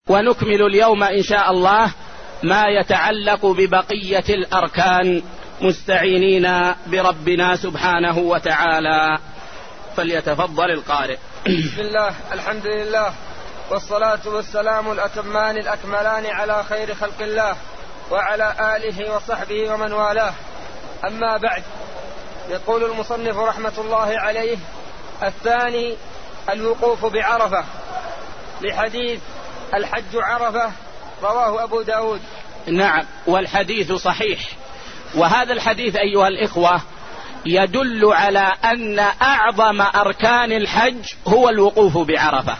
ونكمل اليوم إن شاء الله ما يتعلق ببقية الأركان مستعينين بربنا سبحانه وتعالى. فليتفضل القارئ. بسم الله، الحمد لله، والصلاة والسلام الأتمان الأكملان على خير خلق الله وعلى آله وصحبه ومن والاه. أما بعد، يقول المصنف رحمة الله عليه: الثاني الوقوف بعرفة، لحديث الحج عرفة رواه أبو داود. نعم، والحديث صحيح. وهذا الحديث أيها الإخوة يدل على أن أعظم أركان الحج هو الوقوف بعرفة.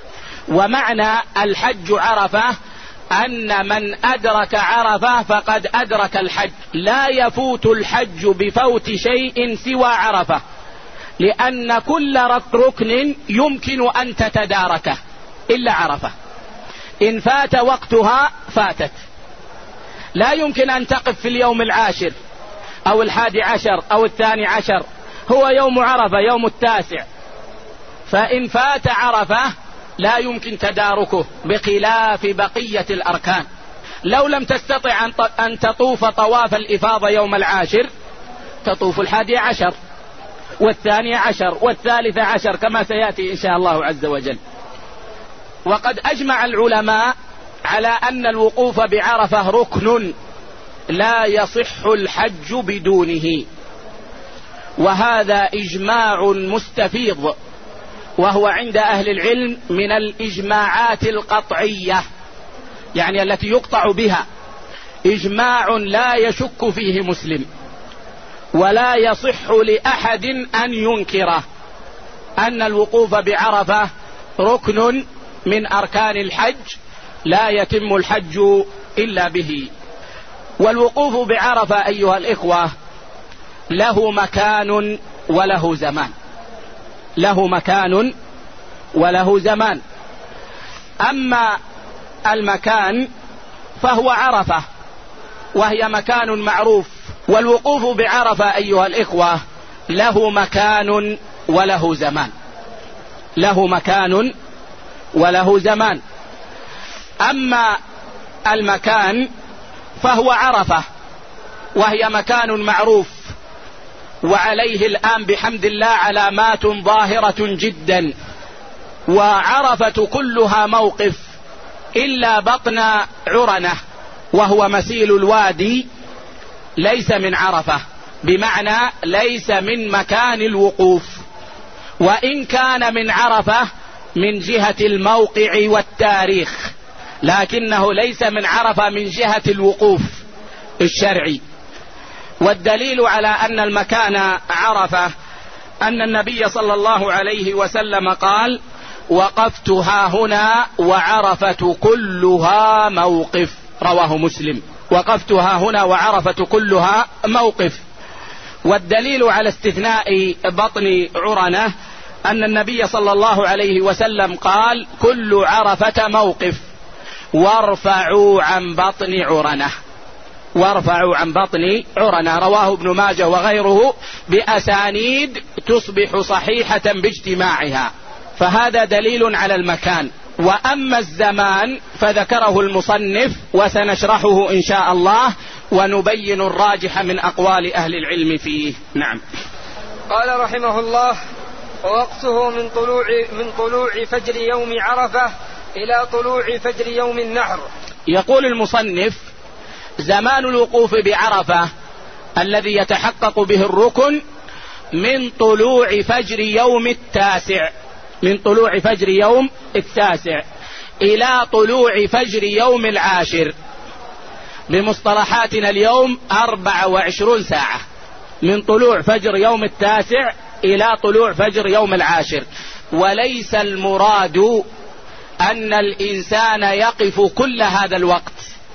ومعنى الحج عرفة أن من أدرك عرفة فقد أدرك الحج، لا يفوت الحج بفوت شيء سوى عرفة، لأن كل ركن يمكن أن تتداركه إلا عرفة. إن فات وقتها فاتت، لا يمكن أن تقف في اليوم 10 أو 11 أو 12، هو يوم عرفة يوم 9. فإن فات عرفة لا يمكن تداركه، بخلاف بقية الأركان. لو لم تستطع أن تطوف طواف الإفاضة يوم 10 تطوف 11 و12 و13 كما سيأتي إن شاء الله عز وجل. وقد أجمع العلماء على أن الوقوف بعرفة ركن لا يصح الحج بدونه، وهذا إجماع مستفيض، وهو عند أهل العلم من الإجماعات القطعية، يعني التي يقطع بها، إجماع لا يشك فيه مسلم، ولا يصح لأحد أن ينكره أن الوقوف بعرفة ركن من أركان الحج، لا يتم الحج إلا به. والوقوف بعرفة أيها الإخوة له مكان وله زمان، له مكان وله زمان. أما المكان فهو عرفة، وهي مكان معروف. والوقوف بعرفة أيها الإخوة له مكان وله زمان، له مكان وله زمان. أما المكان فهو عرفة، وهي مكان معروف، وعليه الآن بحمد الله علامات ظاهرة جدا. وعرفة كلها موقف إلا بطن عرنة، وهو مسيل الوادي، ليس من عرفة، بمعنى ليس من مكان الوقوف، وإن كان من عرفة من جهة الموقع والتاريخ، لكنه ليس من عرفة من جهة الوقوف الشرعي. والدليل على أن المكان عرفة أن النبي صلى الله عليه وسلم قال: وقفت هاهنا وعرفة كلها موقف، رواه مسلم. وقفت هاهنا وعرفة كلها موقف. والدليل على استثناء بطن عرنة أن النبي صلى الله عليه وسلم قال: كل عرفة موقف، وارفعوا عن بطن عرنة، وارفعوا عن بطن عرنة، رواه ابن ماجه وغيره بأسانيد تصبح صحيحة باجتماعها. فهذا دليل على المكان. وأما الزمان فذكره المصنف، وسنشرحه إن شاء الله ونبين الراجح من أقوال أهل العلم فيه. نعم. قال رحمه الله: ووقته من طلوع فجر يوم عرفة إلى طلوع فجر يوم النحر. يقول المصنف: زمان الوقوف بعرفة الذي يتحقق به الركن من طلوع فجر يوم 9، من طلوع فجر يوم 9 إلى طلوع فجر يوم 10، بمصطلحاتنا اليوم 24 ساعة، من طلوع فجر يوم 9 إلى طلوع فجر يوم 10. وليس المراد أن الإنسان يقف كل هذا الوقت،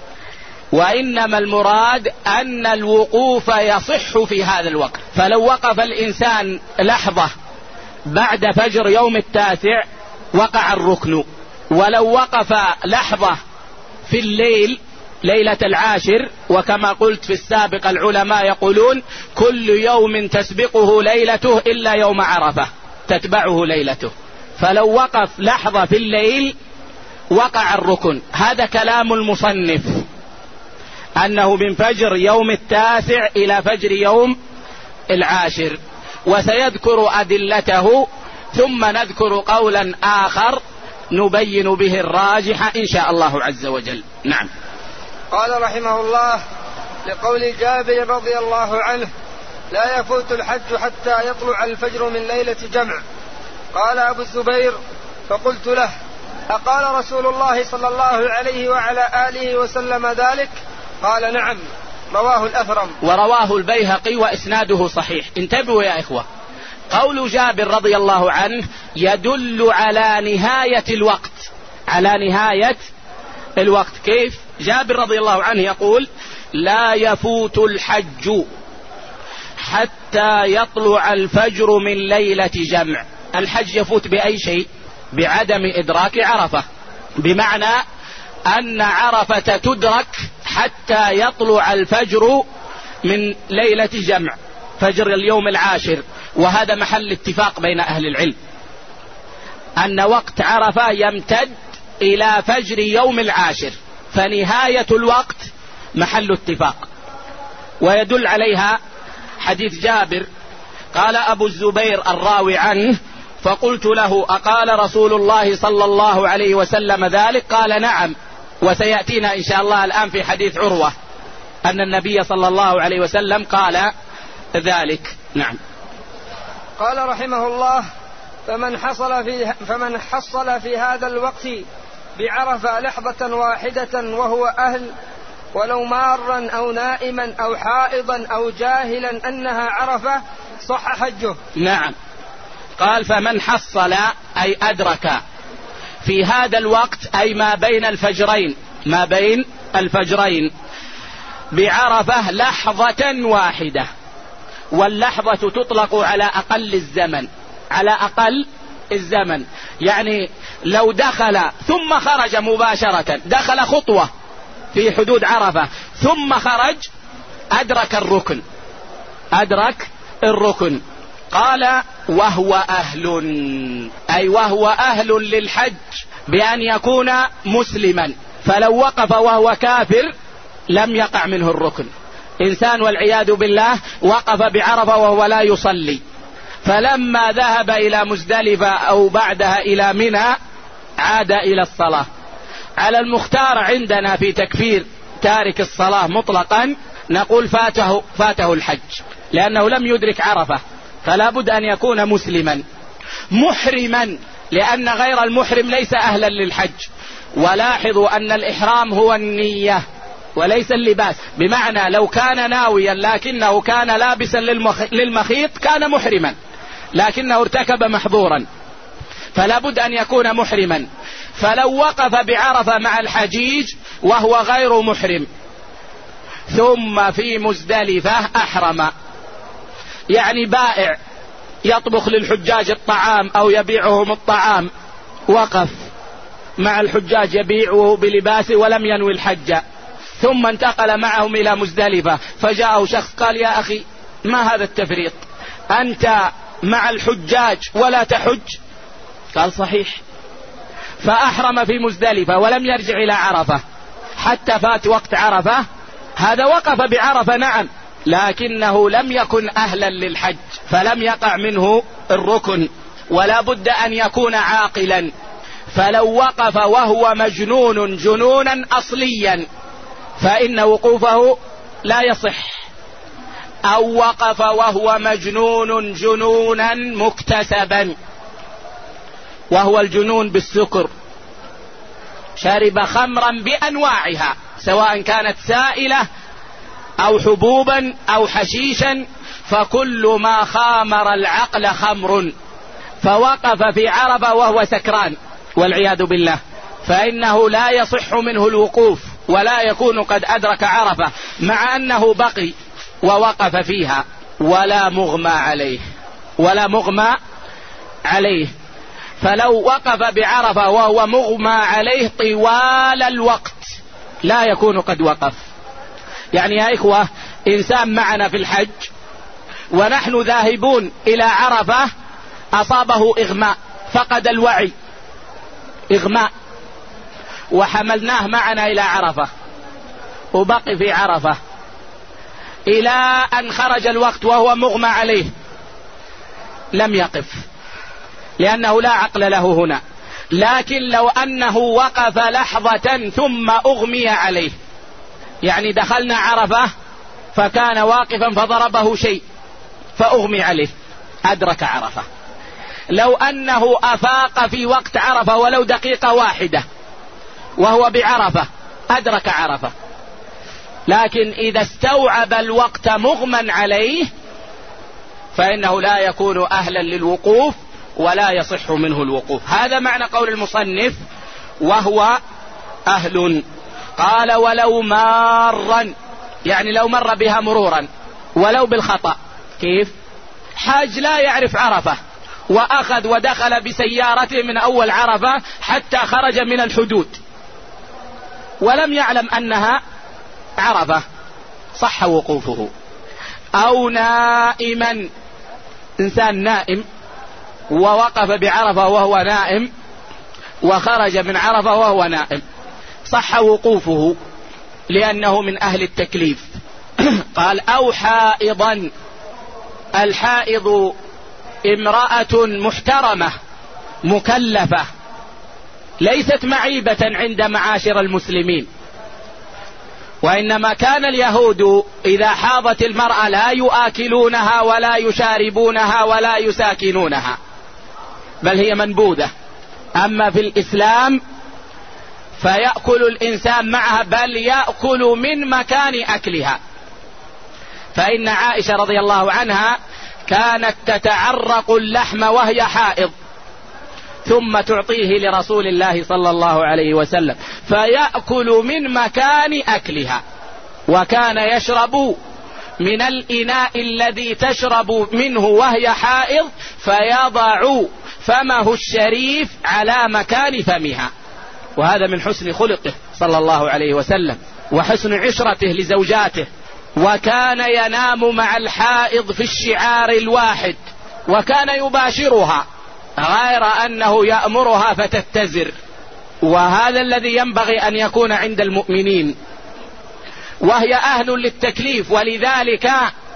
وإنما المراد أن الوقوف يصح في هذا الوقت. فلو وقف الإنسان لحظة بعد فجر يوم 9 وقع الركن، ولو وقف لحظة في الليل ليلة 10، وكما قلت في السابق العلماء يقولون كل يوم تسبقه ليلته إلا يوم عرفة تتبعه ليلته، فلو وقف لحظة في الليل وقع الركن. هذا كلام المصنف أنه من فجر يوم 9 إلى فجر يوم 10، وسيذكر أدلته ثم نذكر قولا آخر نبين به الراجح إن شاء الله عز وجل. نعم. قال رحمه الله: لقول جابر رضي الله عنه: لا يفوت الحج حتى يطلع الفجر من ليلة جمع. قال أبو الزبير: فقلت له: أقال رسول الله صلى الله عليه وعلى آله وسلم ذلك؟ قال: نعم. رواه الأثرم. ورواه البيهقي وإسناده صحيح. انتبهوا يا إخوة، قول جابر رضي الله عنه يدل على نهاية الوقت، على نهاية الوقت. كيف؟ جابر رضي الله عنه يقول: لا يفوت الحج حتى يطلع الفجر من ليلة جمع. الحج يفوت بأي شيء؟ بعدم إدراك عرفة، بمعنى أن عرفة تدرك حتى يطلع الفجر من ليلة جمع، فجر اليوم 10. وهذا محل اتفاق بين أهل العلم أن وقت عرفة يمتد إلى فجر يوم 10، فنهاية الوقت محل اتفاق. ويدل عليها حديث جابر: قال أبو الزبير الراوي عنه: فقلت له: أقال رسول الله صلى الله عليه وسلم ذلك؟ قال: نعم. وسيأتينا إن شاء الله الآن في حديث عروة أن النبي صلى الله عليه وسلم قال ذلك. نعم. قال رحمه الله: فمن حصل في هذا الوقت بعرفة لحظة واحدة وهو أهل، ولو مارا أو نائما أو حائضا أو جاهلا أنها عرفة، صح حجه. نعم. قال: فمن حصل أي أدرك في هذا الوقت، أي ما بين الفجرين، ما بين الفجرين بعرفة لحظة واحدة. واللحظة تطلق على أقل الزمن، على أقل الزمن. يعني لو دخل ثم خرج مباشرة، دخل خطوة في حدود عرفة ثم خرج، أدرك الركن، أدرك الركن. قال: وهو أهل، أي وهو أهل للحج بأن يكون مسلما. فلو وقف وهو كافر لم يقع منه الركن. إنسان والعياذ بالله وقف بعرفة وهو لا يصلي، فلما ذهب إلى مزدلفة أو بعدها إلى منى عاد إلى الصلاة. على المختار عندنا في تكفير تارك الصلاة مطلقا نقول فاته الحج، لأنه لم يدرك عرفة، فلا بد أن يكون مسلما محرما، لأن غير المحرم ليس أهلا للحج. ولاحظوا أن الإحرام هو النية وليس اللباس، بمعنى لو كان ناويا لكنه كان لابسا للمخيط كان محرما، لكنه ارتكب محظورا، فلا بد أن يكون محرما. فلو وقف بعرفة مع الحجيج وهو غير محرم ثم في مزدلفة أحرم، يعني بائع يطبخ للحجاج الطعام أو يبيعهم الطعام، وقف مع الحجاج يبيعه بلباسه ولم ينوي الحج، ثم انتقل معهم إلى مزدلفة، فجاءه شخص قال: يا أخي ما هذا التفريط، أنت مع الحجاج ولا تحج؟ قال: صحيح. فأحرم في مزدلفة ولم يرجع إلى عرفة حتى فات وقت عرفة. هذا وقف بعرفة نعم، لكنه لم يكن أهلا للحج، فلم يقع منه الركن، ولا بد أن يكون عاقلا. فلو وقف وهو مجنون جنونا أصليا فإن وقوفه لا يصح، أو وقف وهو مجنون جنونا مكتسبا، وهو الجنون بالسكر، شرب خمرا بأنواعها سواء كانت سائلة أو حبوبا أو حشيشا، فكل ما خامر العقل خمر، فوقف في عرفة وهو سكران والعياذ بالله، فإنه لا يصح منه الوقوف ولا يكون قد أدرك عرفة، مع أنه بقي ووقف فيها. ولا مغمى عليه، ولا مغمى عليه. فلو وقف بعرفة وهو مغمى عليه طوال الوقت لا يكون قد وقف. يعني يا إخوة، إنسان معنا في الحج ونحن ذاهبون إلى عرفة أصابه إغماء، فقد الوعي، إغماء، وحملناه معنا إلى عرفة وبقي في عرفة إلى أن خرج الوقت وهو مغمى عليه، لم يقف لأنه لا عقل له هنا. لكن لو أنه وقف لحظة ثم أغمي عليه، يعني دخلنا عرفة فكان واقفا فضربه شيء فأغمي عليه، أدرك عرفة. لو أنه أفاق في وقت عرفة ولو دقيقة واحدة وهو بعرفة أدرك عرفة. لكن إذا استوعب الوقت مغمى عليه فإنه لا يكون أهلا للوقوف ولا يصح منه الوقوف. هذا معنى قول المصنف وهو أهل. قال ولو مارا، يعني لو مر بها مرورا ولو بالخطأ. كيف؟ حاج لا يعرف عرفة وأخذ ودخل بسيارته من أول عرفة حتى خرج من الحدود ولم يعلم أنها عرفة، صح وقوفه. أو نائما، إنسان نائم ووقف بعرفة وهو نائم وخرج من عرفة وهو نائم، صح وقوفه لأنه من أهل التكليف. قال أو حائضا. الحائض امرأة محترمة مكلفة ليست معيبة عند معاشر المسلمين، وإنما كان اليهود إذا حاضت المرأة لا يؤكلونها ولا يشاربونها ولا يساكنونها، بل هي منبوذة. أما في الإسلام فيأكل الإنسان معها، بل يأكل من مكان أكلها. فإن عائشة رضي الله عنها كانت تتعرق اللحم وهي حائض ثم تعطيه لرسول الله صلى الله عليه وسلم فيأكل من مكان أكلها، وكان يشرب من الإناء الذي تشرب منه وهي حائض فيضع فمه الشريف على مكان فمها. وهذا من حسن خلقه صلى الله عليه وسلم وحسن عشرته لزوجاته. وكان ينام مع الحائض في الشعار الواحد وكان يباشرها غير أنه يأمرها فتتزر، وهذا الذي ينبغي أن يكون عند المؤمنين. وهي أهل للتكليف ولذلك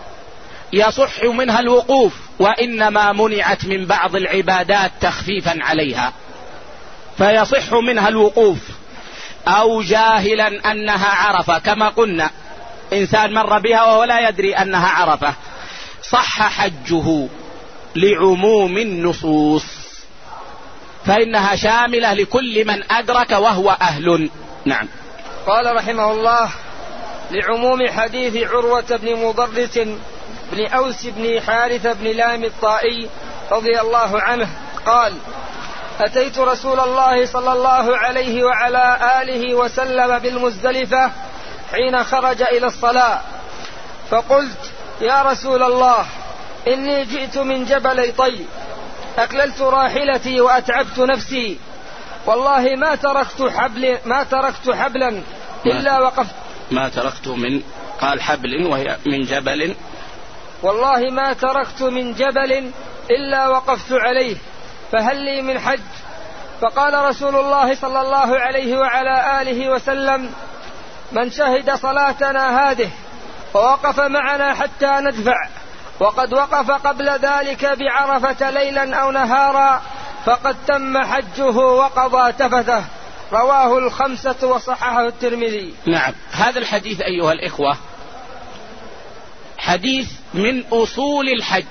يصح منها الوقوف، وإنما منعت من بعض العبادات تخفيفا عليها فيصح منها الوقوف. أو جاهلا أنها عرفة، كما قلنا إنسان مر بها وهو لا يدري أنها عرفة، صح حجه لعموم النصوص، فإنها شاملة لكل من أدرك وهو أهل. نعم. قال رحمه الله لعموم حديث عروة بن مضرس بن أوس بن حارث بن لام الطائي رضي الله عنه قال أتيت رسول الله صلى الله عليه وعلى آله وسلم بالمزدلفة حين خرج إلى الصلاة، فقلت يا رسول الله إني جئت من جبل طي، أكللت راحلتي وأتعبت نفسي، والله ما تركت حبلا إلا وقفت. ما تركت من، قال حبل وهي من جبل، والله ما تركت من جبل إلا وقفت عليه، فهل لي من حج؟ فقال رسول الله صلى الله عليه وعلى آله وسلم من شهد صلاتنا هذه ووقف معنا حتى ندفع وقد وقف قبل ذلك بعرفة ليلا أو نهارا فقد تم حجه وقضى تفثه. رواه الخمسة وصححه الترمذي. نعم. هذا الحديث أيها الإخوة حديث من أصول الحج،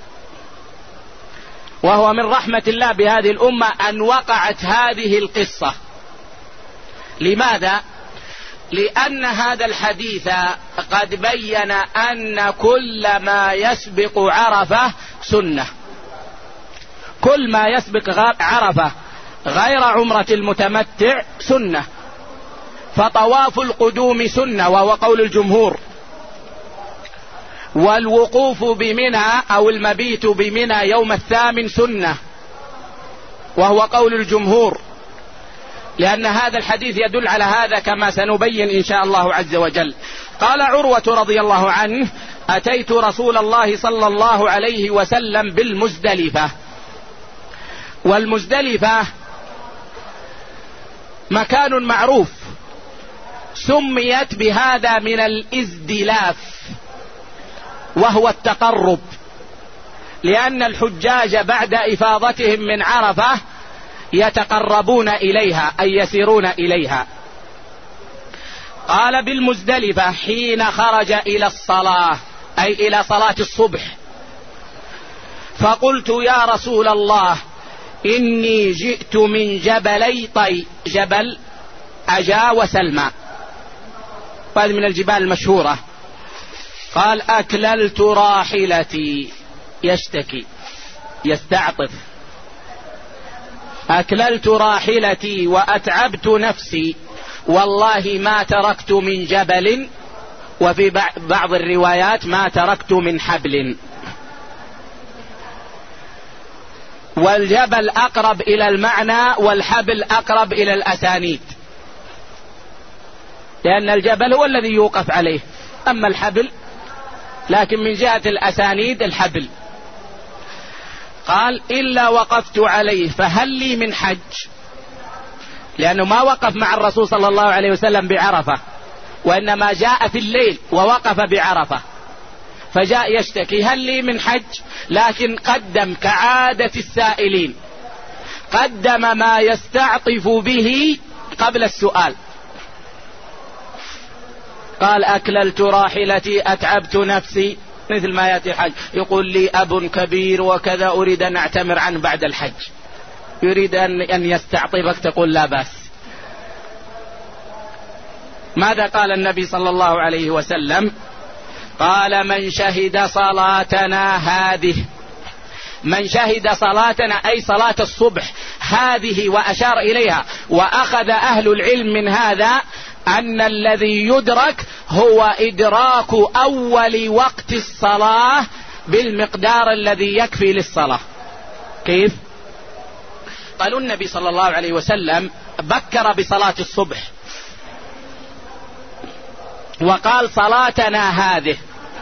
وهو من رحمة الله بهذه الأمة أن وقعت هذه القصة. لماذا؟ لأن هذا الحديث قد بين أن كل ما يسبق عرفة سنة، كل ما يسبق عرفة غير عمرة المتمتع سنة، فطواف القدوم سنة وهو قول الجمهور، والوقوف بمنى أو المبيت بمنى يوم الثامن سنة وهو قول الجمهور، لأن هذا الحديث يدل على هذا كما سنبين إن شاء الله عز وجل. قال عروة رضي الله عنه أتيت رسول الله صلى الله عليه وسلم بالمزدلفة. والمزدلفة مكان معروف سميت بهذا من الازدلاف، وهو التقرب، لأن الحجاج بعد إفاضتهم من عرفة يتقربون إليها أي يسيرون إليها. قال بالمزدلفة حين خرج إلى الصلاة أي إلى صلاة الصبح، فقلت يا رسول الله إني جئت من جبلي طي، جبل أجا وسلمى، هذه من الجبال المشهورة. قال أكللت راحلتي، يشتكي يستعطف، أكللت راحلتي وأتعبت نفسي، والله ما تركت من جبل، وفي بعض الروايات ما تركت من حبل. والجبل أقرب إلى المعنى والحبل أقرب إلى الأسانيد، لأن الجبل هو الذي يوقف عليه، أما الحبل لكن من جهة الأسانيد الحبل. قال إلا وقفت عليه فهل لي من حج، لأنه ما وقف مع الرسول صلى الله عليه وسلم بعرفة، وإنما جاء في الليل ووقف بعرفة، فجاء يشتكي هل لي من حج، لكن قدم كعادة السائلين، قدم ما يستعطف به قبل السؤال. قال أكللت راحلتي أتعبت نفسي، مثل ما يأتي الحج يقول لي أب كبير وكذا أريد أن أعتمر عنه بعد الحج، يريد أن يستعطفك تقول لا بأس. ماذا قال النبي صلى الله عليه وسلم؟ قال من شهد صلاتنا هذه، من شهد صلاتنا أي صلاة الصبح هذه، وأشار إليها، وأخذ أهل العلم من هذا أن الذي يدرك هو إدراك أول وقت الصلاة بالمقدار الذي يكفي للصلاة. كيف؟ قالوا النبي صلى الله عليه وسلم بكر بصلاة الصبح وقال صلاتنا هذه،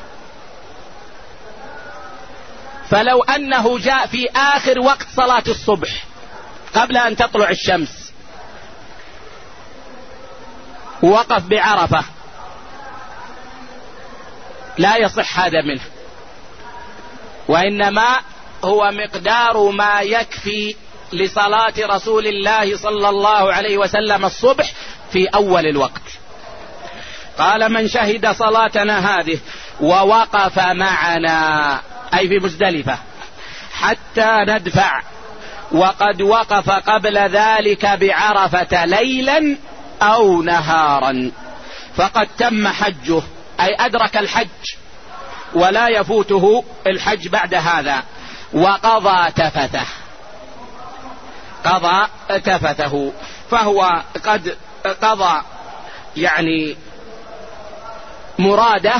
فلو أنه جاء في آخر وقت صلاة الصبح قبل أن تطلع الشمس ووقف بعرفة لا يصح هذا منه، وإنما هو مقدار ما يكفي لصلاة رسول الله صلى الله عليه وسلم الصبح في أول الوقت. قال من شهد صلاتنا هذه ووقف معنا أي في مزدلفة حتى ندفع، وقد وقف قبل ذلك بعرفة ليلا أو نهارا، فقد تم حجه أي أدرك الحج ولا يفوته الحج بعد هذا، وقضى تفته، قضى تفته، فهو قد قضى يعني مراده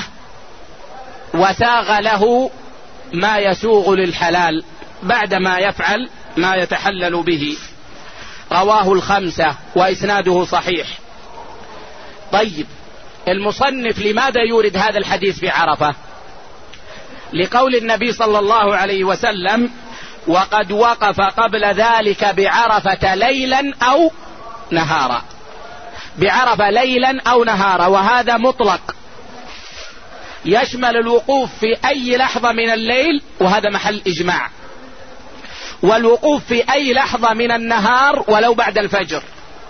وساغ له ما يسوغ للحلال بعدما يفعل ما يتحلل به. رواه الخمسة وإسناده صحيح. طيب المصنف لماذا يورد هذا الحديث في عرفة؟ لقول النبي صلى الله عليه وسلم وقد وقف قبل ذلك بعرفة ليلا أو نهارا، بعرفة ليلا أو نهارا، وهذا مطلق يشمل الوقوف في أي لحظة من الليل، وهذا محل إجماع، والوقوف في أي لحظة من النهار ولو بعد الفجر،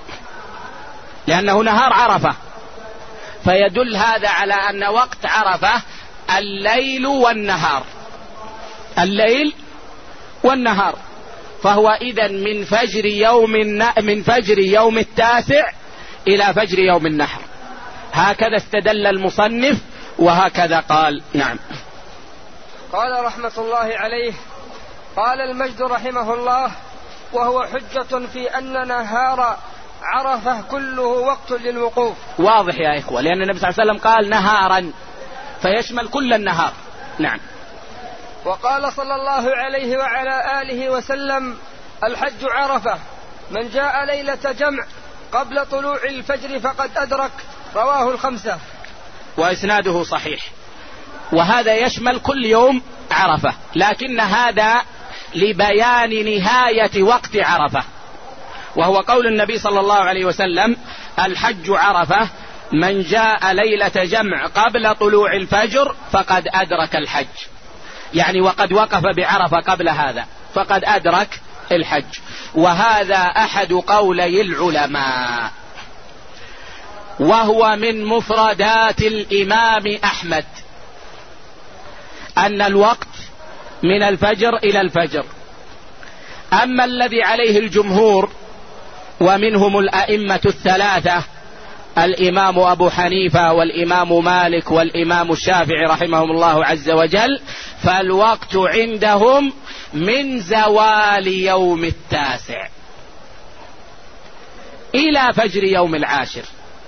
لأنه نهار عرفة، فيدل هذا على أن وقت عرفة الليل والنهار، الليل والنهار، فهو إذن من فجر يوم التاسع إلى فجر يوم النحر. هكذا استدل المصنف وهكذا قال. نعم. قال رحمة الله عليه: قال المجد رحمه الله: وهو حجة في أن نهار عرفة كله وقت للوقوف. واضح يا إخوة، لأن النبي صلى الله عليه وسلم قال نهارا فيشمل كل النهار. نعم. وقال صلى الله عليه وعلى آله وسلم: الحج عرفة، من جاء ليلة جمع قبل طلوع الفجر فقد أدرك. رواه الخمسة. وإسناده صحيح. وهذا يشمل كل يوم عرفة، لكن هذا لبيان نهاية وقت عرفة، وهو قول النبي صلى الله عليه وسلم: الحج عرفة، من جاء ليلة جمع قبل طلوع الفجر فقد أدرك الحج، يعني وقد وقف بعرفة قبل هذا فقد أدرك الحج. وهذا أحد قولي العلماء، وهو من مفردات الإمام أحمد، أن الوقت من الفجر إلى الفجر. أما الذي عليه الجمهور ومنهم الأئمة الثلاثة، الإمام أبو حنيفة والإمام مالك والإمام الشافعي رحمهم الله عز وجل، فالوقت عندهم من زوال يوم التاسع إلى فجر يوم العاشر.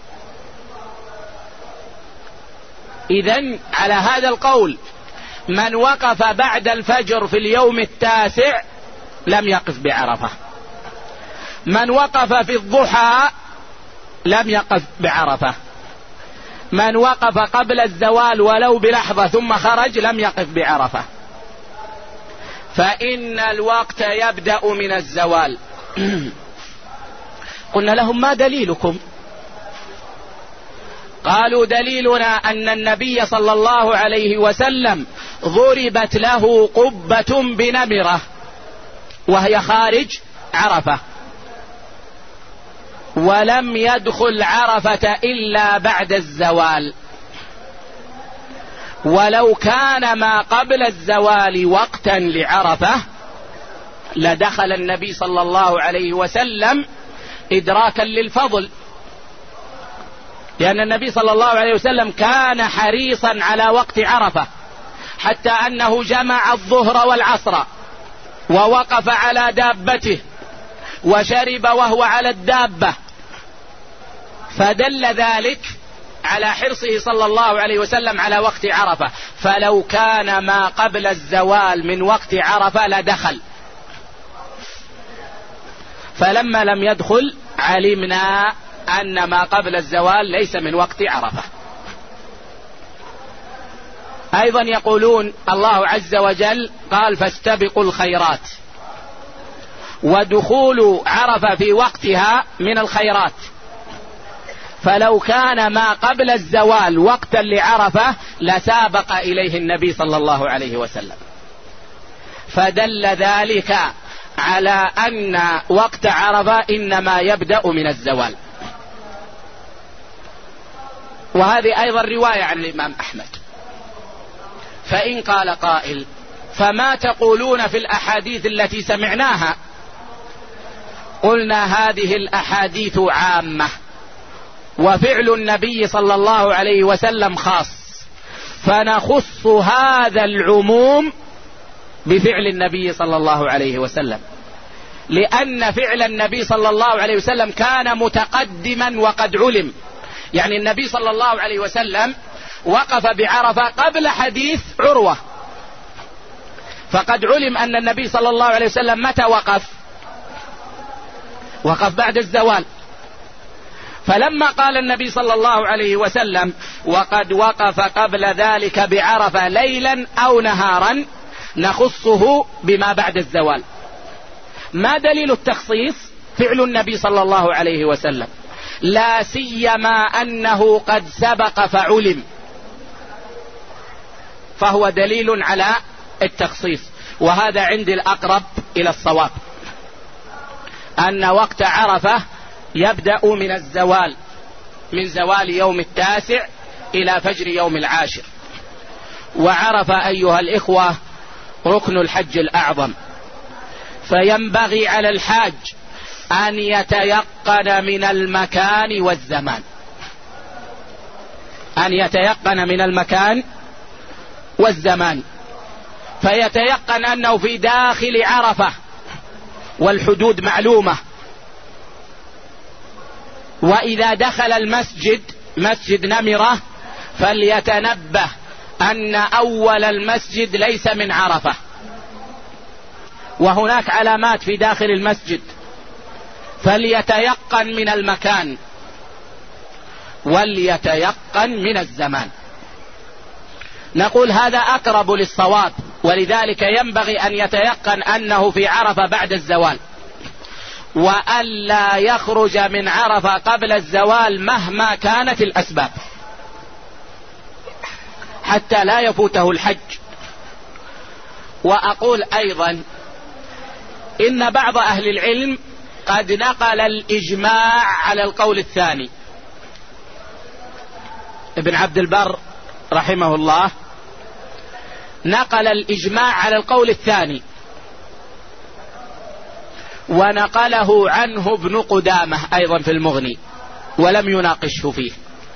إذن على هذا القول من وقف بعد الفجر في اليوم التاسع لم يقف بعرفة، من وقف في الضحى لم يقف بعرفة، من وقف قبل الزوال ولو بلحظة ثم خرج لم يقف بعرفة، فإن الوقت يبدأ من الزوال. قلنا لهم: ما دليلكم؟ قالوا: دليلنا أن النبي صلى الله عليه وسلم ضربت له قبة بنمرة وهي خارج عرفة، ولم يدخل عرفة إلا بعد الزوال، ولو كان ما قبل الزوال وقتا لعرفة لدخل النبي صلى الله عليه وسلم إدراكا للفضل، لأن النبي صلى الله عليه وسلم كان حريصا على وقت عرفة، حتى أنه جمع الظهر والعصر ووقف على دابته وشرب وهو على الدابة، فدل ذلك على حرصه صلى الله عليه وسلم على وقت عرفة. فلو كان ما قبل الزوال من وقت عرفة لدخل، فلما لم يدخل علمنا أن ما قبل الزوال ليس من وقت عرفة. أيضا يقولون الله عز وجل قال: فاستبقوا الخيرات، ودخول عرفة في وقتها من الخيرات، فلو كان ما قبل الزوال وقتا لعرفة لسابق إليه النبي صلى الله عليه وسلم، فدل ذلك على أن وقت عرفة إنما يبدأ من الزوال. وهذه أيضا رواية عن الإمام أحمد. فإن قال قائل: فما تقولون في الأحاديث التي سمعناها؟ قلنا: هذه الأحاديث عامة، وفعل النبي صلى الله عليه وسلم خاص، فنخص هذا العموم بفعل النبي صلى الله عليه وسلم، لأن فعل النبي صلى الله عليه وسلم كان متقدما وقد علم. يعني النبي صلى الله عليه وسلم وقف بعرفة قبل حديث عروة، فقد علم أن النبي صلى الله عليه وسلم متى وقف بعد الزوال. فلما قال النبي صلى الله عليه وسلم: وقد وقف قبل ذلك بعرفة ليلا أو نهارا، نخصه بما بعد الزوال. ما دليل التخصيص؟ فعل النبي صلى الله عليه وسلم، لا سيما أنه قد سبق فعلم، فهو دليل على التخصيص. وهذا عندي الأقرب إلى الصواب، أن وقت عرفة يبدأ من الزوال، من زوال يوم التاسع إلى فجر يوم العاشر. وعرفة أيها الإخوة ركن الحج الأعظم، فينبغي على الحاج أن يتيقن من المكان والزمان، أن يتيقن من المكان والزمان، فيتيقن أنه في داخل عرفة والحدود معلومة. وإذا دخل المسجد، مسجد نمرة، فليتنبه أن أول المسجد ليس من عرفة، وهناك علامات في داخل المسجد، فليتيقن من المكان وليتيقن من الزمان. نقول هذا أقرب للصواب، ولذلك ينبغي أن يتيقن أنه في عرفة بعد الزوال. وألا يخرج من عرفة قبل الزوال مهما كانت الأسباب، حتى لا يفوته الحج. وأقول أيضا إن بعض أهل العلم قد نقل الإجماع على القول الثاني. ابن عبد البر رحمه الله نقل الإجماع على القول الثاني، ونقله عنه ابن قدامة أيضا في المغني ولم يناقشه فيه.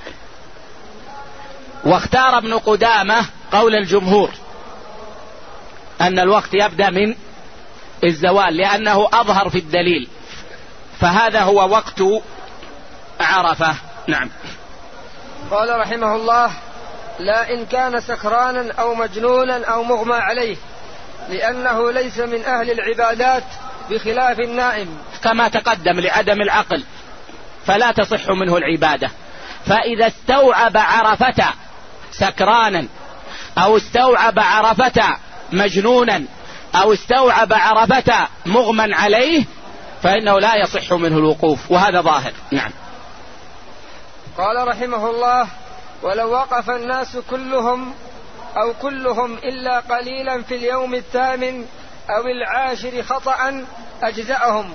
واختار ابن قدامة قول الجمهور أن الوقت يبدأ من الزوال لأنه أظهر في الدليل، فهذا هو وقت عرفة. نعم. قال رحمه الله: لا إن كان سكرانا أو مجنونا أو مغمى عليه، لأنه ليس من أهل العبادات بخلاف النائم، كما تقدم لعدم العقل فلا تصح منه العبادة. فإذا استوعب عرفة سكرانا أو استوعب عرفة مجنونا أو استوعب عرفة مغمى عليه فإنه لا يصح منه الوقوف، وهذا ظاهر. نعم. قال رحمه الله: ولو وقف الناس كلهم أو كلهم إلا قليلا في اليوم الثامن أو العاشر خطأ أجزأهم.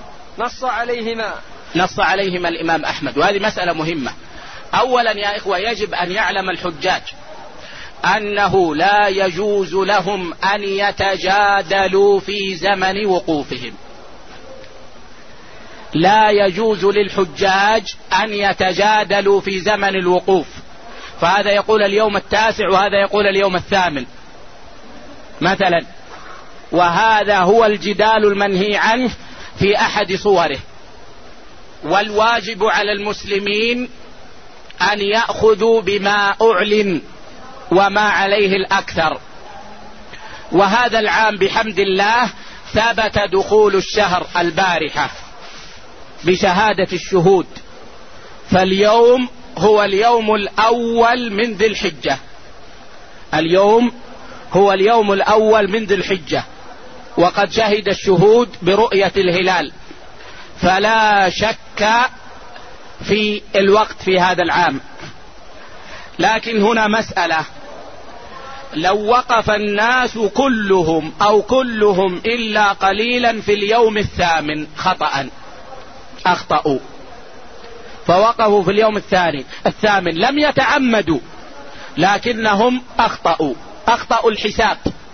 نص عليهما الإمام أحمد، وهذه مسألة مهمة. أولا يا إخوة يجب أن يعلم الحجاج أنه لا يجوز لهم أن يتجادلوا في زمن وقوفهم. لا يجوز للحجاج أن يتجادلوا في زمن الوقوف، فهذا يقول اليوم التاسع وهذا يقول اليوم الثامن مثلا، وهذا هو الجدال المنهي عنه في أحد صوره. والواجب على المسلمين أن يأخذوا بما أعلن وما عليه الأكثر. وهذا العام بحمد الله ثبت دخول الشهر البارحة بشهادة الشهود، فاليوم هو اليوم الأول من ذي الحجة. اليوم هو اليوم الأول من ذي الحجة، وقد شهد الشهود برؤية الهلال، فلا شك في الوقت في هذا العام. لكن هنا مسألة: لو وقف الناس كلهم أو كلهم إلا قليلا في اليوم الثامن خطأ أخطأوا، فوقفوا في اليوم الثامن لم يتعمدوا لكنهم أخطأوا الحساب،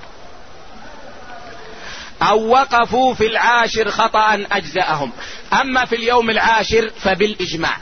أو وقفوا في العاشر خطأ أجزأهم. أما في اليوم العاشر فبالإجماع،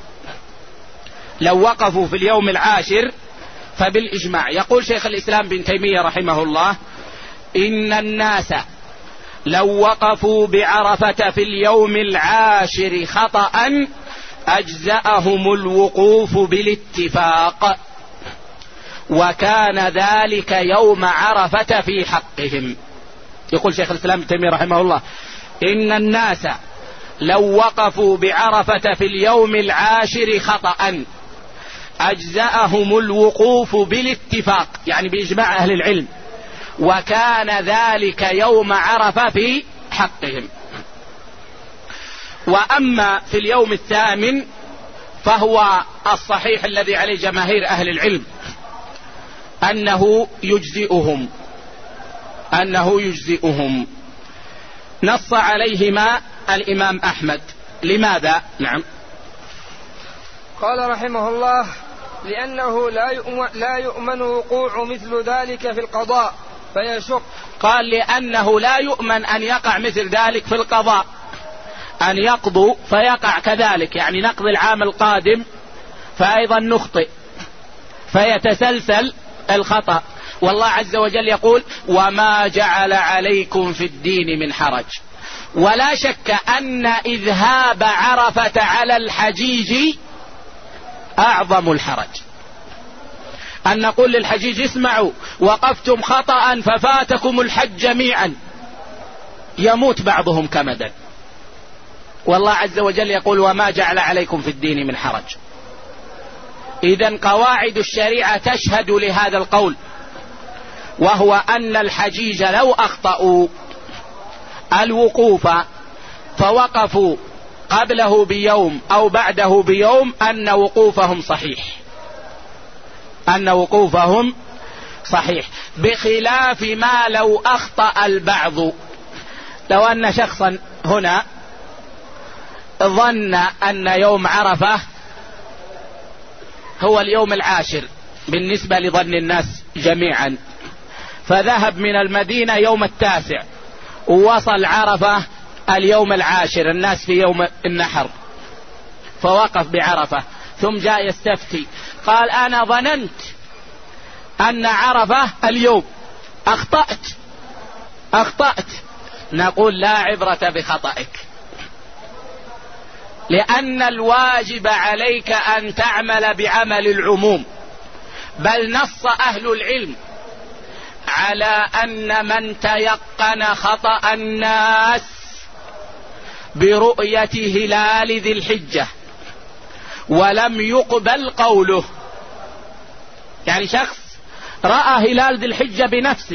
لو وقفوا في اليوم العاشر فبالإجماع. يقول شيخ الإسلام بن تيمية رحمه الله: إن الناس لو وقفوا بعرفة في اليوم العاشر خطأ أجزأهم الوقوف بالاتفاق، وكان ذلك يوم عرفة في حقهم. يقول شيخ الإسلام ابن تيمية رحمه الله: إن الناس لو وقفوا بعرفة في اليوم العاشر خطأ أجزأهم الوقوف بالاتفاق، يعني بإجماع أهل العلم، وكان ذلك يوم عرفة في حقهم. وأما في اليوم الثامن فهو الصحيح الذي عليه جماهير أهل العلم أنه يجزئهم. نص عليهما الإمام أحمد. لماذا؟ نعم. قال رحمه الله: لأنه لا يؤمن وقوع مثل ذلك في القضاء فيشق. قال لأنه لا يؤمن أن يقع مثل ذلك في القضاء، أن يقضوا فيقع كذلك، يعني نقضي العام القادم فأيضا نخطئ فيتسلسل الخطأ. والله عز وجل يقول: وما جعل عليكم في الدين من حرج. ولا شك أن إذهاب عرفة على الحجيج أعظم الحرج. أن نقول للحجيج: اسمعوا، وقفتم خطأ ففاتكم الحج جميعا، يموت بعضهم كمدا. والله عز وجل يقول: وما جعل عليكم في الدين من حرج. إذن قواعد الشريعة تشهد لهذا القول، وهو أن الحجيج لو أخطأوا الوقوف فوقفوا قبله بيوم أو بعده بيوم أن وقوفهم صحيح، بخلاف ما لو أخطأ البعض. لو أن شخصا هنا ظن أن يوم عرفة هو اليوم العاشر بالنسبة لظن الناس جميعا، فذهب من المدينة يوم 9 ووصل عرفة اليوم العاشر، الناس في يوم النحر، فوقف بعرفة، ثم جاء يستفتي قال أنا ظننت أن عرفة اليوم، أخطأت. نقول لا عبرة بخطئك، لأن الواجب عليك أن تعمل بعمل العموم، بل نص أهل العلم على أن من تيقن خطأ الناس برؤية هلال ذي الحجة ولم يقبل قوله، يعني شخص رأى هلال ذي الحجة بنفسه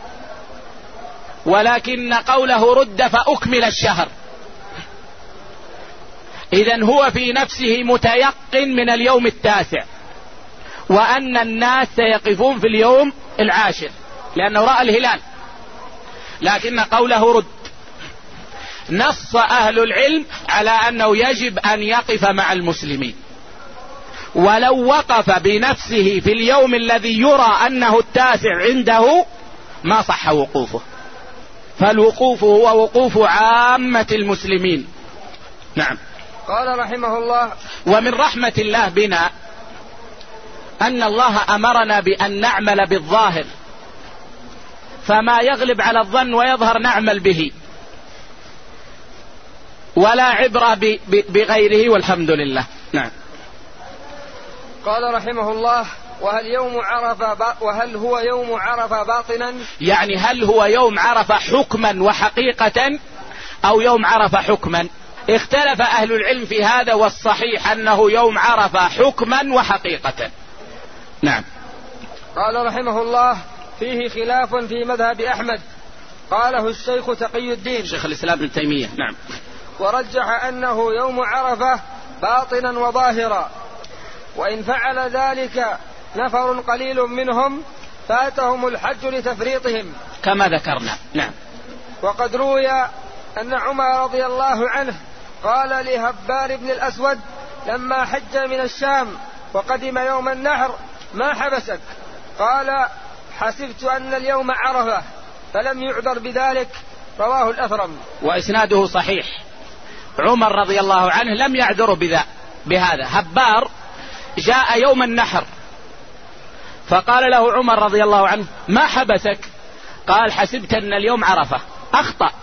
ولكن قوله رد فأكمل الشهر، إذن هو في نفسه متيقن من اليوم 9 وأن الناس سيقفون في اليوم العاشر لأنه رأى الهلال، لكن قوله رد. نص أهل العلم على أنه يجب أن يقف مع المسلمين، ولو وقف بنفسه في اليوم الذي يرى أنه 9 عنده ما صح وقوفه، فالوقوف هو وقوف عامة المسلمين. نعم. قال رحمه الله: ومن رحمة الله بنا أن الله أمرنا بأن نعمل بالظاهر، فما يغلب على الظن ويظهر نعمل به، ولا عبرة بغيره، والحمد لله. نعم. قال رحمه الله: وهل هو يوم عرفة باطنا؟ يعني هل هو يوم عرفة حكما وحقيقة أو يوم عرفة حكما؟ اختلف أهل العلم في هذا، والصحيح أنه يوم عرفة حكما وحقيقة. نعم. قال رحمه الله: فيه خلاف في مذهب أحمد، قاله الشيخ تقي الدين شيخ الإسلام ابن تيمية. نعم. ورجح أنه يوم عرفة باطنا وظاهرا، وإن فعل ذلك نفر قليل منهم فاتهم الحج لتفريطهم كما ذكرنا. نعم. وقد روي أن عمر رضي الله عنه قال لهبار بن الأسود لما حج من الشام وقدم يوم النحر: ما حبسك؟ قال: حسبت أن اليوم عرفة، فلم يعذر بذلك. رواه الأثرم. وإسناده صحيح. عمر رضي الله عنه لم يعذر بهذا. هبار جاء يوم النحر فقال له عمر رضي الله عنه: ما حبسك؟ قال: حسبت أن اليوم عرفة، أخطأ.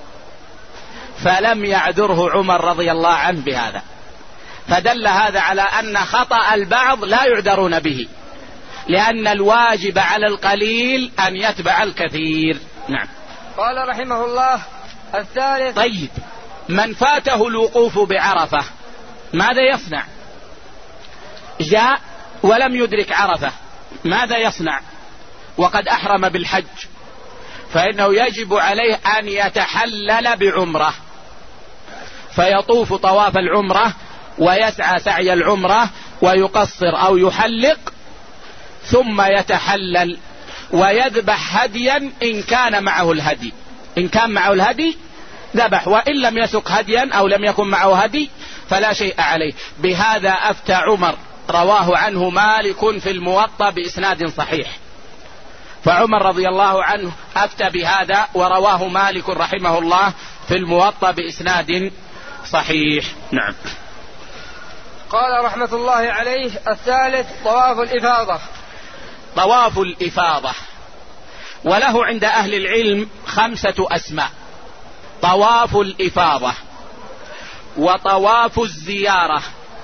فلم يعذره عمر رضي الله عنه بهذا، فدل هذا على أن خطأ البعض لا يعذرون به، لأن الواجب على القليل أن يتبع الكثير. نعم. قال رحمه الله: الثالث. طيب، من فاته الوقوف بعرفة ماذا يصنع؟ جاء ولم يدرك عرفة، ماذا يصنع وقد أحرم بالحج؟ فإنه يجب عليه أن يتحلل بعمرة، فيطوف طواف العمرة ويسعى سعي العمرة ويقصر أو يحلق، ثم يتحلل ويذبح هديا إن كان معه الهدي. إن كان معه الهدي ذبح، وإن لم يسق هديا أو لم يكن معه هدي فلا شيء عليه. بهذا أفتى عمر، رواه عنه مالك في الموطأ بإسناد صحيح. فعمر رضي الله عنه أفتى بهذا، ورواه مالك رحمه الله في الموطأ بإسناد صحيح. نعم. قال رحمة الله عليه: الثالث طواف الإفاضة. طواف الإفاضة، وله عند أهل العلم 5 أسماء: طواف الإفاضة، وطواف الزيارة،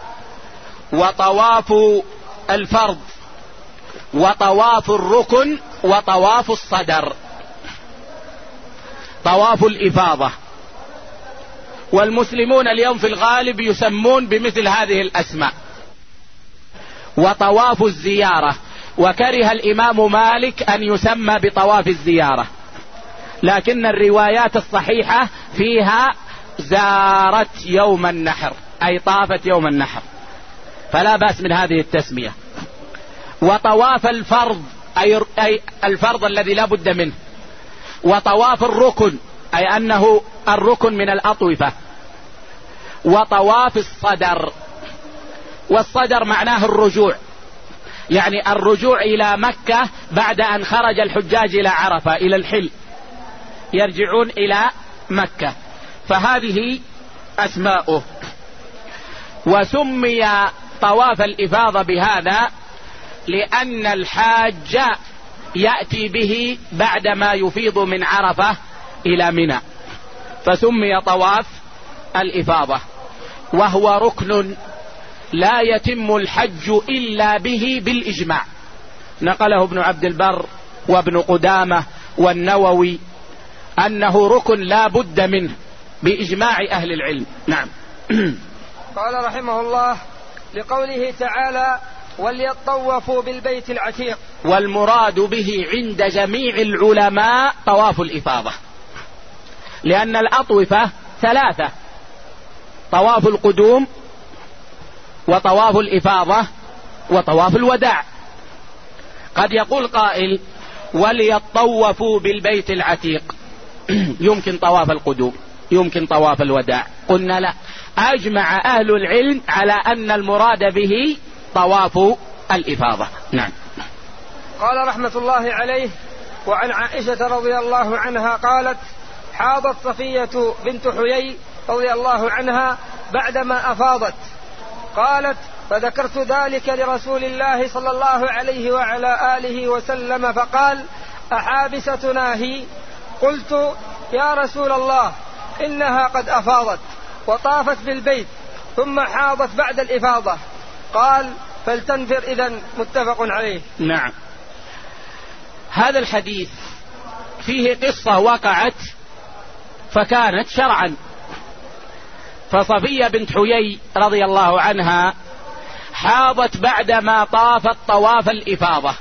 وطواف الفرض، وطواف الركن، وطواف الصدر. طواف الإفاضة، والمسلمون اليوم في الغالب يسمون بمثل هذه الأسماء. وطواف الزيارة، وكره الإمام مالك أن يسمى بطواف الزيارة، لكن الروايات الصحيحة فيها زارت يوم النحر أي طافت يوم النحر، فلا بأس من هذه التسمية. وطواف الفرض أي الفرض الذي لا بد منه، وطواف الركن أي أنه الركن من الأطوفة، وطواف الصدر. والصدر معناه الرجوع، يعني الرجوع إلى مكة بعد أن خرج الحجاج إلى عرفة إلى الحل، يرجعون إلى مكة، فهذه أسماؤه. وسمي طواف الإفاضة بهذا لأن الحاج يأتي به بعدما يفيض من عرفة إلى منى، فسمي طواف الإفاضة. وهو ركن لا يتم الحج إلا به بالإجماع، نقله ابن عبد البر وابن قدامة والنووي أنه ركن لا بد منه بإجماع أهل العلم. نعم. قال رحمه الله: لقوله تعالى: وليطوفوا بالبيت العتيق. والمراد به عند جميع العلماء طواف الإفاضة، لأن الأطوفة ثلاثة: طواف القدوم، وطواف الإفاضة، وطواف الوداع. قد يقول قائل: وليطوفوا بالبيت العتيق، يمكن طواف القدوم، يمكن طواف الوداع. قلنا لا، أجمع أهل العلم على أن المراد به طواف الإفاضة. نعم. قال رحمة الله عليه: وعن عائشة رضي الله عنها قالت: حاضت صفية بنت حيي رضي الله عنها بعدما أفاضت، قالت: فذكرت ذلك لرسول الله صلى الله عليه وعلى آله وسلم فقال: أحابستنا هي؟ قلت: يا رسول الله، إنها قد أفاضت وطافت بالبيت ثم حاضت بعد الإفاضة. قال: فلتنفر إذن. متفق عليه. نعم. هذا الحديث فيه قصة وقعت فكانت شرعا. فصفية بنت حيي رضي الله عنها حاضت بعدما طافت طواف الإفاضة،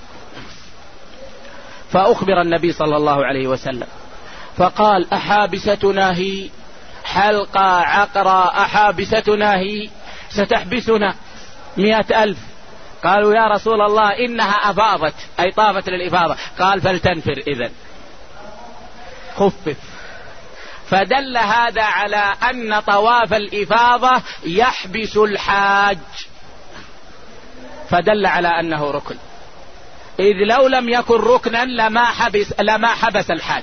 فأخبر النبي صلى الله عليه وسلم فقال: أحابستنا هي؟ حلقة عقرة أحابستنا هي؟ ستحبسنا 100,000. قالوا: يا رسول الله، إنها أفاضت أي طافت للإفاضة. قال: فلتنفر إذن، خفف. فدل هذا على أن طواف الإفاضة يحبس الحاج، فدل على أنه ركن، إذ لو لم يكن ركنا لما حبس الحاج،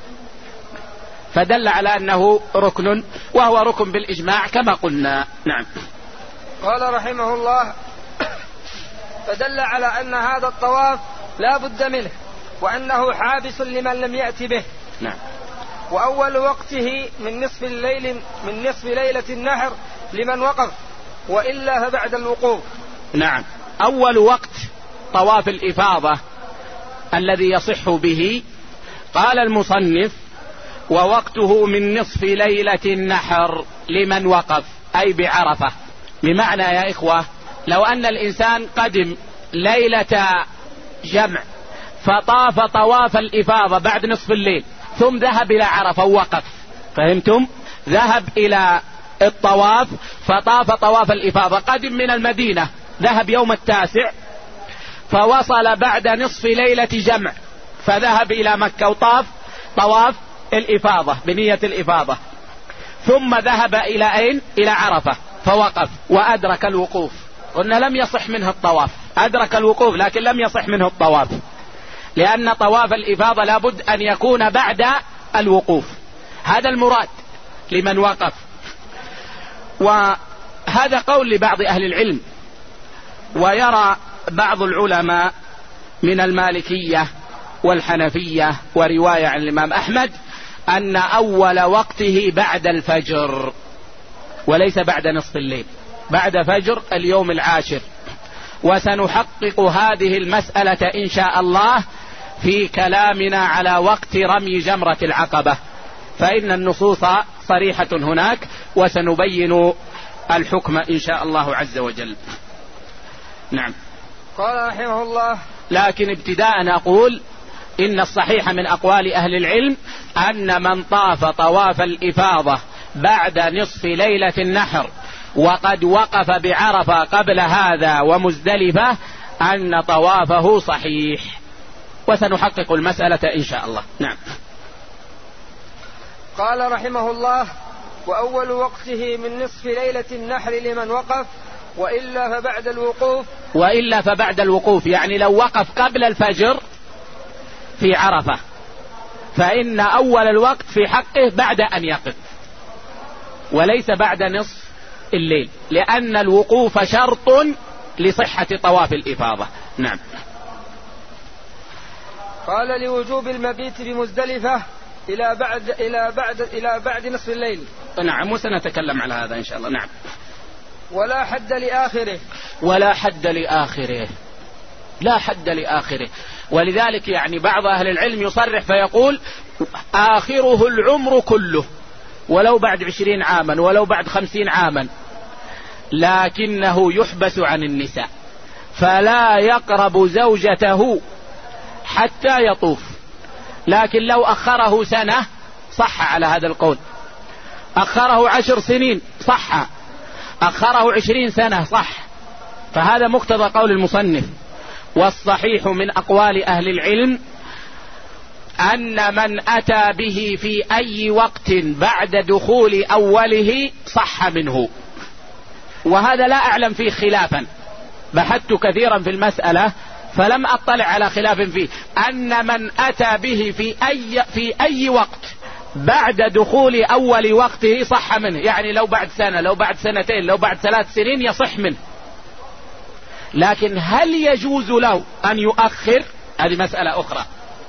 فدل على أنه ركن، وهو ركن بالإجماع كما قلنا. نعم. قال رحمه الله: فدل على أن هذا الطواف لا بد منه، وأنه حابس لمن لم يأتي به. نعم. وأول وقته من نصف ليلة النحر لمن وقف، وإلا فبعد الوقوف. نعم. أول وقت طواف الإفاضة الذي يصح به، قال المصنف: ووقته من نصف ليلة النحر لمن وقف، أي بعرفة. بمعنى يا إخوة، لو أن الإنسان قدم ليلة جمع فطاف طواف الإفاضة بعد نصف الليل ثم ذهب إلى عرفة ووقف، فهمتم؟ ذهب إلى الطواف فطاف طواف الإفاضة، قدم من المدينة، ذهب يوم 9 فوصل بعد نصف ليلة جمع فذهب إلى مكة وطاف طواف الإفاضة بنية الإفاضة، ثم ذهب إلى أين؟ إلى عرفة فوقف وأدرك الوقوف. قلنا لم يصح منه الطواف، أدرك الوقوف لكن لم يصح منه الطواف، لأن طواف الإفاضة لابد أن يكون بعد الوقوف. هذا المراد لمن وقف. وهذا قول لبعض أهل العلم. ويرى بعض العلماء من المالكية والحنفية ورواية عن الإمام أحمد أن أول وقته بعد الفجر وليس بعد نصف الليل، بعد فجر اليوم 10. وسنحقق هذه المسألة إن شاء الله في كلامنا على وقت رمي جمرة العقبة، فإن النصوص صريحة هناك، وسنبين الحكم إن شاء الله عز وجل. نعم. قال رحمه الله: لكن ابتداء أقول إن الصحيح من أقوال أهل العلم أن من طاف طواف الإفاضة بعد نصف ليلة النحر وقد وقف بعرفة قبل هذا ومزدلفة أن طوافه صحيح، وسنحقق المسألة إن شاء الله. نعم. قال رحمه الله: وأول وقته من نصف ليلة النحر لمن وقف، وإلا فبعد الوقوف، يعني لو وقف قبل الفجر في عرفة فإن أول الوقت في حقه بعد أن يقف، وليس بعد نصف الليل، لأن الوقوف شرط لصحة طواف الإفاضة. نعم. قال: لوجوب المبيت بمزدلفة إلى بعد نصف الليل. نعم، وسنتكلم على هذا إن شاء الله. نعم. ولا حد لآخره، لا حد لآخره. ولذلك يعني بعض أهل العلم يصرح فيقول: آخره العمر كله، ولو بعد 20 عاما ولو بعد 50 عاما، لكنه يحبس عن النساء فلا يقرب زوجته حتى يطوف. لكن لو أخره سنة صح على هذا القول، أخره 10 سنين صح، أخره 20 سنة صح، فهذا مقتضى قول المصنف. والصحيح من أقوال أهل العلم أن من أتى به في أي وقت بعد دخول أوله صح منه، وهذا لا أعلم فيه خلافا، بحثت كثيرا في المسألة فلم أطلع على خلاف فيه، أن من أتى به في أي وقت بعد دخول أول وقته صح منه، يعني لو بعد سنة لو بعد سنتين لو بعد 3 سنين يصح منه. لكن هل يجوز له أن يؤخر؟ هذه مسألة أخرى.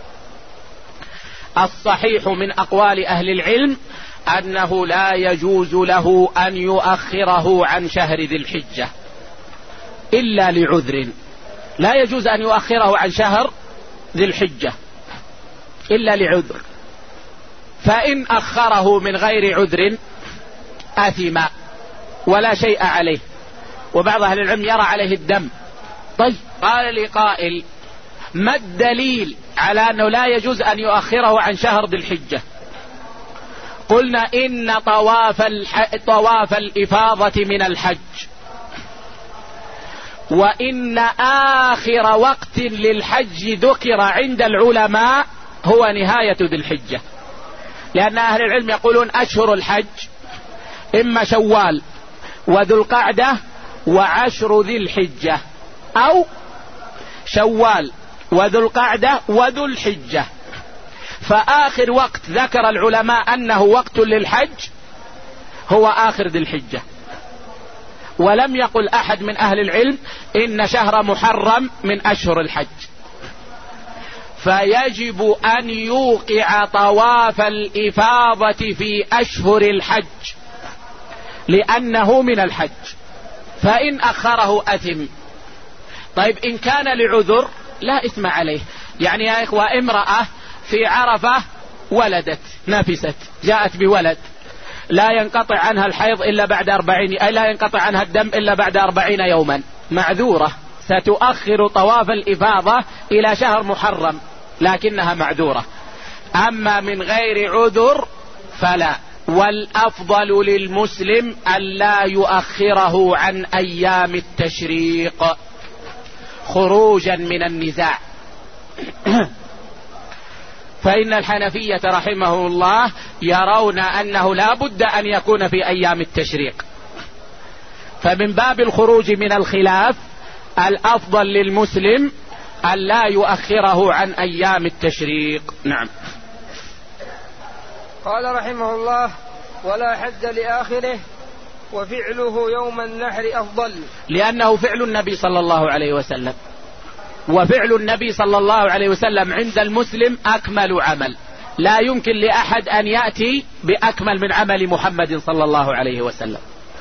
الصحيح من أقوال أهل العلم أنه لا يجوز له أن يؤخره عن شهر ذي الحجة إلا لعذر، لا يجوز أن يؤخره عن شهر ذي الحجة إلا لعذر، فإن أخره من غير عذر أثم ولا شيء عليه، وبعض أهل العلم يرى عليه الدم. طيب، قال لي قائل: ما الدليل على أنه لا يجوز أن يؤخره عن شهر ذي الحجة؟ قلنا: إن طواف الإفاضة من الحج، وإن آخر وقت للحج ذكر عند العلماء هو نهاية ذي الحجة، لأن أهل العلم يقولون أشهر الحج إما شوال وذو القعدة وعشر ذي الحجة، أو شوال وذو القعدة وذو الحجة، فآخر وقت ذكر العلماء أنه وقت للحج هو آخر ذي الحجة. ولم يقل أحد من أهل العلم إن شهر محرم من أشهر الحج، فيجب أن يوقع طواف الإفاضة في أشهر الحج لأنه من الحج، فإن أخره أثم. طيب، إن كان لعذر لا إثم عليه. يعني يا إخوة، امرأة في عرفة ولدت، نفست، جاءت بولد، لا ينقطع عنها الحيض إلا بعد 40، أي لا ينقطع عنها الدم إلا بعد 40 يوما، معذورة، ستؤخر طواف الإفاضة إلى شهر محرم، لكنها معذورة. أما من غير عذر فلا. والأفضل للمسلم ألا يؤخره عن أيام التشريق خروجا من النزاع. فإن الحنفية رحمه الله يرون أنه لا بد أن يكون في أيام التشريق، فمن باب الخروج من الخلاف الأفضل للمسلم ألا يؤخره عن أيام التشريق. نعم. قال رحمه الله: ولا حد لآخره، وفعله يوم النحر أفضل، لأنه فعل النبي صلى الله عليه وسلم، وفعل النبي صلى الله عليه وسلم عند المسلم أكمل عمل، لا يمكن لأحد أن يأتي بأكمل من عمل محمد صلى الله عليه وسلم،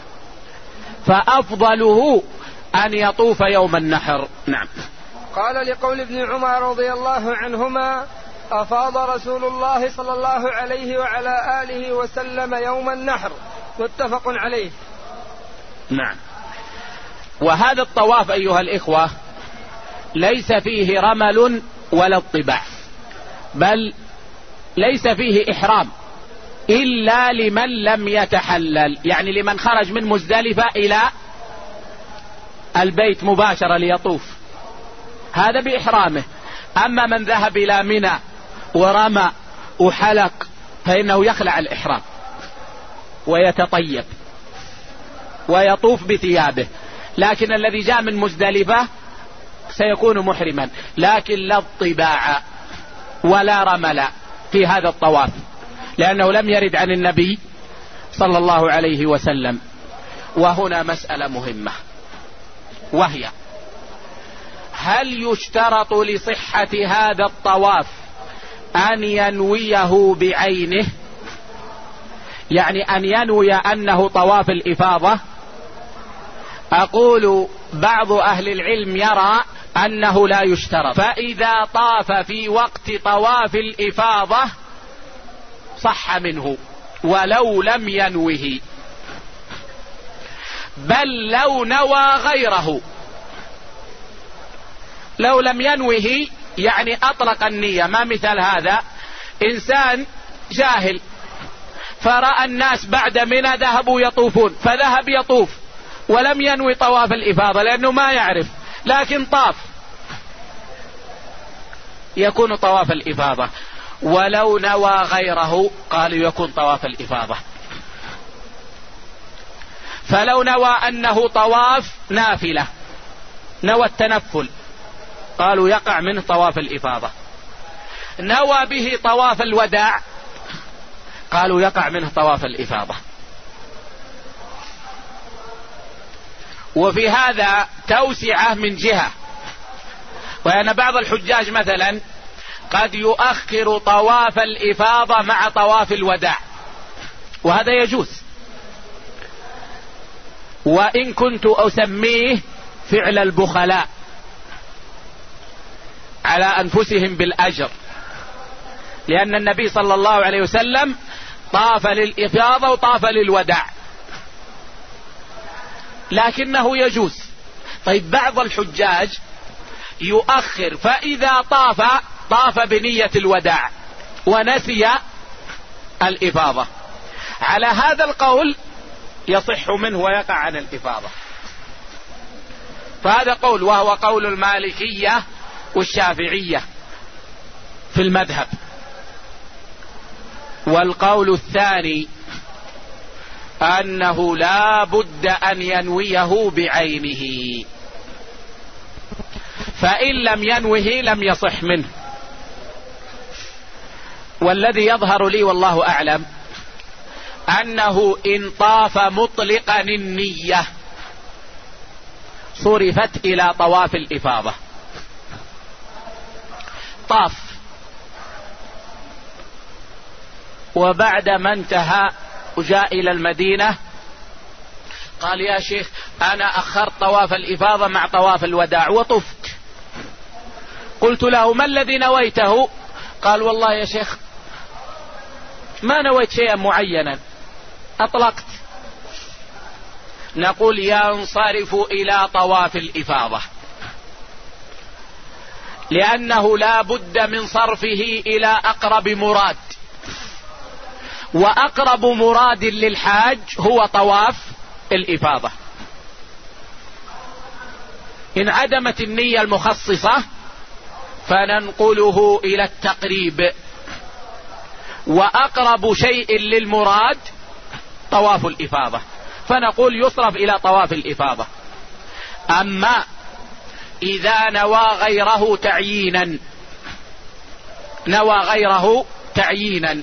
فأفضله أن يطوف يوم النحر. نعم. قال: لقول ابن عمر رضي الله عنهما: أفاض رسول الله صلى الله عليه وعلى آله وسلم يوم النحر، متفق عليه. نعم. وهذا الطواف أيها الإخوة ليس فيه رمل ولا اطباع، بل ليس فيه إحرام، إلا لمن لم يتحلل، يعني لمن خرج من مزدلفة إلى البيت مباشرة ليطوف، هذا بإحرامه. أما من ذهب إلى منى ورمى وحلق فإنه يخلع الإحرام ويتطيب ويطوف بثيابه، لكن الذي جاء من مزدلفة سيكون محرما، لكن لا اطباع ولا رمل في هذا الطواف، لأنه لم يرد عن النبي صلى الله عليه وسلم. وهنا مسألة مهمة، وهي: هل يشترط لصحة هذا الطواف أن ينويه بعينه؟ يعني أن ينوي أنه طواف الإفاضة. أقول بعض أهل العلم يرى أنه لا يشترط، فإذا طاف في وقت طواف الإفاضة صح منه ولو لم ينوه، بل لو نوى غيره. لو لم ينوه يعني أطلق النية. ما مثال هذا؟ إنسان جاهل فرأى الناس بعد منى ذهبوا يطوفون فذهب يطوف ولم ينوي طواف الإفاضة لأنه ما يعرف، لكن طاف، يكون طواف الإفاضة. ولو نوى غيره قالوا يكون طواف الإفاضة. فلو نوى أنه طواف نافلة، نوى التنفل، قالوا يقع منه طواف الإفاضة. نوى به طواف الوداع، قالوا يقع منه طواف الإفاضة. وفي هذا توسعة من جهة، وأن بعض الحجاج مثلا قد يؤخر طواف الإفاضة مع طواف الوداع، وهذا يجوز، وإن كنت أسميه فعل البخلاء على أنفسهم بالأجر، لأن النبي صلى الله عليه وسلم طاف للإفاضة وطاف للوداع، لكنه يجوز. طيب بعض الحجاج يؤخر، فإذا طاف بنية الوداع ونسي الإفاضة، على هذا القول يصح منه ويقع عن الإفاضة. فهذا قول، وهو قول المالكية والشافعية في المذهب. والقول الثاني أنه لا بد أن ينويه بعينه، فإن لم ينوه لم يصح منه. والذي يظهر لي والله أعلم أنه إن طاف مطلقا النية صرفت إلى طواف الإفاضة. طاف وبعد ما انتهى وجاء إلى المدينة قال يا شيخ أنا أخرت طواف الإفاضة مع طواف الوداع وطفت. قلت له ما الذي نويته؟ قال والله يا شيخ ما نويت شيئا معينا، أطلقت. نقول ينصرف إلى طواف الإفاضة، لأنه لا بد من صرفه إلى أقرب مراد، وأقرب مراد للحاج هو طواف الإفاضة. إن عدمت النية المخصصة فننقله إلى التقريب، وأقرب شيء للمراد طواف الإفاضة، فنقول يصرف إلى طواف الإفاضة. أما إذا نوى غيره تعيينا،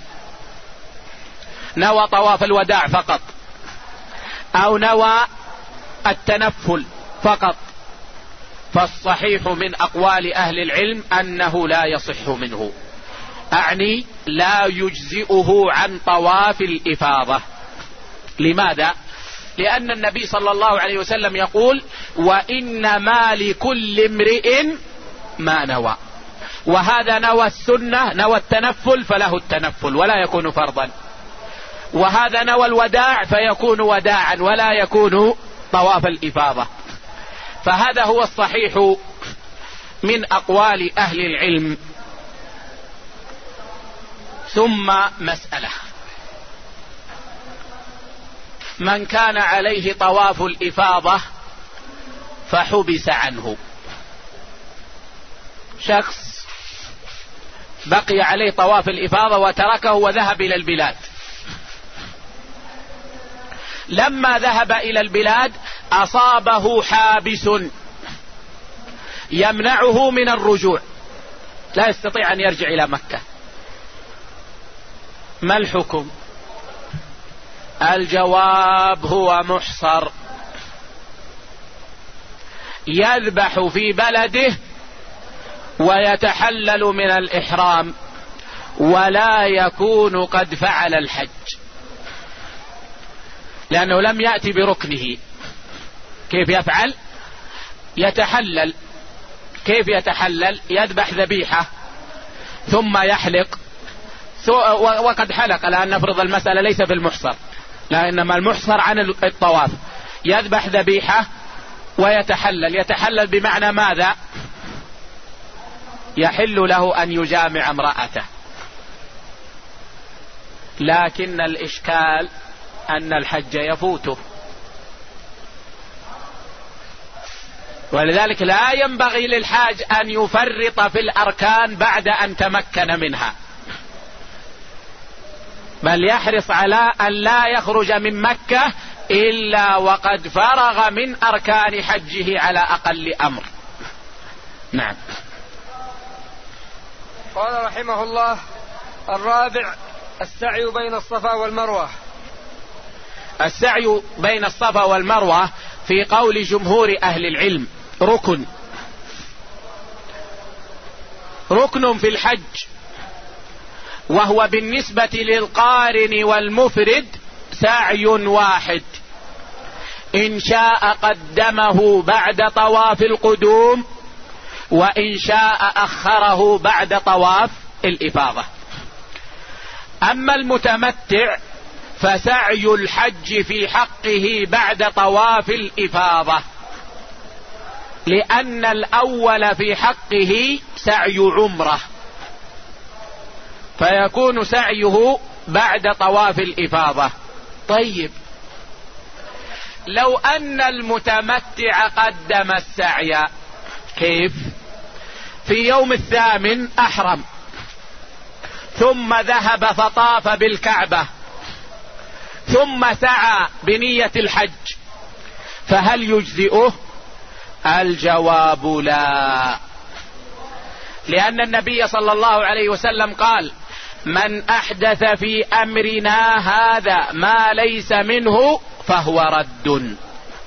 نوى طواف الوداع فقط أو نوى التنفل فقط، فالصحيح من أقوال أهل العلم أنه لا يصح منه، أعني لا يجزئه عن طواف الإفاضة. لماذا؟ لأن النبي صلى الله عليه وسلم يقول وإنما لكل امرئ ما نوى، وهذا نوى السنة، نوى التنفل فله التنفل ولا يكون فرضا، وهذا نوى الوداع فيكون وداعا ولا يكون طواف الإفاضة. فهذا هو الصحيح من أقوال أهل العلم. ثم مسألة، من كان عليه طواف الإفاضة فحبس عنه. شخص بقي عليه طواف الإفاضة وتركه وذهب إلى البلاد، لما ذهب إلى البلاد أصابه حابس يمنعه من الرجوع، لا يستطيع أن يرجع إلى مكة. ما الحكم؟ الجواب هو محصر، يذبح في بلده ويتحلل من الإحرام ولا يكون قد فعل الحج، لأنه لم يأتي بركنه. كيف يفعل؟ يتحلل. كيف يتحلل؟ يذبح ذبيحة ثم يحلق، وقد حلق، لأن نفرض المسألة ليس في المحصر، لا إنما المحصر عن الطواف. يذبح ذبيحة ويتحلل. يتحلل بمعنى ماذا؟ يحل له أن يجامع امرأته، لكن الإشكال أن الحج يفوته، ولذلك لا ينبغي للحاج أن يفرط في الأركان بعد أن تمكن منها، بل يحرص على أن لا يخرج من مكة إلا وقد فرغ من أركان حجه على أقل أمر. نعم. قال رحمه الله: الرابع السعي بين الصفا والمروة. السعي بين الصفا والمروة في قول جمهور أهل العلم ركن في الحج، وهو بالنسبة للقارن والمفرد سعي واحد، إن شاء قدمه بعد طواف القدوم وإن شاء أخره بعد طواف الإفاضة. أما المتمتع فسعي الحج في حقه بعد طواف الإفاضة، لأن الأول في حقه سعي عمرة، فيكون سعيه بعد طواف الإفاضة. طيب، لو أن المتمتع قدم السعي، كيف؟ في يوم الثامن أحرم، ثم ذهب فطاف بالكعبة، ثم سعى بنية الحج، فهل يجزئه؟ الجواب لا، لأن النبي صلى الله عليه وسلم قال: من أحدث في أمرنا هذا ما ليس منه فهو رد.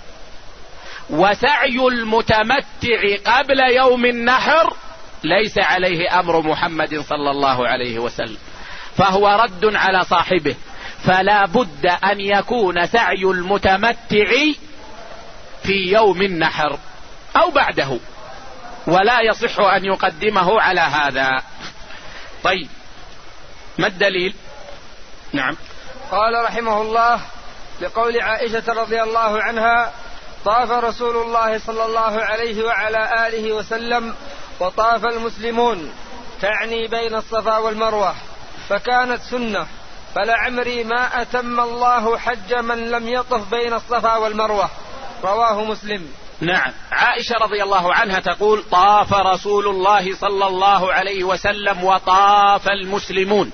وسعي المتمتع قبل يوم النحر ليس عليه أمر محمد صلى الله عليه وسلم، فهو رد على صاحبه. فلا بد أن يكون سعي المتمتع في يوم النحر أو بعده، ولا يصح أن يقدمه على هذا. طيب، ما الدليل؟ نعم. قال رحمه الله: لقول عائشة رضي الله عنها: طاف رسول الله صلى الله عليه وعلى آله وسلم وطاف المسلمون، تعني بين الصفا والمروة، فكانت سنة، فلعمري ما أتم الله حج من لم يطف بين الصفا والمروة. رواه مسلم. نعم. عائشة رضي الله عنها تقول: طاف رسول الله صلى الله عليه وسلم وطاف المسلمون،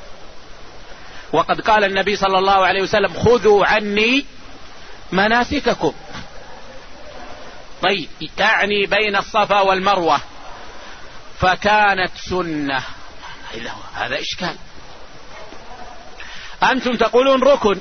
وقد قال النبي صلى الله عليه وسلم: خذوا عني مناسككم. طيب، تعني بين الصفا والمروة، فكانت سنة. هذا إشكال. أنتم تقولون ركن،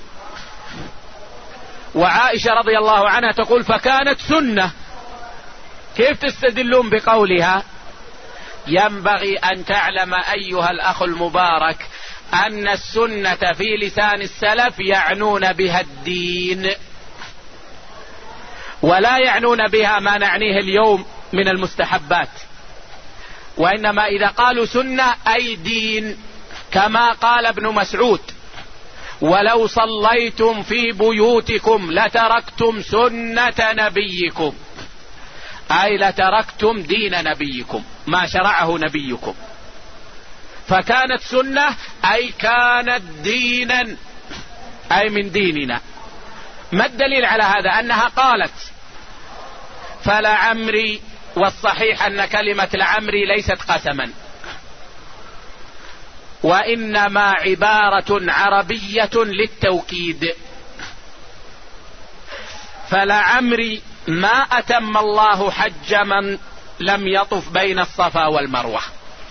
وعائشة رضي الله عنها تقول فكانت سنة، كيف تستدلون بقولها؟ ينبغي أن تعلم أيها الأخ المبارك أن السنة في لسان السلف يعنون بها الدين، ولا يعنون بها ما نعنيه اليوم من المستحبات، وإنما إذا قالوا سنة أي دين، كما قال ابن مسعود: ولو صليتم في بيوتكم لتركتم سنة نبيكم، أي لتركتم دين نبيكم ما شرعه نبيكم. فكانت سنة أي كانت دينا، أي من ديننا. ما الدليل على هذا؟ أنها قالت فلعمري، والصحيح أن كلمة لعمري ليست قسما، وإنما عبارة عربية للتوكيد. فلعمري ما أتم الله حج من لم يطف بين الصفا والمروة،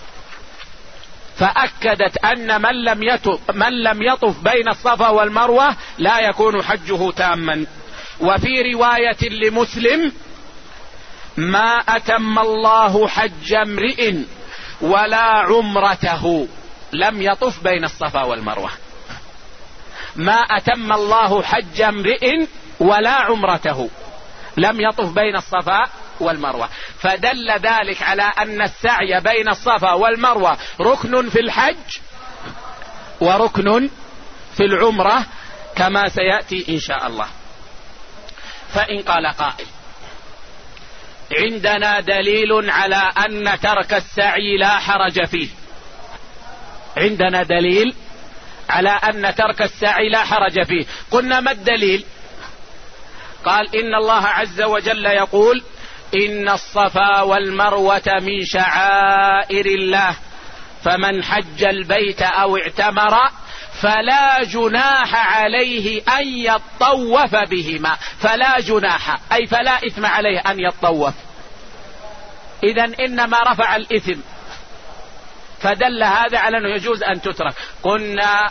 فأكدت أن من لم يطف بين الصفا والمروة لا يكون حجه تاما. وفي رواية لمسلم ما أتم الله حج امرئ ولا عمرته لم يطف بين الصفا والمروة. ما أتم الله حج امرئ ولا عمرته لم يطف بين الصفا والمروة، فدل ذلك على أن السعي بين الصفا والمروة ركن في الحج وركن في العمرة كما سيأتي إن شاء الله. فإن قال قائل عندنا دليل على أن ترك السعي لا حرج فيه، عندنا دليل على أن ترك السعي لا حرج فيه، قلنا ما الدليل؟ قال إن الله عز وجل يقول إن الصفا والمروة من شعائر الله فمن حج البيت أو اعتمر فلا جناح عليه أن يطوف بهما. فلا جناح أي فلا إثم عليه أن يطوف، إذن إنما رفع الإثم، فدل هذا على أنه يجوز أن تترك. قلنا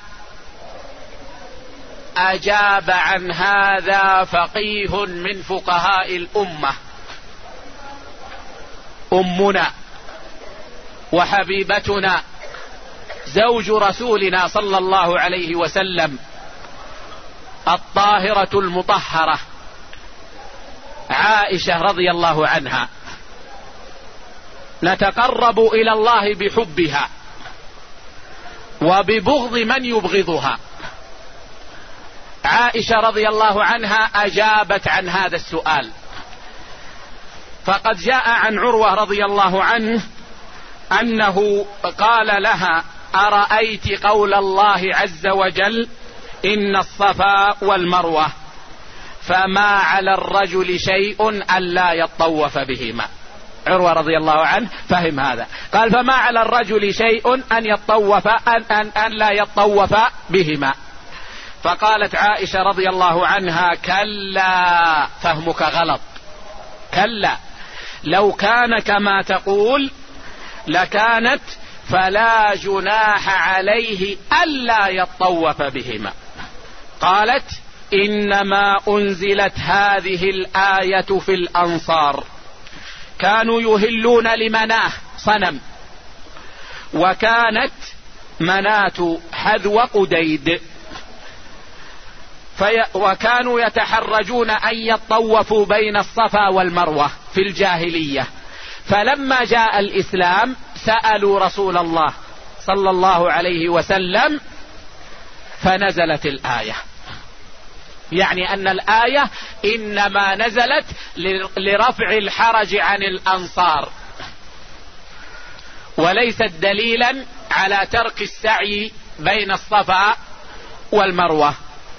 أجاب عن هذا فقيه من فقهاء الأمة، أمنا وحبيبتنا زوج رسولنا صلى الله عليه وسلم الطاهرة المطهرة عائشة رضي الله عنها، نتقرب إلى الله بحبها وببغض من يبغضها. عائشة رضي الله عنها أجابت عن هذا السؤال، فقد جاء عن عروة رضي الله عنه أنه قال لها أرأيت قول الله عز وجل إن الصفا والمروة فما على الرجل شيء ألا يطوف بهما. عروة رضي الله عنه فهم هذا، قال فما على الرجل شيء أن لا يطوف بهما. فقالت عائشة رضي الله عنها كلا، فهمك غلط، كلا، لو كان كما تقول لكانت فلا جناح عليه ألا يطوف بهما. قالت إنما أنزلت هذه الآية في الأنصار، كانوا يهلون لمناه صنم، وكانت مناة حذو قديد، وكانوا يتحرجون أن يطوفوا بين الصفا والمروة في الجاهلية. فلما جاء الإسلام سألوا رسول الله صلى الله عليه وسلم فنزلت الآية، يعني أن الآية إنما نزلت لرفع الحرج عن الأنصار، وليست دليلا على ترك السعي بين الصفا والمروة.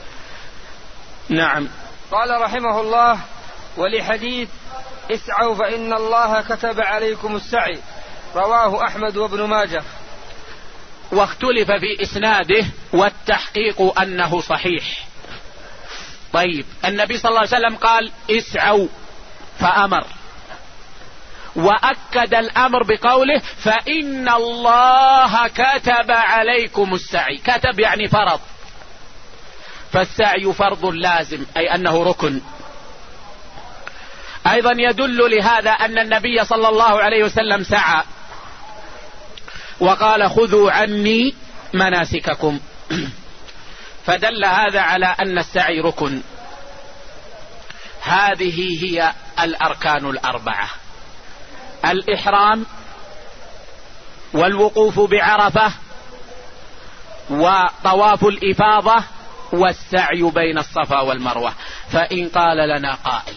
نعم. قال رحمه الله ولحديث اسعوا فإن الله كتب عليكم السعي رواه أحمد وابن ماجه. واختلف في إسناده والتحقيق أنه صحيح. طيب النبي صلى الله عليه وسلم قال اسعوا فأمر، وأكد الأمر بقوله فإن الله كتب عليكم السعي. كتب يعني فرض، فالسعي فرض لازم أي أنه ركن. أيضا يدل لهذا أن النبي صلى الله عليه وسلم سعى وقال خذوا عني مناسككم، فدل هذا على أن السعي ركن. هذه هي الأركان الأربعة: الإحرام والوقوف بعرفة وطواف الإفاضة والسعي بين الصفا والمروة. فإن قال لنا قائل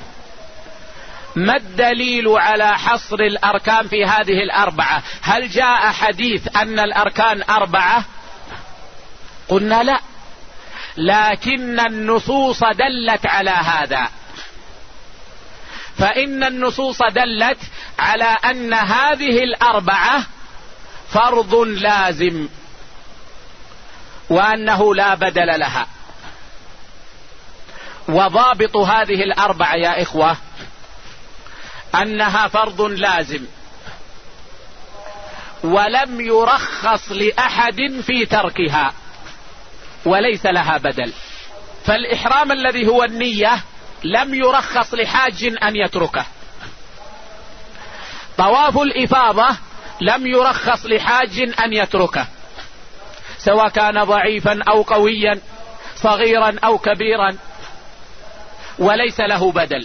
ما الدليل على حصر الأركان في هذه الأربعة؟ هل جاء حديث أن الأركان أربعة؟ قلنا لا، لكن النصوص دلت على هذا، فإن النصوص دلت على أن هذه الأربعة فرض لازم وأنه لا بدل لها. وضابط هذه الأربعة يا إخوة أنها فرض لازم ولم يرخص لأحد في تركها وليس لها بدل. فالإحرام الذي هو النية لم يرخص لحاج أن يتركه، طواف الإفاضة لم يرخص لحاج أن يتركه، سواء كان ضعيفا أو قويا، صغيرا أو كبيرا، وليس له بدل.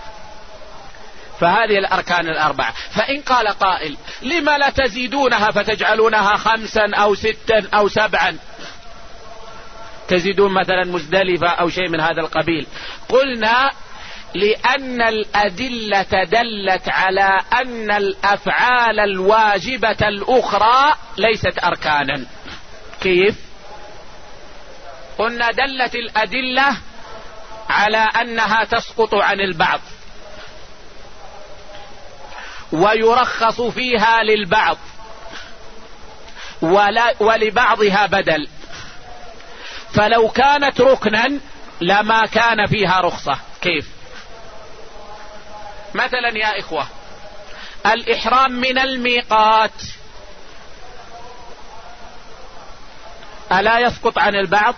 فهذه الأركان الأربعة. فإن قال قائل لما لا تزيدونها فتجعلونها 5 أو 6 أو 7، تزيدون مثلا مزدلفة أو شيء من هذا القبيل، قلنا لأن الأدلة دلت على أن الأفعال الواجبة الأخرى ليست أركانا. كيف؟ قلنا دلت الأدلة على أنها تسقط عن البعض ويرخص فيها للبعض ولبعضها بدل، فلو كانت ركنا لما كان فيها رخصة. كيف؟ مثلا يا إخوة الإحرام من الميقات ألا يسقط عن البعض؟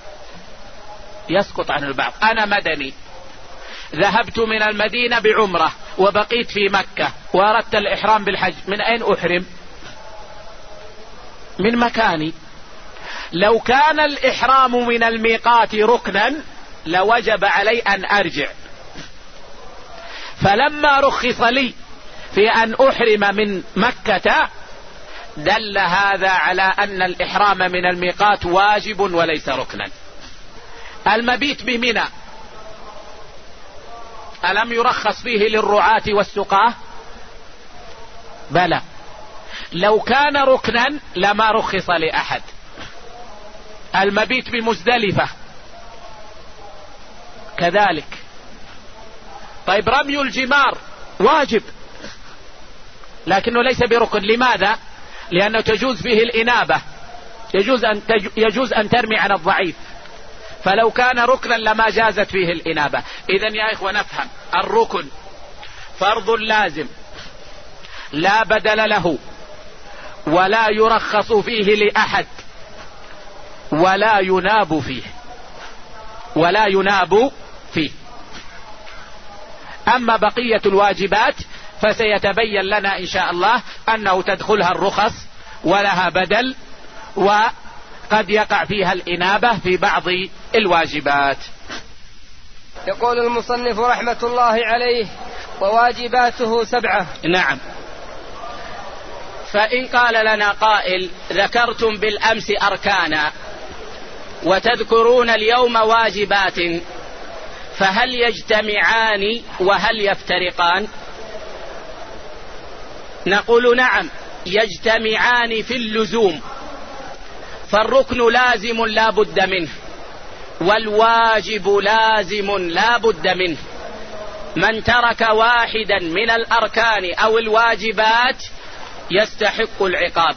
يسقط عن البعض. أنا مدني ذهبت من المدينة بعمرة وبقيت في مكة وأردت الإحرام بالحج، من أين أحرم؟ من مكاني. لو كان الإحرام من الميقات ركنا لوجب علي أن أرجع، فلما رخص لي في أن أحرم من مكة دل هذا على أن الإحرام من الميقات واجب وليس ركنا. المبيت بمنى ألم يرخص فيه للرعاة والسقاة؟ بلى. لو كان ركنا لما رخص لأحد. المبيت بمزدلفة كذلك. طيب رمي الجمار واجب لكنه ليس بركن. لماذا؟ لأنه تجوز فيه الإنابة، يجوز أن ترمي على الضعيف، فلو كان ركنا لما جازت فيه الإنابة. إذن يا إخوة نفهم الركن فرض لازم لا بدل له ولا يرخص فيه لأحد ولا يناب فيه. أما بقية الواجبات فسيتبين لنا إن شاء الله أنه تدخلها الرخص ولها بدل، وقد يقع فيها الإنابة في بعض الواجبات. يقول المصنف رحمة الله عليه: وواجباته 7. نعم. فإن قال لنا قائل: ذكرتم بالأمس أركانا وتذكرون اليوم واجبات، فهل يجتمعان وهل يفترقان؟ نقول نعم، يجتمعان في اللزوم، فالركن لازم لا بد منه والواجب لازم لا بد منه. من ترك واحدا من الأركان أو الواجبات يستحق العقاب.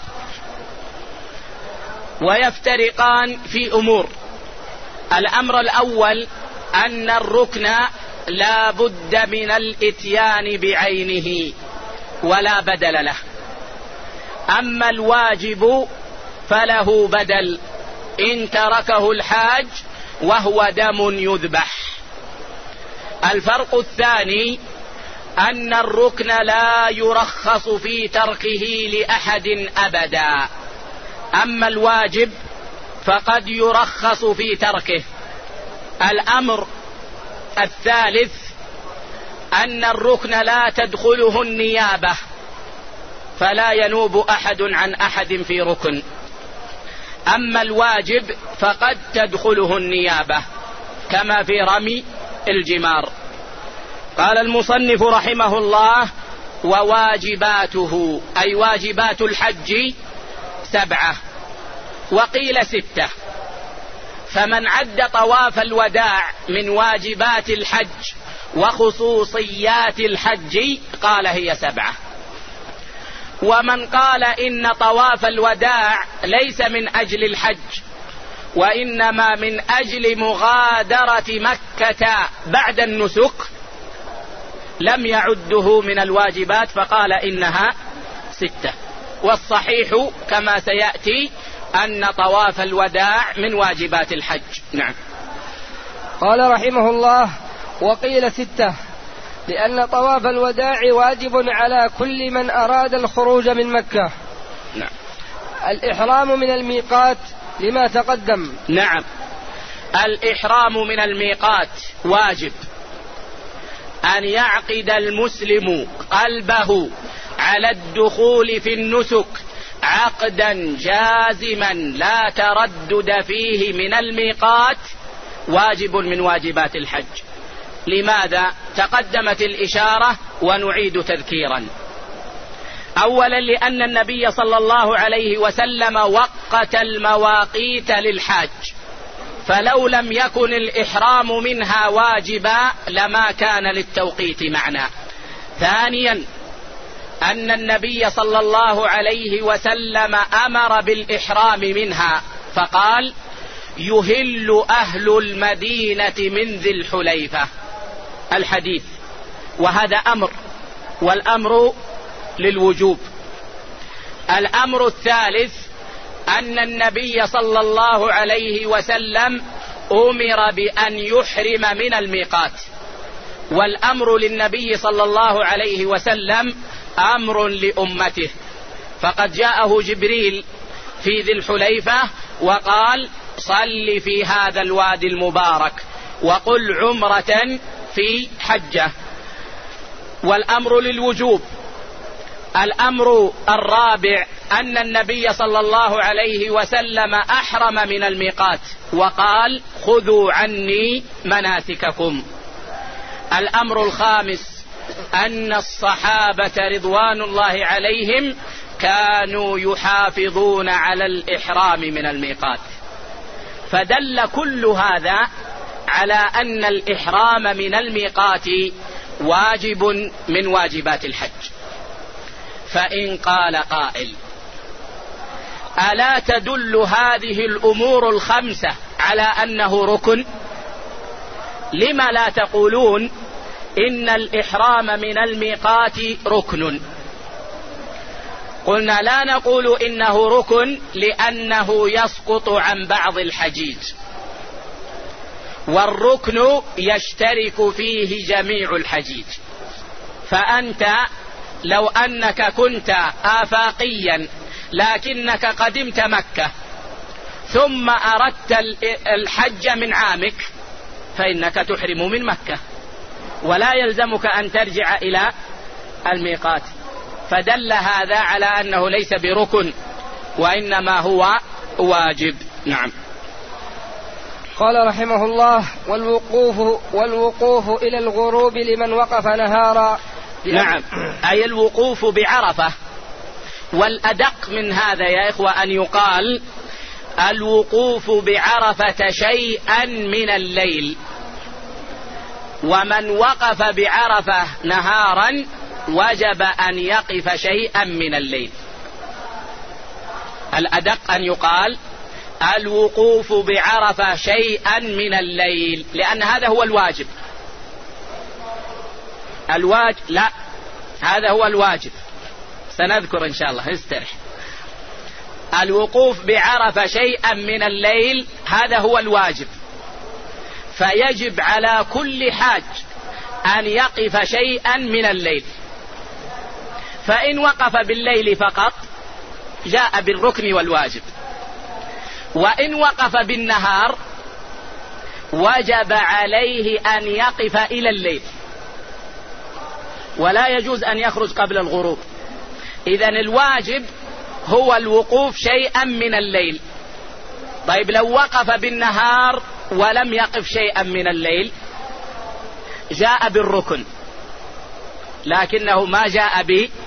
ويفترقان في أمور. الأمر الأول أن الركن لا بد من الإتيان بعينه ولا بدل له، أما الواجب فله بدل إن تركه الحاج وهو دم يذبح. الفرق الثاني أن الركن لا يرخص في تركه لأحد أبدا، أما الواجب فقد يرخص في تركه. الأمر الثالث أن الركن لا تدخله النيابة، فلا ينوب أحد عن أحد في ركن، أما الواجب فقد تدخله النيابة كما في رمي الجمار. قال المصنف رحمه الله: وواجباته أي واجبات الحج 7، وقيل 6، فمن عد طواف الوداع من واجبات الحج وخصوصيات الحج قال هي 7. ومن قال إن طواف الوداع ليس من أجل الحج وإنما من أجل مغادرة مكة بعد النسك لم يعده من الواجبات فقال إنها 6. والصحيح كما سيأتي أن طواف الوداع من واجبات الحج. نعم. قال رحمه الله: وقيل 6 لأن طواف الوداع واجب على كل من أراد الخروج من مكة. نعم. الإحرام من الميقات لما تقدم. نعم، الإحرام من الميقات واجب، أن يعقد المسلم قلبه على الدخول في النسك عقدا جازما لا تردد فيه من الميقات، واجب من واجبات الحج. لماذا؟ تقدمت الإشارة ونعيد تذكيرا. أولا لأن النبي صلى الله عليه وسلم وقت المواقيت للحاج، فلو لم يكن الإحرام منها واجبا لما كان للتوقيت معنى. ثانيا أن النبي صلى الله عليه وسلم أمر بالإحرام منها فقال: يهل أهل المدينة من ذي الحليفة، الحديث، وهذا أمر، والأمر للوجوب. الأمر الثالث أن النبي صلى الله عليه وسلم أمر بأن يحرم من الميقات، والأمر للنبي صلى الله عليه وسلم أمر لأمته، فقد جاءه جبريل في ذي الحليفة وقال: صل في هذا الوادي المبارك وقل عمرة في حجة، والأمر للوجوب. الأمر الرابع أن النبي صلى الله عليه وسلم أحرم من الميقات وقال: خذوا عني مناسككم. الأمر الخامس أن الصحابة رضوان الله عليهم كانوا يحافظون على الإحرام من الميقات، فدل كل هذا على أن الإحرام من الميقات واجب من واجبات الحج. فإن قال قائل: ألا تدل هذه الأمور الخمسة على أنه ركن؟ لما لا تقولون إن الإحرام من الميقات ركن؟ قلنا: لا نقول إنه ركن لأنه يسقط عن بعض الحجيج، والركن يشترك فيه جميع الحجيج. فأنت لو أنك كنت آفاقيا لكنك قدمت مكة ثم أردت الحج من عامك فإنك تحرم من مكة ولا يلزمك أن ترجع إلى الميقات، فدل هذا على أنه ليس بركن وإنما هو واجب. نعم. قال رحمه الله: والوقوف إلى الغروب لمن وقف نهارا. نعم، أي الوقوف بعرفة. والأدق من هذا يا إخوة أن يقال الوقوف بعرفة شيئا من الليل، ومن وقف بعرفة نهارا وجب أن يقف شيئا من الليل. الأدق أن يقال الوقوف بعرفة شيئا من الليل، لأن هذا هو الواجب. لا، هذا هو الواجب، سنذكر إن شاء الله، استرح. الوقوف بعرفة شيئا من الليل هذا هو الواجب، فيجب على كل حاج أن يقف شيئا من الليل. فإن وقف بالليل فقط جاء بالركن والواجب، وإن وقف بالنهار وجب عليه أن يقف إلى الليل، ولا يجوز أن يخرج قبل الغروب. إذن الواجب هو الوقوف شيئا من الليل. طيب لو وقف بالنهار ولم يقف شيئا من الليل جاء بالركن لكنه ما جاء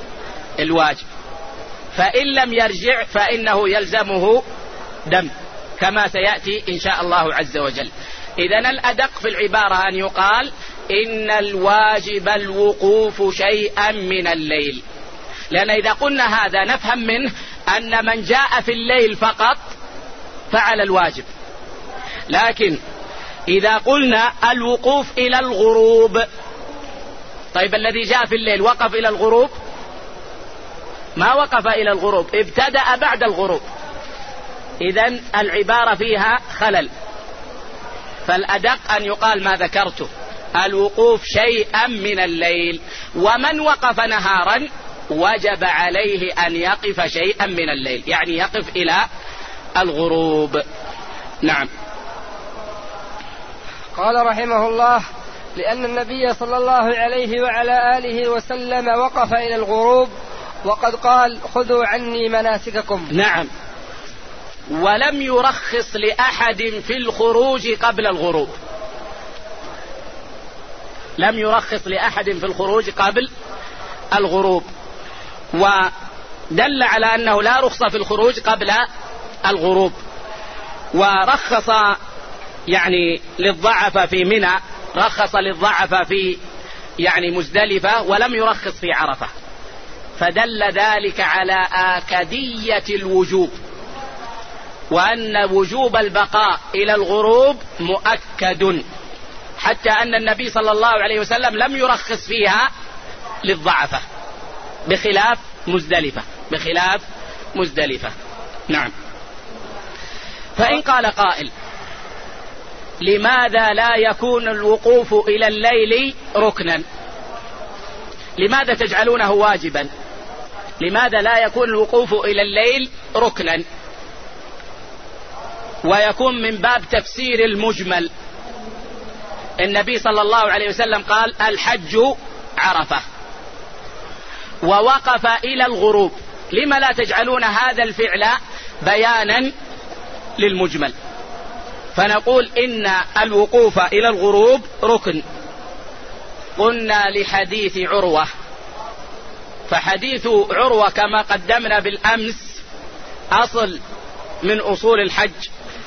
بالواجب، فإن لم يرجع فإنه يلزمه دم. كما سيأتي إن شاء الله عز وجل. إذن الأدق في العبارة أن يقال إن الواجب الوقوف شيئا من الليل، لأن إذا قلنا هذا نفهم منه أن من جاء في الليل فقط فعل الواجب، لكن إذا قلنا الوقوف إلى الغروب، طيب الذي جاء في الليل وقف إلى الغروب؟ ما وقف إلى الغروب، ابتدأ بعد الغروب، إذن العبارة فيها خلل. فالأدق أن يقال ما ذكرته، الوقوف شيئا من الليل، ومن وقف نهارا وجب عليه أن يقف شيئا من الليل، يعني يقف إلى الغروب. نعم. قال رحمه الله: لأن النبي صلى الله عليه وعلى آله وسلم وقف إلى الغروب، وقد قال: خذوا عني مناسككم. نعم. ولم يرخص لأحد في الخروج قبل الغروب، لم يرخص لأحد في الخروج قبل الغروب، ودل على أنه لا رخصة في الخروج قبل الغروب. ورخص يعني للضعف في منى، رخص للضعف في يعني مزدلفة، ولم يرخص في عرفة، فدل ذلك على آكدية الوجوب، وأن وجوب البقاء إلى الغروب مؤكد، حتى أن النبي صلى الله عليه وسلم لم يرخص فيها للضعفة بخلاف مزدلفة. نعم. فإن قال قائل: لماذا لا يكون الوقوف إلى الليل ركنا؟ لماذا تجعلونه واجبا؟ لماذا لا يكون الوقوف إلى الليل ركنا ويكون من باب تفسير المجمل؟ النبي صلى الله عليه وسلم قال: الحج عرفة، ووقف إلى الغروب، لما لا تجعلون هذا الفعل بيانا للمجمل؟ فنقول إن الوقوف إلى الغروب ركن. قلنا لحديث عروة، فحديث عروة كما قدمنا بالأمس أصل من أصول الحج،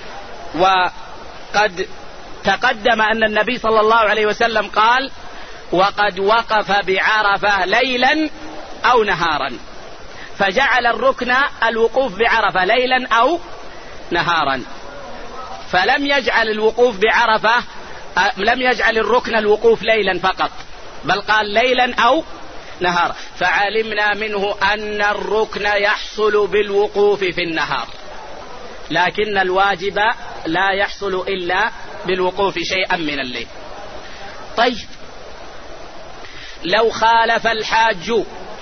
وقد تقدم أن النبي صلى الله عليه وسلم قال: وقد وقف بعرفة ليلا أو نهارا، فجعل الركن الوقوف بعرفة ليلا أو نهارا، فلم يجعل الوقوف بعرفة، لم يجعل الركن الوقوف ليلا فقط، بل قال ليلا أو نهارا، فعلمنا منه أن الركن يحصل بالوقوف في النهار، لكن الواجب لا يحصل إلا بالوقوف شيئا من الليل. طيب، لو خالف الحاج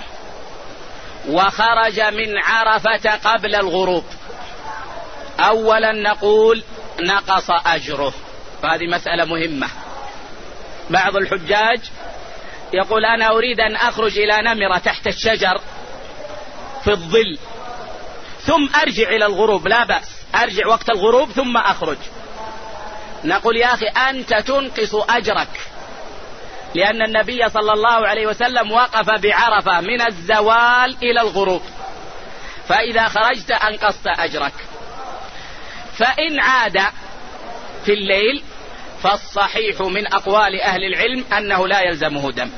وخرج من عرفة قبل الغروب، أولا نقول نقص أجره، وهذه مسألة مهمة. بعض الحجاج يقول: أنا أريد أن أخرج إلى نمرة تحت الشجر في الظل ثم أرجع إلى الغروب، لا بأس، أرجع وقت الغروب ثم أخرج. نقول: يا أخي أنت تنقص أجرك، لأن النبي صلى الله عليه وسلم وقف بعرفة من الزوال إلى الغروب، فإذا خرجت أنقصت أجرك. فإن عاد في الليل فالصحيح من أقوال أهل العلم أنه لا يلزمه دم،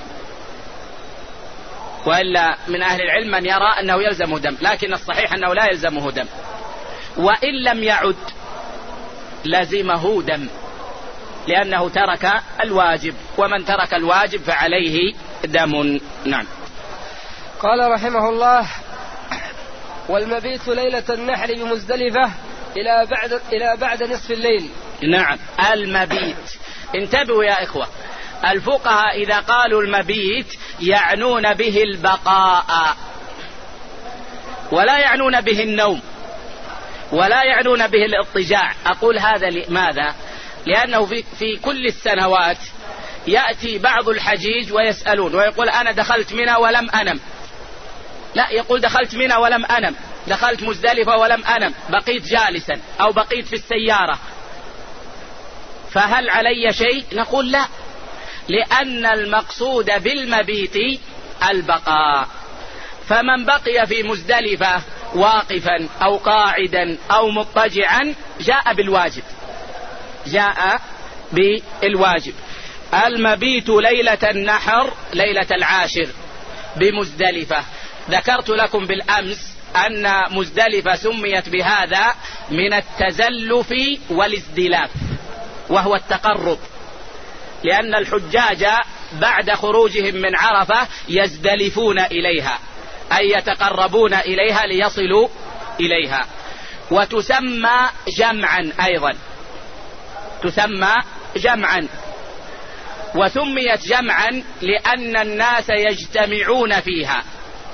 وإلا من أهل العلم من يرى أنه يلزمه دم، لكن الصحيح أنه لا يلزمه دم. وإن لم يعد لزمه دم، لأنه ترك الواجب، ومن ترك الواجب فعليه دم. نعم. قال رحمه الله: والمبيت ليلة النحر بمزدلفة إلى بعد نصف الليل. نعم، المبيت. انتبهوا يا إخوة، الفقهاء إذا قالوا المبيت يعنون به البقاء، ولا يعنون به النوم، ولا يعنون به الاضطجاع. أقول هذا لماذا؟ لأنه في كل السنوات يأتي بعض الحجيج ويسألون ويقول: أنا دخلت منى ولم أنم. لا، يقول: دخلت منى ولم أنم، دخلت مزدلفة ولم أنم، بقيت جالسا أو بقيت في السيارة، فهل علي شيء؟ نقول: لا، لأن المقصود بالمبيت البقاء، فمن بقي في مزدلفة واقفا أو قاعدا أو مضطجعا جاء بالواجب، جاء بالواجب. المبيت ليلة النحر ليلة العاشر بمزدلفة. ذكرت لكم بالأمس أن مزدلفة سميت بهذا من التزلف والازدلاف، وهو التقرب، لأن الحجاج بعد خروجهم من عرفة يزدلفون إليها، أي يتقربون إليها ليصلوا إليها. وتسمى جمعا أيضا، تسمى جمعا. وسميت جمعا لأن الناس يجتمعون فيها.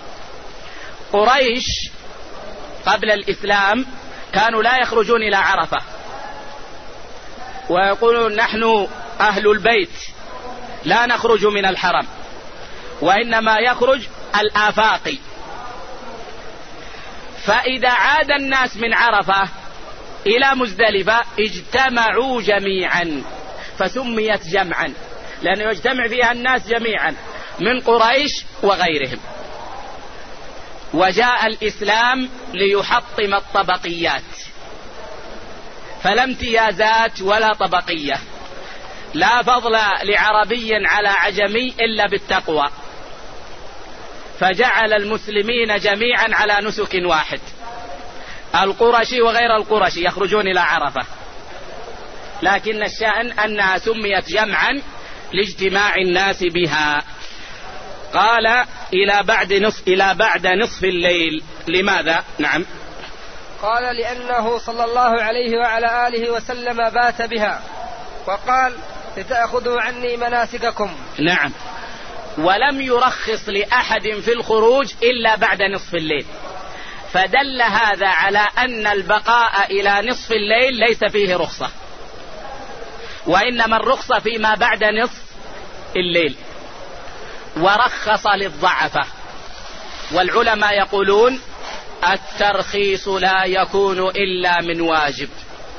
قريش قبل الإسلام كانوا لا يخرجون إلى عرفة، ويقولون نحن أهل البيت لا نخرج من الحرم، وإنما يخرج الآفاقي. فإذا عاد الناس من عرفة إلى مزدلفة اجتمعوا جميعا، فسميت جمعا لأنه يجتمع فيها الناس جميعا من قريش وغيرهم. وجاء الإسلام ليحطم الطبقيات، فلا امتيازات ولا طبقية، لا فضل لعربي على عجمي إلا بالتقوى، فجعل المسلمين جميعا على نسك واحد، القرشي وغير القرشي يخرجون إلى عرفة، لكن الشأن أنها سميت جمعا لاجتماع الناس بها. قال إلى بعد نصف الليل. لماذا؟ نعم. قال لأنه صلى الله عليه وعلى آله وسلم بات بها، وقال لتأخذوا عني مناسككم. نعم. ولم يرخص لأحد في الخروج إلا بعد نصف الليل، فدل هذا على أن البقاء إلى نصف الليل ليس فيه رخصة، وإنما الرخصة فيما بعد نصف الليل. ورخص للضعفة. والعلماء يقولون الترخيص لا يكون إلا من واجب.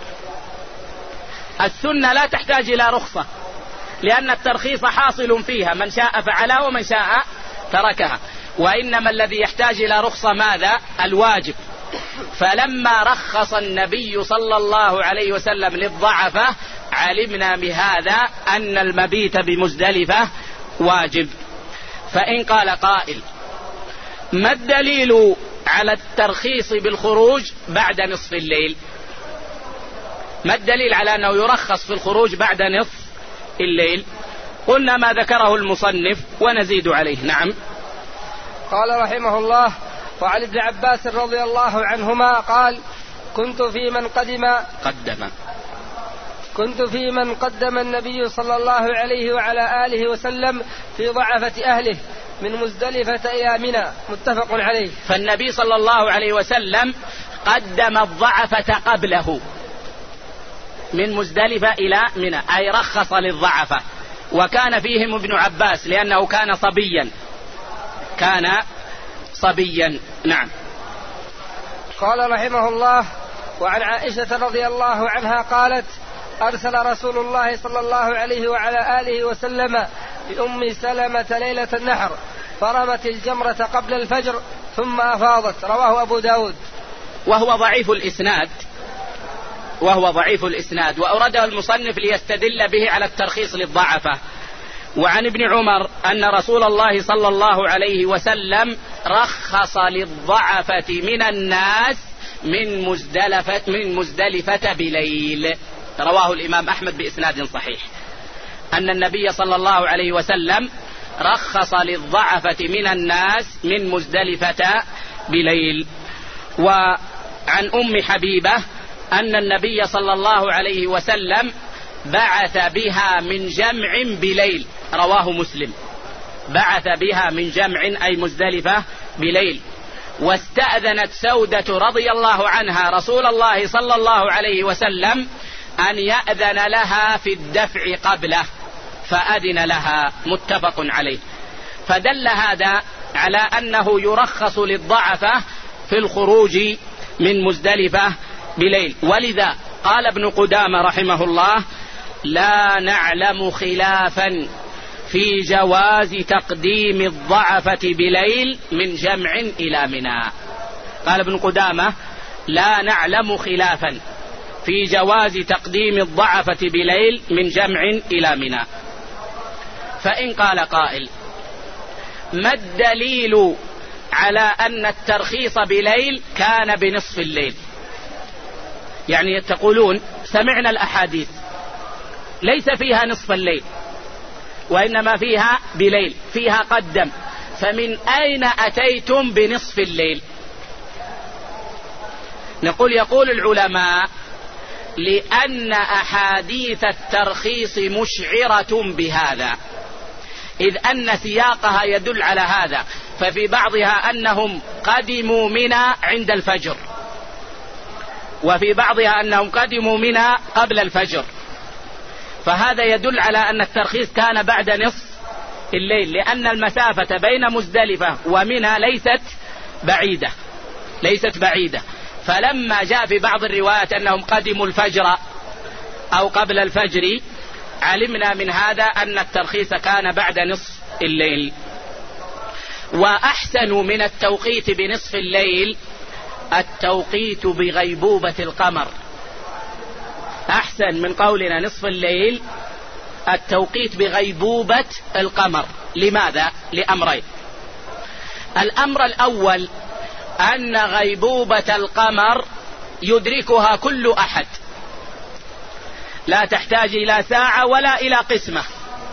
السنة لا تحتاج إلى رخصة، لأن الترخيص حاصل فيها، من شاء فعلها ومن شاء تركها. وإنما الذي يحتاج إلى رخصة ماذا؟ الواجب. فلما رخص النبي صلى الله عليه وسلم للضعفة علمنا بهذا أن المبيت بمزدلفة واجب. فإن قال قائل ما الدليل على الترخيص بالخروج بعد نصف الليل؟ ما الدليل على أنه يرخص في الخروج بعد نصف الليل؟ قلنا ما ذكره المصنف ونزيد عليه. نعم. قال رحمه الله: وعن ابن عباس رضي الله عنهما قال: كنت في من قدم النبي صلى الله عليه وعلى آله وسلم في ضعفة أهله من مزدلفة إلى منى. متفق عليه. فالنبي صلى الله عليه وسلم قدم الضعفة قبله من مزدلفة إلى منى، أي رخص للضعفة. وكان فيهم ابن عباس لأنه كان صبيا. نعم. قال رحمه الله: وعن عائشة رضي الله عنها قالت: أرسل رسول الله صلى الله عليه وعلى آله وسلم بأم سلمة ليلة النحر فرمت الجمرة قبل الفجر ثم أفاضت. رواه أبو داود. وهو ضعيف الإسناد، وأورده المصنف ليستدل به على الترخيص للضعفة. وعن ابن عمر أن رسول الله صلى الله عليه وسلم رخص للضعفة من الناس من مزدلفة بليل. رواه الإمام أحمد بإسناد صحيح أن النبي صلى الله عليه وسلم رخص للضعفة من الناس من مزدلفة بليل. وعن أم حبيبة أن النبي صلى الله عليه وسلم بعث بها من جمع بليل. رواه مسلم. بعث بها من جمع أي مزدلفة بليل. واستأذنت سودة رضي الله عنها رسول الله صلى الله عليه وسلم أن يأذن لها في الدفع قبله فأذن لها. متفق عليه. فدل هذا على أنه يرخص للضعفة في الخروج من مزدلفة بليل. ولذا قال ابن قدامة رحمه الله: لا نعلم خلافا في جواز تقديم الضعفة بليل من جمع إلى منى. قال ابن قدامة: لا نعلم خلافا في جواز تقديم الضعفة بليل من جمع إلى منى. فإن قال قائل: ما الدليل على أن الترخيص بليل كان بنصف الليل؟ يعني تقولون سمعنا الأحاديث ليس فيها نصف الليل وإنما فيها بليل، فيها قدم، فمن أين أتيتم بنصف الليل؟ نقول: يقول العلماء: لأن أحاديث الترخيص مشعرة بهذا، إذ أن سياقها يدل على هذا. ففي بعضها أنهم قدموا منى عند الفجر، وفي بعضها أنهم قدموا منى قبل الفجر، فهذا يدل على أن الترخيص كان بعد نصف الليل، لأن المسافة بين مزدلفة ومنى ليست بعيدة. فلما جاء في بعض الروايات أنهم قدموا الفجر أو قبل الفجر، علمنا من هذا أن الترخيص كان بعد نصف الليل. وأحسن من التوقيت بنصف الليل التوقيت بغيبوبة القمر، أحسن من قولنا نصف الليل التوقيت بغيبوبة القمر. لماذا؟ لأمرين: الأمر الأول أن غيبوبة القمر يدركها كل أحد، لا تحتاج إلى ساعة ولا إلى قسمة،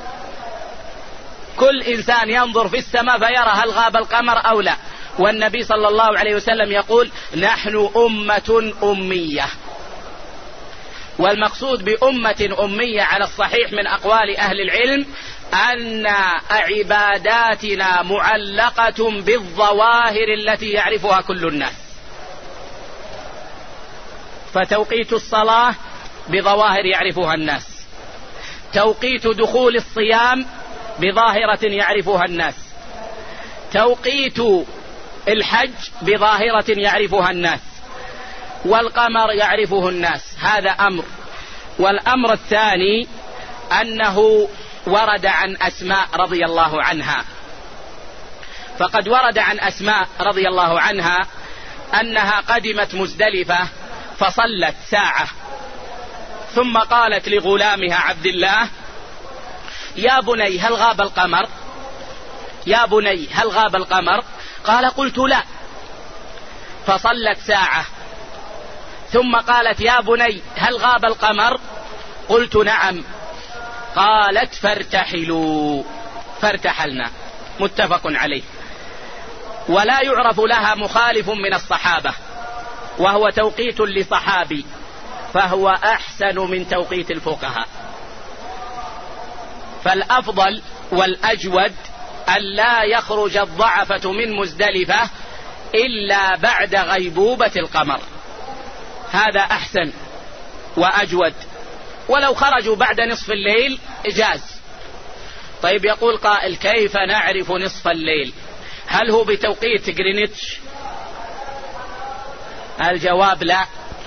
كل إنسان ينظر في السماء فيرى هل غاب القمر أو لا. والنبي صلى الله عليه وسلم يقول: نحن أمة أمية. والمقصود بأمة أمية على الصحيح من أقوال أهل العلم أن عباداتنا معلقة بالظواهر التي يعرفها كل الناس، فتوقيت الصلاة بظواهر يعرفها الناس، توقيت دخول الصيام بظاهرة يعرفها الناس، توقيت الحج بظاهرة يعرفها الناس، والقمر يعرفه الناس. هذا أمر. والأمر الثاني أنه ورد عن أسماء رضي الله عنها، فقد ورد عن أسماء رضي الله عنها أنها قدمت مزدلفة فصلت ساعة، ثم قالت لغلامها عبد الله: يا بني هل غاب القمر؟ يا بني هل غاب القمر؟ قال: قلت لا. فصلت ساعة، ثم قالت: يا بني هل غاب القمر؟ قلت نعم. قالت: فارتحلوا. فارتحلنا. متفق عليه. ولا يعرف لها مخالف من الصحابة، وهو توقيت لصحابي، فهو أحسن من توقيت الفقهاء. فالأفضل والأجود أن لا يخرج الضعفة من مزدلفة إلا بعد غيبوبة القمر، هذا أحسن وأجود. ولو خرجوا بعد نصف الليل إجاز. طيب، يقول قائل: كيف نعرف نصف الليل؟ هل هو بتوقيت غرينتش؟ الجواب لا،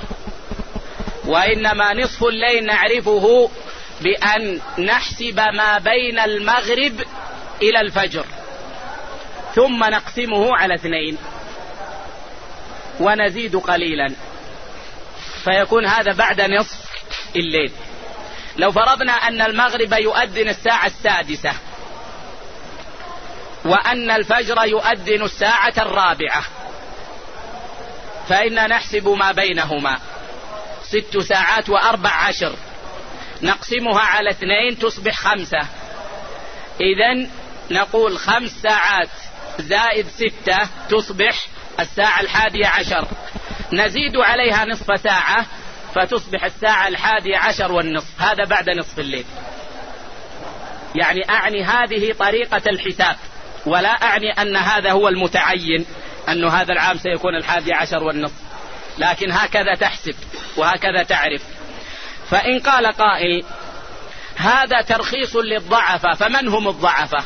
وإنما نصف الليل نعرفه بأن نحسب ما بين المغرب إلى الفجر، ثم نقسمه على 2 ونزيد قليلا، فيكون هذا بعد نصف الليل. لو فرضنا أن المغرب يؤذن الساعة 6 وأن الفجر يؤذن الساعة 4، فإن نحسب ما بينهما 6 ساعات و14، نقسمها على 2 تصبح 5. إذن نقول 5 ساعات زائد 6 تصبح الساعة 11، نزيد عليها نصف ساعة فتصبح الساعة 11:10، هذا بعد نصف الليل. يعني أعني هذه طريقة الحساب، ولا أعني أن هذا هو المتعين، أن هذا العام سيكون 11:10، لكن هكذا تحسب وهكذا تعرف. فإن قال قائل: هذا ترخيص للضعفة، فمن هم الضعفة؟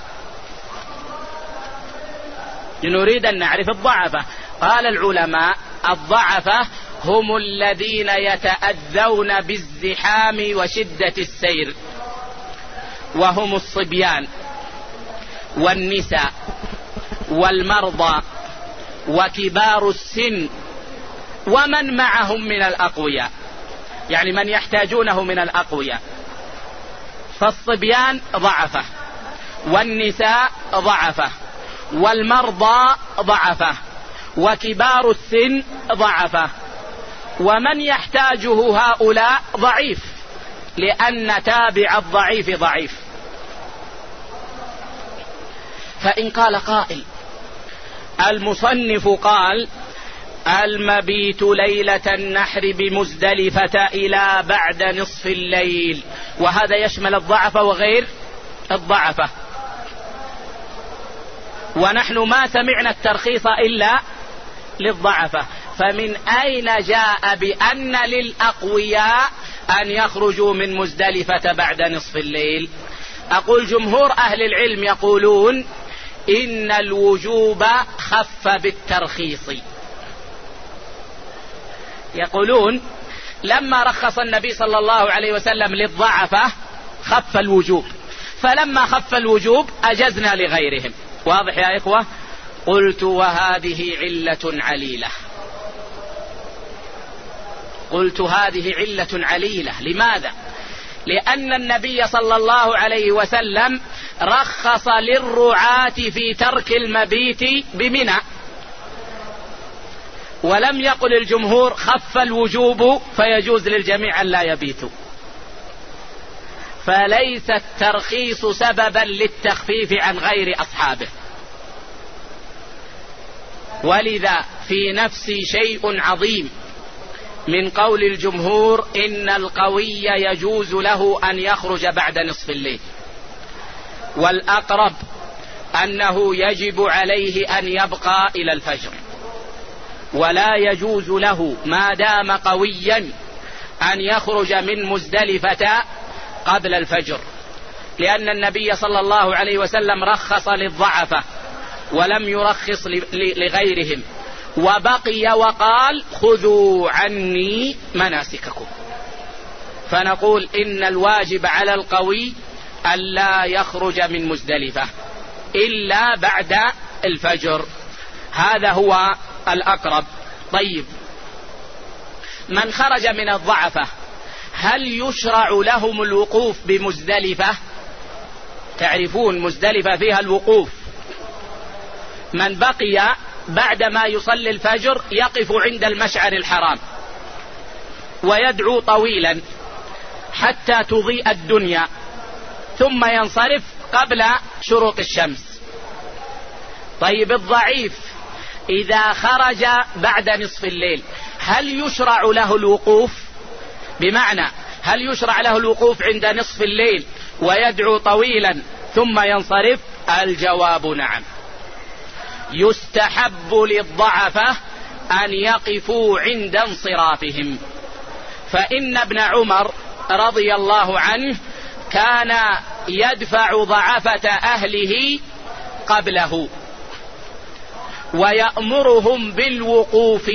نريد أن نعرف الضعفة. قال العلماء: الضعفة هم الذين يتأذون بالزحام وشدة السير، وهم الصبيان والنساء والمرضى وكبار السن ومن معهم من الأقوياء. يعني من يحتاجونه من الأقوياء. فالصبيان ضعفة، والنساء ضعفة، والمرضى ضعفة، وكبار السن ضعفة، ومن يحتاجه هؤلاء ضعيف، لأن تابع الضعيف ضعيف. فإن قال قائل المصنف قال المبيت ليلة النحر بمزدلفة إلى بعد نصف الليل، وهذا يشمل الضعف وغير الضعفة، ونحن ما سمعنا الترخيص إلا للضعفة، فمن أين جاء بأن للأقوياء أن يخرجوا من مزدلفة بعد نصف الليل؟ أقول جمهور أهل العلم يقولون إن الوجوب خف بالترخيص. يقولون لما رخص النبي صلى الله عليه وسلم للضعفة خف الوجوب، فلما خف الوجوب أجزنا لغيرهم. واضح يا إخوة؟ قلت وهذه علة عليلة. قلت هذه علة عليلة. لماذا؟ لأن النبي صلى الله عليه وسلم رخص للرعاة في ترك المبيت بمنى، ولم يقل الجمهور خف الوجوب فيجوز للجميع أن لا يبيتوا. فليس الترخيص سببا للتخفيف عن غير أصحابه. ولذا في نفسي شيء عظيم من قول الجمهور إن القوي يجوز له أن يخرج بعد نصف الليل، والأقرب أنه يجب عليه أن يبقى إلى الفجر، ولا يجوز له ما دام قويا أن يخرج من مزدلفة قبل الفجر، لأن النبي صلى الله عليه وسلم رخص للضعفة ولم يرخص لغيرهم، وبقي وقال خذوا عني مناسككم. فنقول إن الواجب على القوي ألا يخرج من مزدلفة إلا بعد الفجر، هذا هو الأقرب. طيب، من خرج من الضعفة هل يشرع لهم الوقوف بمزدلفة؟ تعرفون مزدلفة فيها الوقوف. من بقي بعدما يصلي الفجر يقف عند المشعر الحرام ويدعو طويلا حتى تضيء الدنيا، ثم ينصرف قبل شروق الشمس. طيب، الضعيف إذا خرج بعد نصف الليل هل يشرع له الوقوف؟ بمعنى هل يشرع له الوقوف عند نصف الليل ويدعو طويلا ثم ينصرف؟ الجواب نعم. يستحب للضعفة أن يقفوا عند انصرافهم، فإن ابن عمر رضي الله عنه كان يدفع ضعفة أهله قبله ويأمرهم بالوقوف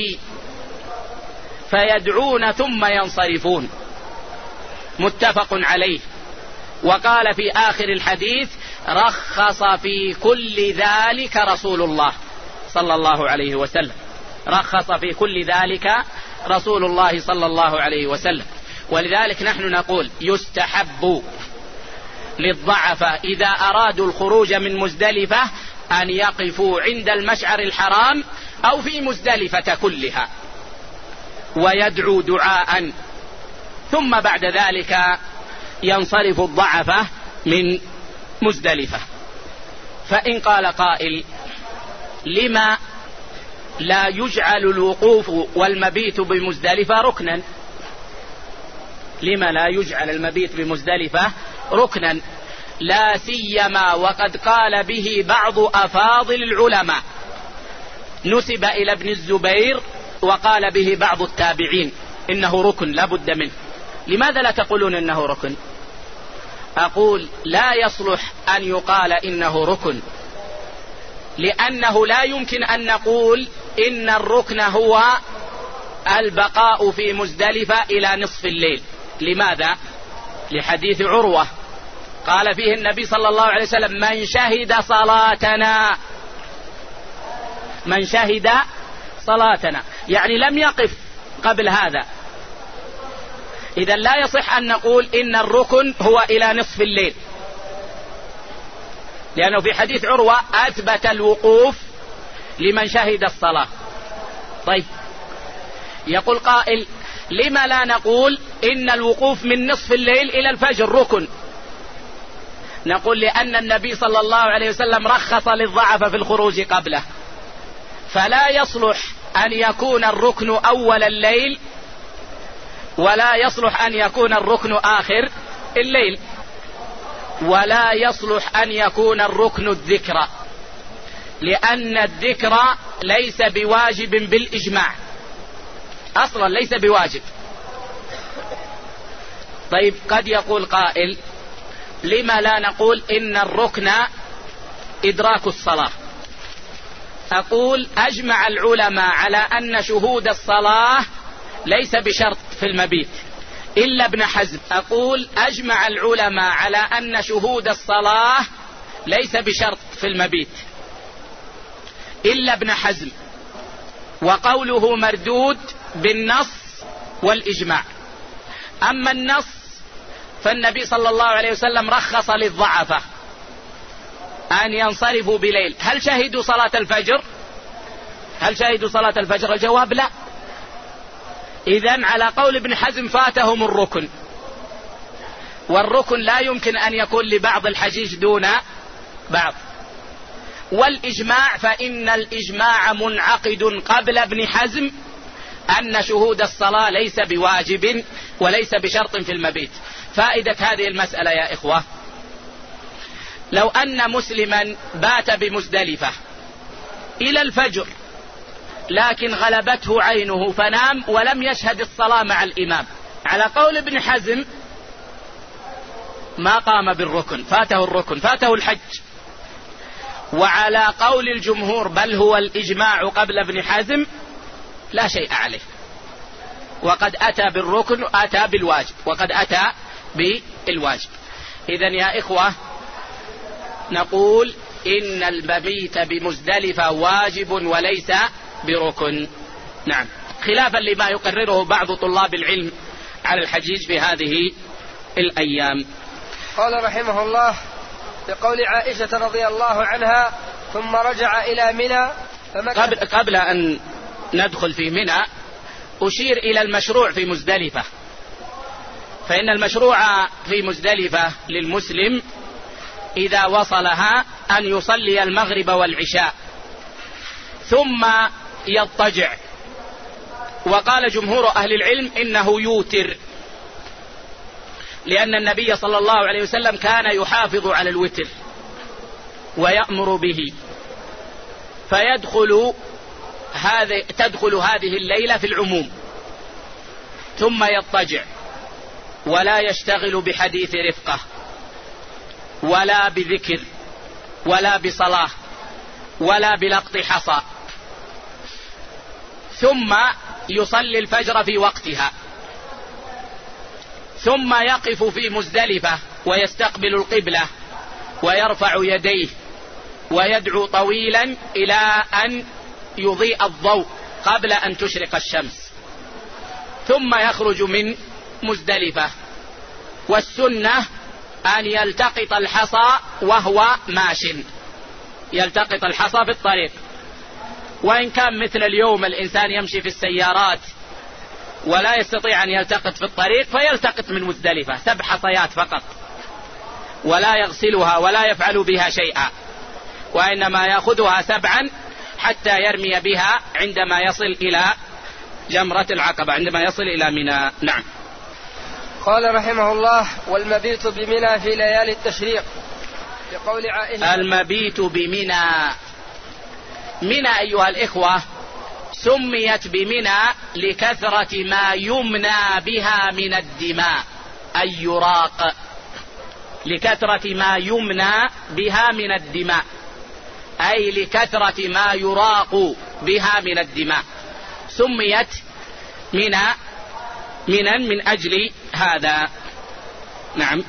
فيدعون ثم ينصرفون، متفق عليه. وقال في آخر الحديث رخص في كل ذلك رسول الله صلى الله عليه وسلم، رخص في كل ذلك رسول الله صلى الله عليه وسلم. ولذلك نحن نقول يستحب للضعفة إذا أرادوا الخروج من مزدلفة أن يقفوا عند المشعر الحرام أو في مزدلفة كلها ويدعو دعاء، ثم بعد ذلك ينصرف الضعفة من مزدلفة. فإن قال قائل لما لا يجعل الوقوف والمبيت بمزدلفة ركنا؟ لما لا يجعل المبيت بمزدلفة ركنا؟ لا سيما وقد قال به بعض أفاضل العلماء، نسب إلى ابن الزبير وقال به بعض التابعين إنه ركن لا بد منه. لماذا لا تقولون إنه ركن؟ أقول لا يصلح أن يقال إنه ركن، لأنه لا يمكن أن نقول إن الركن هو البقاء في مزدلفة إلى نصف الليل. لماذا؟ لحديث عروة قال فيه النبي صلى الله عليه وسلم من شهد صلاتنا، من شهد صلاتنا، يعني لم يقف قبل هذا. إذا لا يصح أن نقول إن الركن هو إلى نصف الليل، لأنه في حديث عروة أثبت الوقوف لمن شهد الصلاة. طيب، يقول قائل: لما لا نقول إن الوقوف من نصف الليل إلى الفجر ركن؟ نقول: لأن النبي صلى الله عليه وسلم رخص للضعف في الخروج قبله، فلا يصلح أن يكون الركن أول الليل، ولا يصلح أن يكون الركن آخر الليل، ولا يصلح أن يكون الركن الذكر، لأن الذكر ليس بواجب بالإجماع، أصلا ليس بواجب. طيب، قد يقول قائل: لما لا نقول إن الركن إدراك الصلاة؟ أقول: أجمع العلماء على أن شهود الصلاة ليس بشرط في المبيت إلا ابن حزم. أقول: أجمع العلماء على أن شهود الصلاة ليس بشرط في المبيت إلا ابن حزم، وقوله مردود بالنص والإجماع. أما النص فالنبي صلى الله عليه وسلم رخص للضعفة أن ينصرفوا بليل. هل شهدوا صلاة الفجر؟ هل شهدوا صلاة الفجر؟ الجواب لا. إذن على قول ابن حزم فاتهم الركن، والركن لا يمكن أن يكون لبعض الحجيج دون بعض. والإجماع فإن الإجماع منعقد قبل ابن حزم أن شهود الصلاة ليس بواجب وليس بشرط في المبيت. فائدة هذه المسألة يا إخوة: لو أن مسلما بات بمزدلفة إلى الفجر لكن غلبته عينه فنام ولم يشهد الصلاة مع الإمام، على قول ابن حزم ما قام بالركن، فاته الركن، فاته الحج. وعلى قول الجمهور بل هو الإجماع قبل ابن حزم لا شيء عليه، وقد أتى بالركن، أتى بالواجب، وقد أتى بالواجب. إذن يا إخوة نقول إن المبيت بمزدلفة واجب وليس بركن. نعم، خلافا لما يقرره بعض طلاب العلم على الحجيج في هذه الأيام. قال رحمه الله: بقول عائشة رضي الله عنها: ثم رجع إلى منى. قبل أن ندخل في منى أشير إلى المشروع في مزدلفة، فإن المشروع في مزدلفة للمسلم إذا وصلها أن يصلي المغرب والعشاء ثم يضطجع. وقال جمهور أهل العلم إنه يوتر، لأن النبي صلى الله عليه وسلم كان يحافظ على الوتر ويأمر به، تدخل هذه الليلة في العموم. ثم يضطجع ولا يشتغل بحديث رفقة ولا بذكر ولا بصلاة ولا بلقط حصى، ثم يصلي الفجر في وقتها، ثم يقف في مزدلفة ويستقبل القبلة ويرفع يديه ويدعو طويلا إلى أن يضيء الضوء قبل أن تشرق الشمس، ثم يخرج من مزدلفة. والسنة أن يلتقط الحصى وهو ماش، يلتقط الحصى في الطريق. وإن كان مثل اليوم الإنسان يمشي في السيارات ولا يستطيع أن يلتقط في الطريق فيلتقط من مزدلفة 7 حصيات فقط، ولا يغسلها ولا يفعل بها شيئا، وإنما يأخذها 7 حتى يرمي بها عندما يصل إلى جمرة العقبة، عندما يصل إلى منى. نعم. قال رحمه الله: والمبيت بمنى في ليالي التشريق، لقول عائشة. المبيت بمنى، منى أيها الإخوة سميت بمنى لكثرة ما يمنى بها من الدماء، أي يراق، لكثرة ما يمنى بها من الدماء، أي لكثرة ما يراق بها من الدماء، سميت منى من أجل هذا. نعم.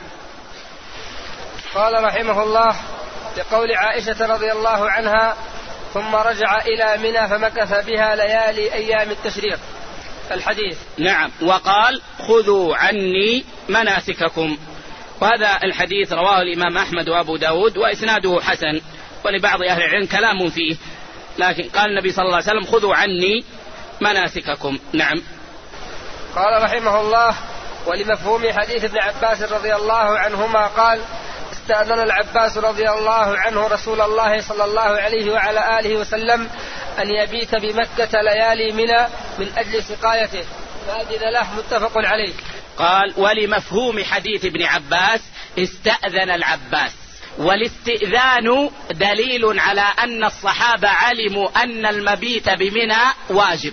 قال رحمه الله: لقول عائشة رضي الله عنها: ثم رجع إلى منى فمكث بها ليالي أيام التشريق. الحديث. نعم. وقال خذوا عني مناسككم. وهذا الحديث رواه الإمام أحمد وأبو داود وإسناده حسن، ولبعض أهل العلم كلام فيه، لكن قال النبي صلى الله عليه وسلم خذوا عني مناسككم. نعم. قال رحمه الله: ولمفهوم حديث ابن عباس رضي الله عنهما قال: استأذن العباس رضي الله عنه رسول الله صلى الله عليه وعلى آله وسلم أن يبيت بمكة ليالي منى من أجل سقايته فأذن له، متفق عليه. قال: ولمفهوم حديث ابن عباس استأذن العباس، والاستئذان دليل على أن الصحابة علموا أن المبيت بمنى واجب.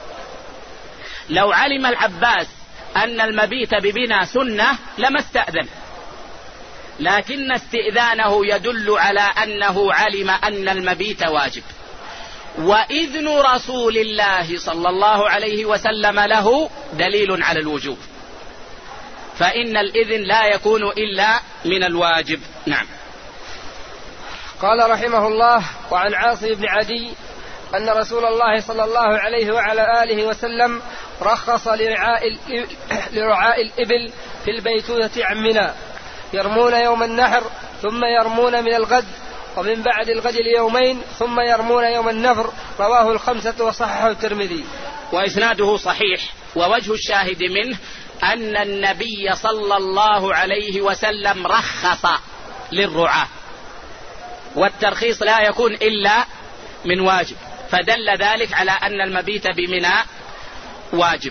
لو علم العباس أن المبيت بمنى سنة لما استأذن، لكن استئذانه يدل على أنه علم أن المبيت واجب. وإذن رسول الله صلى الله عليه وسلم له دليل على الوجوب، فإن الإذن لا يكون إلا من الواجب. نعم. قال رحمه الله: وعن عاصم بن عدي أن رسول الله صلى الله عليه وعلى آله وسلم رخص لرعاء الإبل في البيتوتة عن منى، يرمون يوم النحر ثم يرمون من الغد، ومن بعد الغد ليومين ثم يرمون يوم النفر. رواه الخمسة وصححه الترمذي. وإسناده صحيح. ووجه الشاهد منه أن النبي صلى الله عليه وسلم رخص للرعاة، والترخيص لا يكون إلا من واجب، فدل ذلك على أن المبيت بمنى واجب.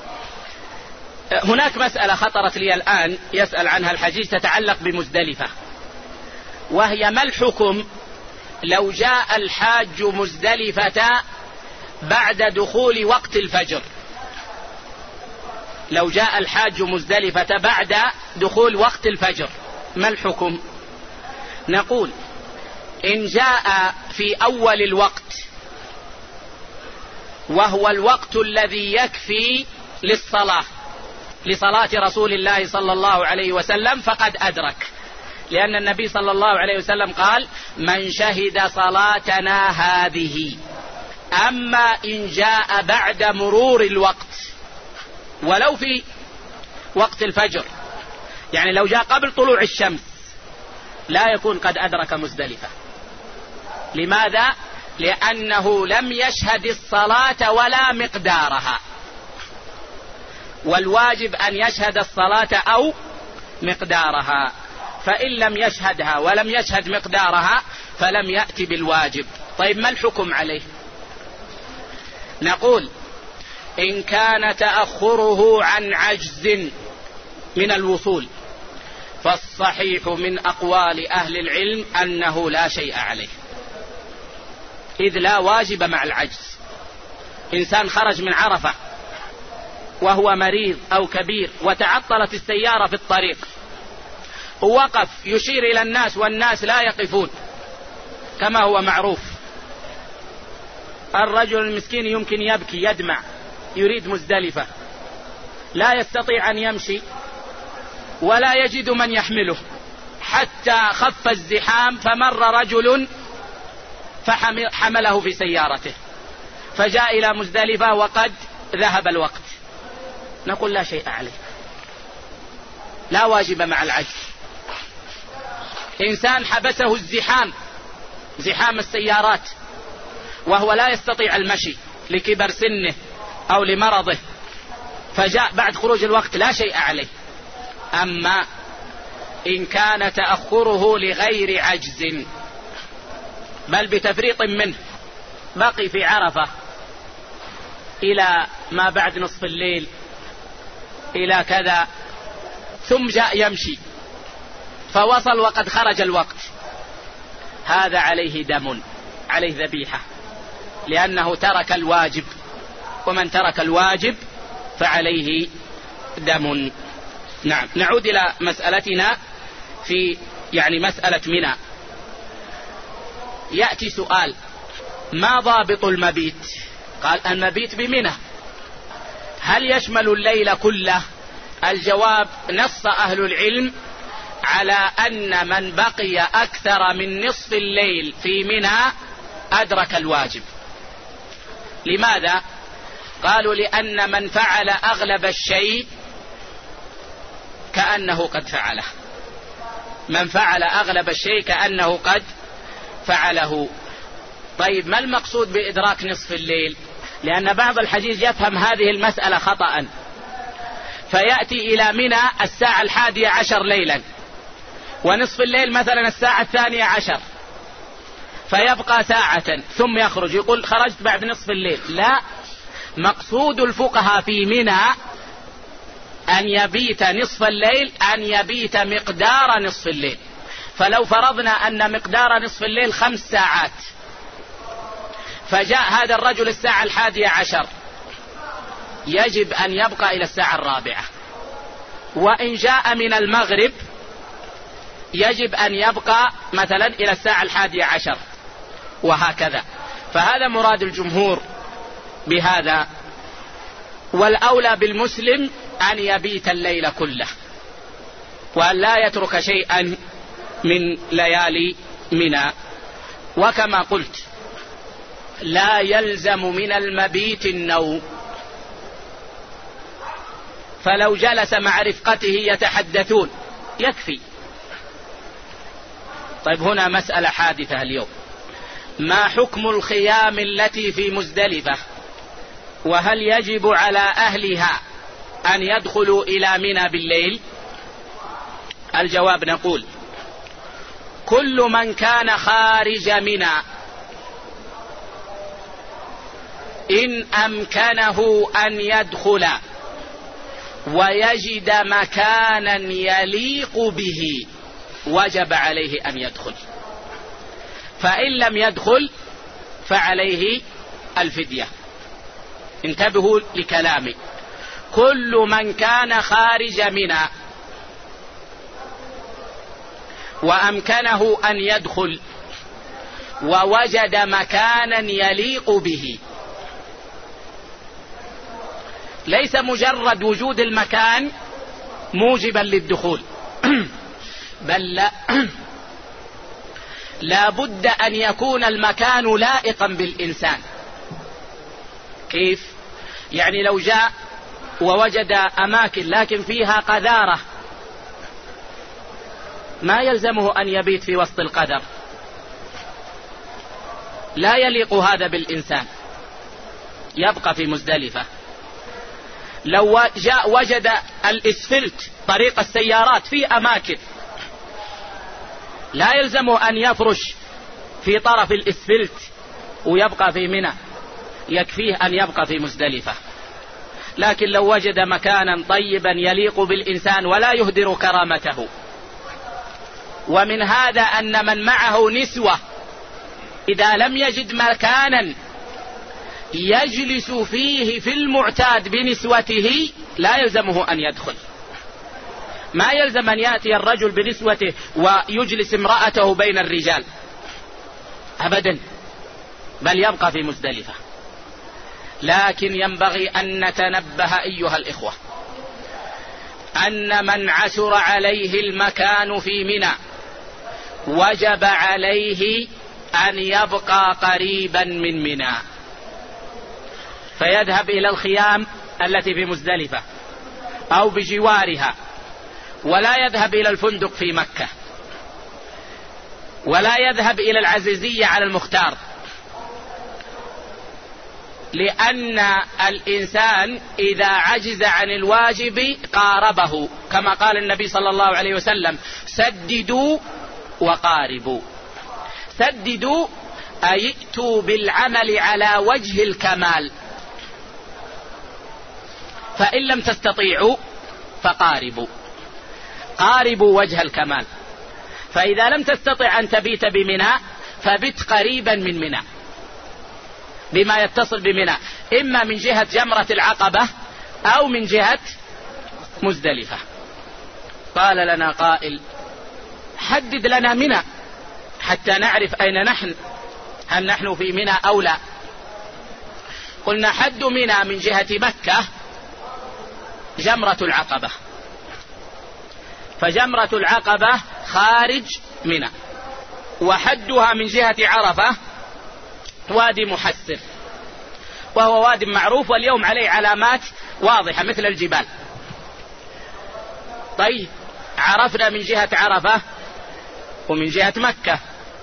هناك مسألة خطرت لي الآن يسأل عنها الحجيج تتعلق بمزدلفة، وهي ما الحكم لو جاء الحاج مزدلفة بعد دخول وقت الفجر؟ لو جاء الحاج مزدلفة بعد دخول وقت الفجر ما الحكم؟ نقول: إن جاء في أول الوقت وهو الوقت الذي يكفي لصلاة رسول الله صلى الله عليه وسلم فقد أدرك، لأن النبي صلى الله عليه وسلم قال: من شهد صلاتنا هذه. أما إن جاء بعد مرور الوقت ولو في وقت الفجر، يعني لو جاء قبل طلوع الشمس، لا يكون قد أدرك مزدلفة. لماذا؟ لأنه لم يشهد الصلاة ولا مقدارها، والواجب أن يشهد الصلاة أو مقدارها، فإن لم يشهدها ولم يشهد مقدارها فلم يأتي بالواجب. طيب ما الحكم عليه؟ نقول: إن كان تأخره عن عجز من الوصول فالصحيح من أقوال أهل العلم أنه لا شيء عليه، إذ لا واجب مع العجز. إنسان خرج من عرفة وهو مريض أو كبير وتعطلت السيارة في الطريق، ووقف يشير إلى الناس والناس لا يقفون كما هو معروف. الرجل المسكين يمكن يبكي يدمع، يريد مزدلفة، لا يستطيع أن يمشي ولا يجد من يحمله، حتى خف الزحام فمر رجل فحمله في سيارته، فجاء إلى مزدلفة وقد ذهب الوقت. نقول: لا شيء عليه، لا واجب مع العجز. إنسان حبسه الزحام، زحام السيارات، وهو لا يستطيع المشي لكبر سنه أو لمرضه، فجاء بعد خروج الوقت، لا شيء عليه. أما إن كان تأخره لغير عجز بل بتفريط منه، بقي في عرفة إلى ما بعد نصف الليل إلى كذا، ثم جاء يمشي فوصل وقد خرج الوقت، هذا عليه دم، عليه ذبيحة، لأنه ترك الواجب، ومن ترك الواجب فعليه دم. نعم. نعود إلى مسألتنا في مسألة منى. يأتي سؤال: ما ضابط المبيت؟ قال: المبيت بمنى. هل يشمل الليل كله؟ الجواب: نص أهل العلم على أن من بقي أكثر من نصف الليل في منى أدرك الواجب. لماذا؟ قالوا لأن من فعل أغلب الشيء كأنه قد فعله، من فعل أغلب الشيء كأنه قد فعله. طيب ما المقصود بإدراك نصف الليل؟ لأن بعض الحجيج يفهم هذه المسألة خطأ، فيأتي إلى منى الساعة 11 ليلا، ونصف الليل مثلا الساعة 12، فيبقى ساعة ثم يخرج يقول خرجت بعد نصف الليل. لا، مقصود الفقهاء في منى أن يبيت نصف الليل، أن يبيت مقدار نصف الليل. فلو فرضنا أن مقدار نصف الليل 5 ساعات، فجاء هذا الرجل الساعة 11، يجب أن يبقى إلى الساعة 4. وإن جاء من المغرب يجب أن يبقى مثلا إلى الساعة 11، وهكذا. فهذا مراد الجمهور بهذا. والأولى بالمسلم أن يبيت الليل كله، وأن لا يترك شيئا من ليالي منى. وكما قلت لا يلزم من المبيت النوم، فلو جلس مع رفقته يتحدثون يكفي. طيب هنا مسألة حادثة اليوم، ما حكم الخيام التي في مزدلفة؟ وهل يجب على أهلها أن يدخلوا إلى منى بالليل؟ الجواب نقول كل من كان خارج منى إن أمكنه أن يدخل ويجد مكانا يليق به وجب عليه أن يدخل، فإن لم يدخل فعليه الفدية. انتبهوا لكلامي، كل من كان خارج منى وأمكنه أن يدخل ووجد مكانا يليق به، ليس مجرد وجود المكان موجبا للدخول، بل لا بد أن يكون المكان لائقا بالإنسان. كيف؟ يعني لو جاء ووجد أماكن لكن فيها قذارة ما يلزمه أن يبيت في وسط القذر، لا يليق هذا بالإنسان، يبقى في مزدلفة. لو جاء وجد الإسفلت طريق السيارات في أماكن لا يلزمه أن يفرش في طرف الإسفلت ويبقى في منى، يكفيه أن يبقى في مزدلفة. لكن لو وجد مكانا طيبا يليق بالإنسان ولا يهدر كرامته. ومن هذا أن من معه نسوة إذا لم يجد مكانا يجلس فيه في المعتاد بنسوته لا يلزمه أن يدخل. ما يلزم أن يأتي الرجل بنسوته ويجلس امرأته بين الرجال أبدا، بل يبقى في مزدلفة. لكن ينبغي أن نتنبه أيها الإخوة أن من عسر عليه المكان في منى وجب عليه أن يبقى قريبا من منى، فيذهب إلى الخيام التي في مزدلفة أو بجوارها، ولا يذهب إلى الفندق في مكة، ولا يذهب إلى العزيزية على المختار، لأن الإنسان إذا عجز عن الواجب قاربه، كما قال النبي صلى الله عليه وسلم سددوا وقاربوا. سددوا أي ائتوا بالعمل على وجه الكمال، فإن لم تستطيعوا فقاربوا، قاربوا وجه الكمال. فإذا لم تستطع أن تبيت بمنى فبت قريبا من منى بما يتصل بمنى، إما من جهة جمرة العقبة أو من جهة مزدلفة. قال لنا قائل حدد لنا منى حتى نعرف أين نحن، هل نحن في منى أو لا؟ قلنا حد منى من جهة مكة جمرة العقبة، فجمرة العقبة خارج منى، وحدها من جهة عرفة وادي محسر. وهو واد معروف واليوم عليه علامات واضحة مثل الجبال. طيب عرفنا من جهة عرفة ومن جهة مكة،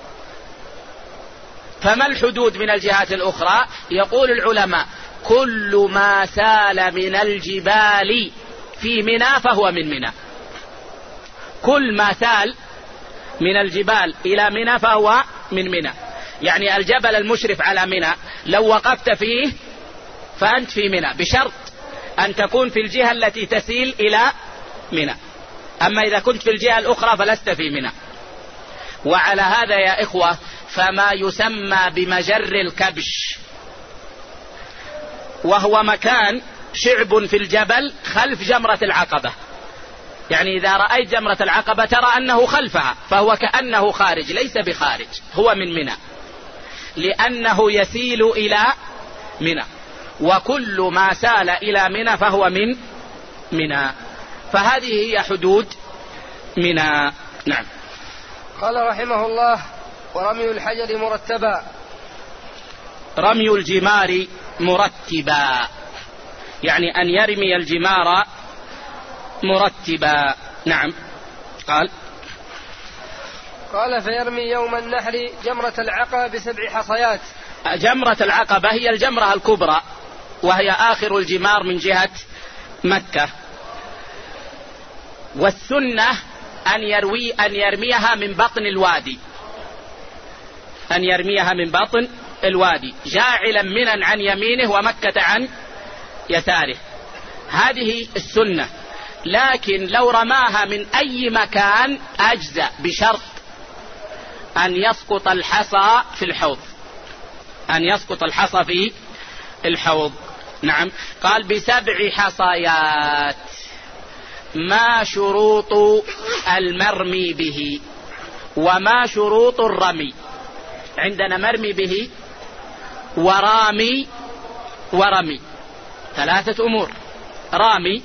فما الحدود من الجهات الأخرى؟ يقول العلماء كل ما سال من الجبال في منى فهو من منى. كل ما سال من الجبال إلى منى فهو من منى. يعني الجبل المشرف على منى لو وقفت فيه فأنت في منى، بشرط أن تكون في الجهة التي تسيل إلى منى. أما إذا كنت في الجهة الأخرى فلست في منى. وعلى هذا يا إخوة فما يسمى بمجر الكبش، وهو مكان شعب في الجبل خلف جمرة العقبة، يعني إذا رأيت جمرة العقبة ترى أنه خلفها، فهو كأنه خارج، ليس بخارج، هو من منى لأنه يسيل إلى منى، وكل ما سال إلى منى فهو من منى. فهذه هي حدود منى. نعم. قال رحمه الله: ورمي الحجر مرتبا. رمي الجمار مرتبا يعني أن يرمي الجمار مرتبا. نعم. قال فيرمي يوم النحر جمرة العقبة ب7 حصيات. جمرة العقبة هي الجمرة الكبرى، وهي آخر الجمار من جهة مكة. والسنة أن يرميها من بطن الوادي، أن يرميها من بطن الوادي جاعلا منى عن يمينه ومكة عن يساره، هذه السنة. لكن لو رماها من أي مكان أجزأ، بشرط أن يسقط الحصى في الحوض، أن يسقط الحصى في الحوض. نعم. قال ب7 حصيات. ما شروط المرمي به وما شروط الرمي؟ عندنا مرمي به ورامي ورمي، 3 أمور: رامي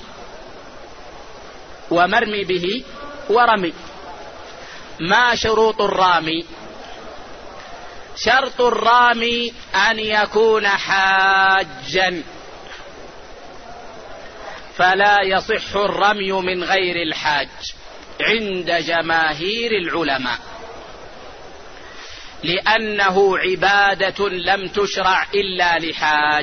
ومرمي به ورمي. ما شروط الرامي؟ شرط الرامي أن يكون حاجا، فلا يصح الرمي من غير الحاج عند جماهير العلماء، لأنه عبادة لم تشرع إلا لحاج،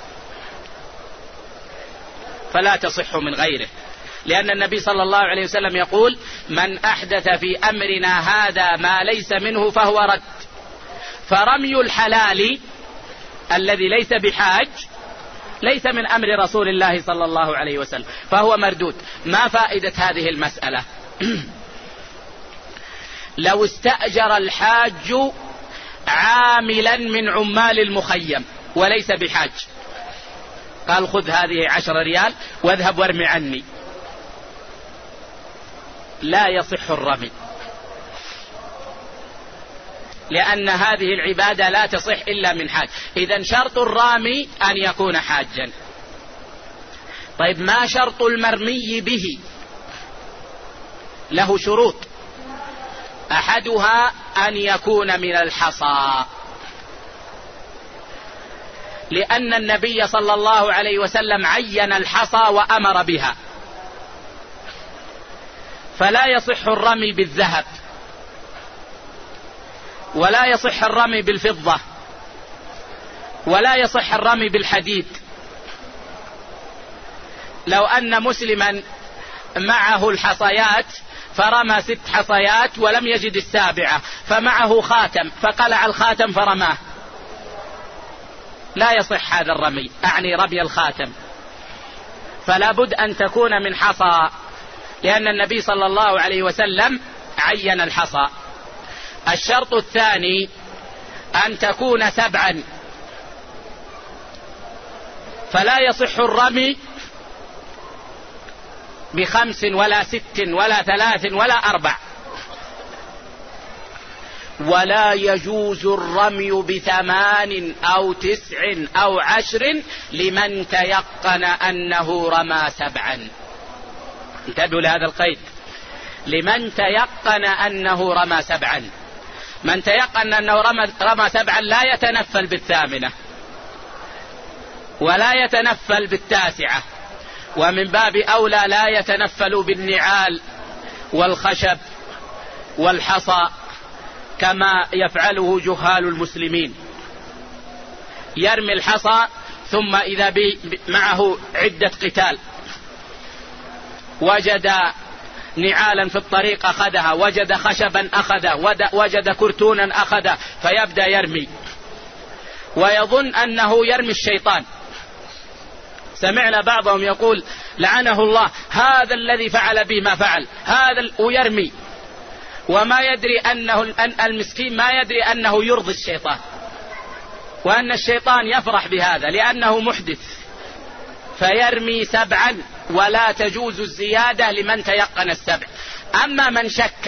فلا تصح من غيره. لأن النبي صلى الله عليه وسلم يقول: من أحدث في أمرنا هذا ما ليس منه فهو رد. فرمي الحلال الذي ليس بحاج ليس من أمر رسول الله صلى الله عليه وسلم، فهو مردود. ما فائدة هذه المسألة؟ لو استأجر الحاج عاملا من عمال المخيم وليس بحاج، قال: خذ هذه 10 ريال واذهب وارمي عني، لا يصح الرمي، لأن هذه العبادة لا تصح إلا من حاج. إذن شرط الرامي أن يكون حاجا. طيب ما شرط المرمي به؟ له شروط، أحدها أن يكون من الحصى، لأن النبي صلى الله عليه وسلم عين الحصى وأمر بها، فلا يصح الرمي بالذهب، ولا يصح الرمي بالفضة، ولا يصح الرمي بالحديد. لو أن مسلما معه الحصيات فرمى 6 حصيات ولم يجد السابعة، فمعه خاتم فقلع الخاتم فرماه، لا يصح هذا الرمي، أعني رمي الخاتم، فلا بد أن تكون من حصى، لأن النبي صلى الله عليه وسلم عين الحصى. الشرط الثاني أن تكون 7، فلا يصح الرمي ب5 ولا 6 ولا 3 ولا 4، ولا يجوز الرمي ب8 أو 9 أو 10 لمن تيقن أنه رمى 7. انتبهوا لهذا القيد، لمن تيقن أنه رمى 7. من تيقن أنه رمى 7 لا يتنفل ب8، ولا يتنفل بالتاسعة، ومن باب أولى لا يتنفل بالنعال والخشب والحصى كما يفعله جهال المسلمين. يرمي الحصى ثم إذا معه عدة قتال، وجد نعالا في الطريق أخذها، وجد خشبا أخذه، وجد كرتونا أخذه، فيبدأ يرمي ويظن أنه يرمي الشيطان. سمعنا بعضهم يقول لعنه الله هذا الذي فعل به ما فعل، هذا ويرمي، وما يدري أنه المسكين ما يدري أنه يرضي الشيطان، وأن الشيطان يفرح بهذا لأنه محدث، فيرمي 7 ولا تجوز الزيادة لمن تيقن 7. أما من شك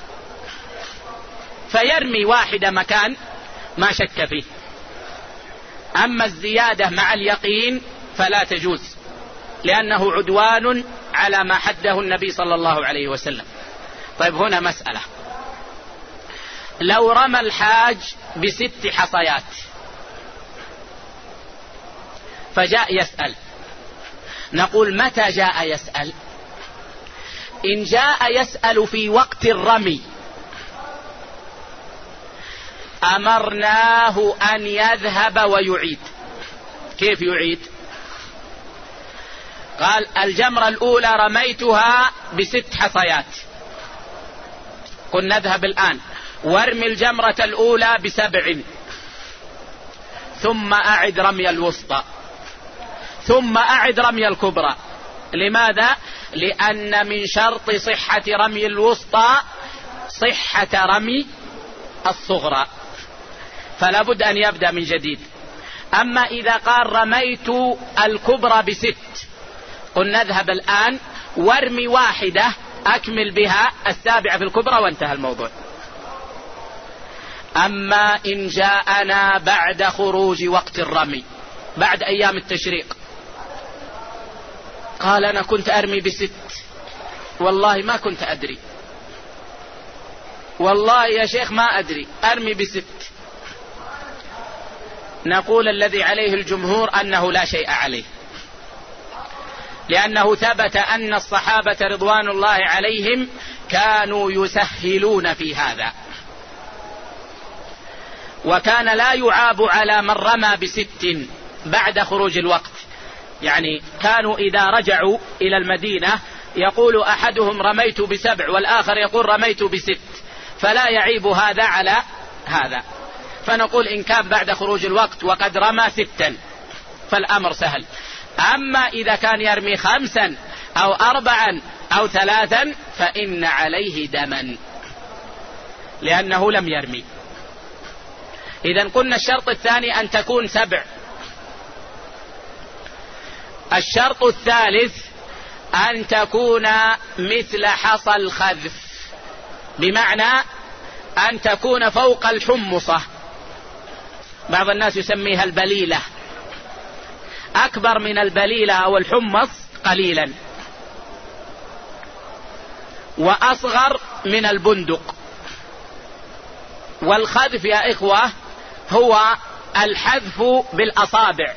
فيرمي 1 مكان ما شك فيه، أما الزيادة مع اليقين فلا تجوز، لأنه عدوان على ما حده النبي صلى الله عليه وسلم. طيب هنا مسألة، لو رمى الحاج ب6 حصيات فجاء يسأل، نقول متى جاء يسأل؟ إن جاء يسأل في وقت الرمي أمرناه أن يذهب ويعيد. كيف يعيد؟ قال الجمرة الأولى رميتها ب6 حصيات، قلنا اذهب الآن وارمي الجمرة الأولى ب7، ثم أعد رمي الوسطى، ثم أعد رمي الكبرى. لماذا؟ لأن من شرط صحة رمي الوسطى صحة رمي الصغرى، فلا بد أن يبدأ من جديد. أما إذا قال رميت الكبرى ب6، قلنا اذهب الآن وارمي 1 أكمل بها 7 في الكبرى وانتهى الموضوع. أما إن جاءنا بعد خروج وقت الرمي بعد أيام التشريق، قال أنا كنت أرمي ب6 والله ما كنت أدري، والله يا شيخ ما أدري أرمي ب6، نقول الذي عليه الجمهور أنه لا شيء عليه، لأنه ثبت أن الصحابة رضوان الله عليهم كانوا يسهلون في هذا، وكان لا يعاب على من رمى ب6 بعد خروج الوقت. يعني كانوا إذا رجعوا إلى المدينة يقول أحدهم رميت ب7 والآخر يقول رميت ب6، فلا يعيب هذا على هذا. فنقول إن كان بعد خروج الوقت وقد رمى 6 فالأمر سهل. أما إذا كان يرمي 5 أو 4 أو 3 فإن عليه دما لأنه لم يرمي. إذن قلنا الشرط الثاني أن تكون 7. الشرط الثالث أن تكون مثل حصى الخذف، بمعنى أن تكون فوق الحمصة، بعض الناس يسميها البليلة، أكبر من البليلة أو الحمص قليلا، وأصغر من البندق. والخذف يا إخوة هو الحذف بالأصابع،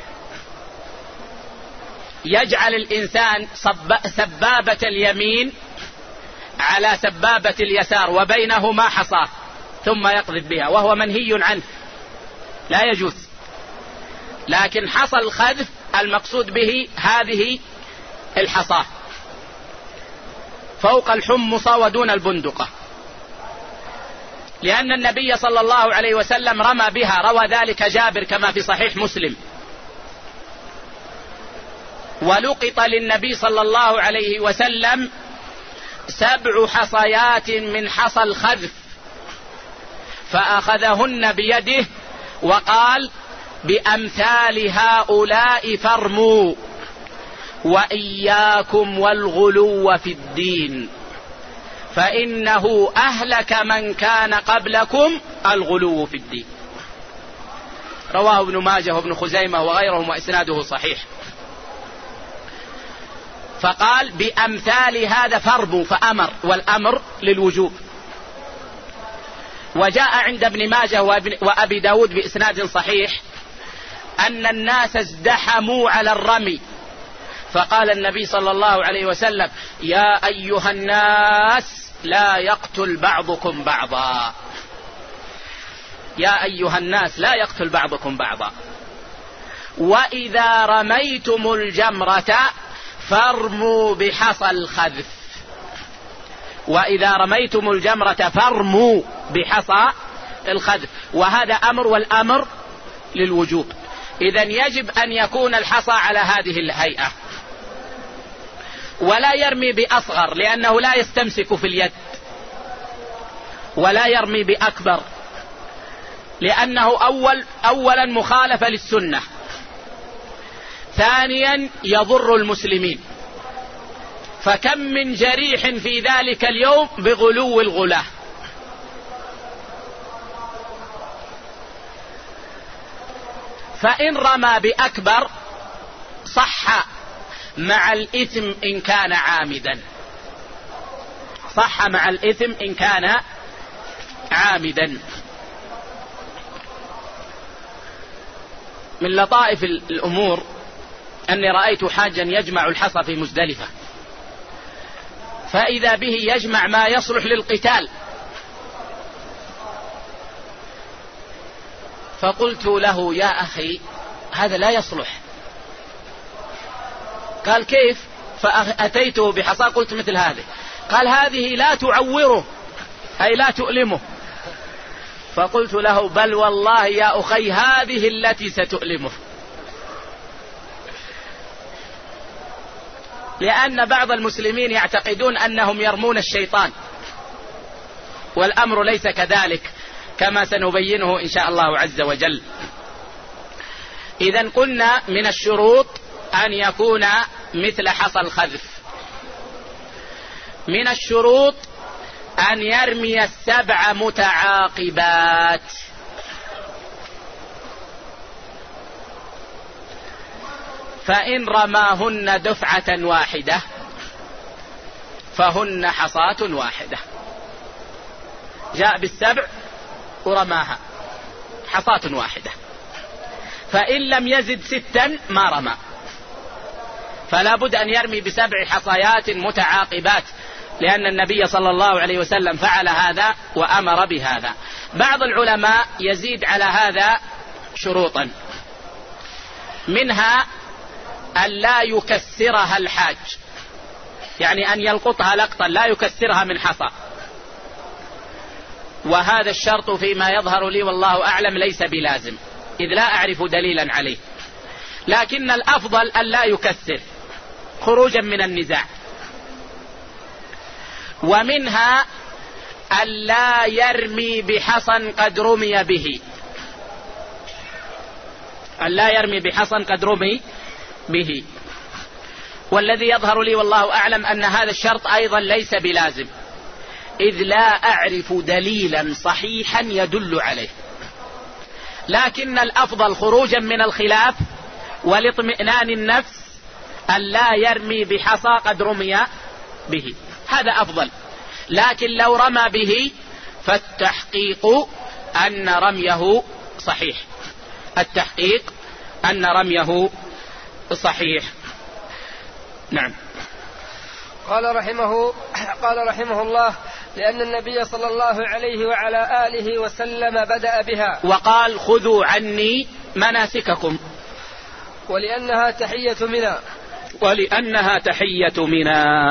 يجعل الإنسان سبابة اليمين على سبابة اليسار وبينهما حصاة ثم يقذف بها، وهو منهي عنه لا يجوز. لكن حصى الخذف المقصود به هذه الحصاة فوق الحمصة ودون البندقة، لأن النبي صلى الله عليه وسلم رمى بها، روى ذلك جابر كما في صحيح مسلم. ولقط للنبي صلى الله عليه وسلم 7 حصيات من حصى الخذف فأخذهن بيده وقال بأمثال هؤلاء فارموا وإياكم والغلو في الدين فإنه أهلك من كان قبلكم الغلو في الدين. رواه ابن ماجه وابن خزيمة وغيرهم وإسناده صحيح. فقال بأمثال هذا فارموا، فأمر، والأمر للوجوب. وجاء عند ابن ماجه وأبي داود بإسناد صحيح أن الناس ازدحموا على الرمي، فقال النبي صلى الله عليه وسلم: يا أيها الناس لا يقتل بعضكم بعضا، يا أيها الناس لا يقتل بعضكم بعضا، وإذا رميتم الجمرة فارموا بحصى الخذف، وإذا رميتم الجمرة فارموا بحصى الخذف، وهذا أمر، والأمر للوجوب. إذن يجب أن يكون الحصى على هذه الهيئة، ولا يرمي بأصغر لأنه لا يستمسك في اليد، ولا يرمي بأكبر لأنه أولا مخالفة للسنة، ثانيا يضر المسلمين، فكم من جريح في ذلك اليوم بغلو الغلاة. فإن رمى بأكبر صح مع الإثم إن كان عامدا، صح مع الإثم إن كان عامدا. من لطائف الأمور أني رأيت حاجا يجمع الحصى في مزدلفة، فإذا به يجمع ما يصلح للقتال، فقلت له: يا أخي هذا لا يصلح. قال: كيف؟ فأتيته بحصى قلت: مثل هذه. قال: هذه لا تعوره، أي لا تؤلمه. فقلت له: بل والله يا أخي هذه التي ستؤلمه، لأن بعض المسلمين يعتقدون أنهم يرمون الشيطان، والأمر ليس كذلك كما سنبينه إن شاء الله عز وجل. إذن قلنا من الشروط أن يكون مثل حصى الخذف. من الشروط أن يرمي السبع متعاقبات، فإن رماهن دفعة واحدة فهن حصاة واحدة. جاء بالسبع ورماها حصاة واحدة، فإن لم يزد 6 ما رمى، فلا بد أن يرمي ب7 حصيات متعاقبات، لأن النبي صلى الله عليه وسلم فعل هذا وأمر بهذا. بعض العلماء يزيد على هذا شروطا، منها أن لا يكسرها الحاج، يعني أن يلقطها لقطا لا يكسرها من حصى، وهذا الشرط فيما يظهر لي والله أعلم ليس بلازم، إذ لا أعرف دليلا عليه، لكن الأفضل أن لا يكسر خروجا من النزاع. ومنها أن لا يرمي بحصى قد رمي به، أن لا يرمي بحصى قد رمي به، والذي يظهر لي والله أعلم أن هذا الشرط أيضا ليس بلازم، إذ لا أعرف دليلا صحيحا يدل عليه، لكن الأفضل خروجا من الخلاف ولاطمئنان النفس أن لا يرمي بحصى قد رمي به، هذا أفضل. لكن لو رمى به فالتحقيق أن رميه صحيح، التحقيق أن رميه صحيح. نعم. قال رحمه الله: لأن النبي صلى الله عليه وعلى آله وسلم بدأ بها، وقال: خذوا عني مناسككم، ولأنها تحية منى، ولأنها تحية منى.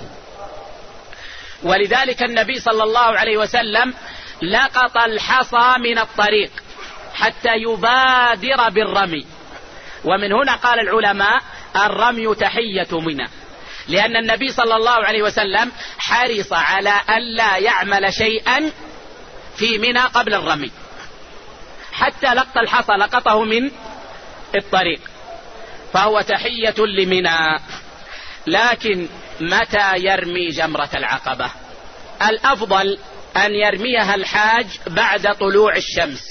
ولذلك النبي صلى الله عليه وسلم لقط الحصى من الطريق حتى يبادر بالرمي، ومن هنا قال العلماء: الرمي تحية منى، لأن النبي صلى الله عليه وسلم حرص على أن لا يعمل شيئا في منى قبل الرمي، حتى لقط الحصى لقطه من الطريق، فهو تحية لمنى. لكن متى يرمي جمرة العقبة؟ الأفضل أن يرميها الحاج بعد طلوع الشمس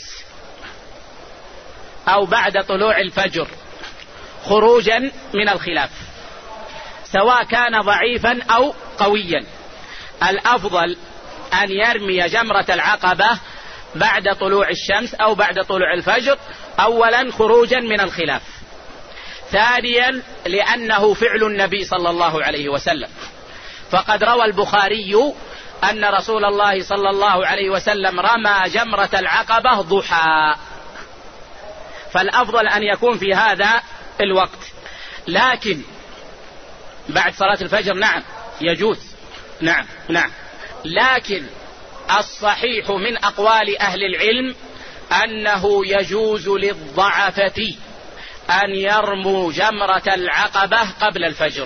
أو بعد طلوع الفجر، خروجا من الخلاف، سواء كان ضعيفا أو قويا. الأفضل أن يرمي جمرة العقبة بعد طلوع الشمس أو بعد طلوع الفجر، أولا خروجا من الخلاف، ثانيا لأنه فعل النبي صلى الله عليه وسلم، فقد روى البخاري أن رسول الله صلى الله عليه وسلم رمى جمرة العقبة ضحى، فالأفضل أن يكون في هذا الوقت. لكن بعد صلاة الفجر نعم يجوز، نعم، لكن الصحيح من أقوال أهل العلم أنه يجوز للضعفة أن يرموا جمرة العقبة قبل الفجر،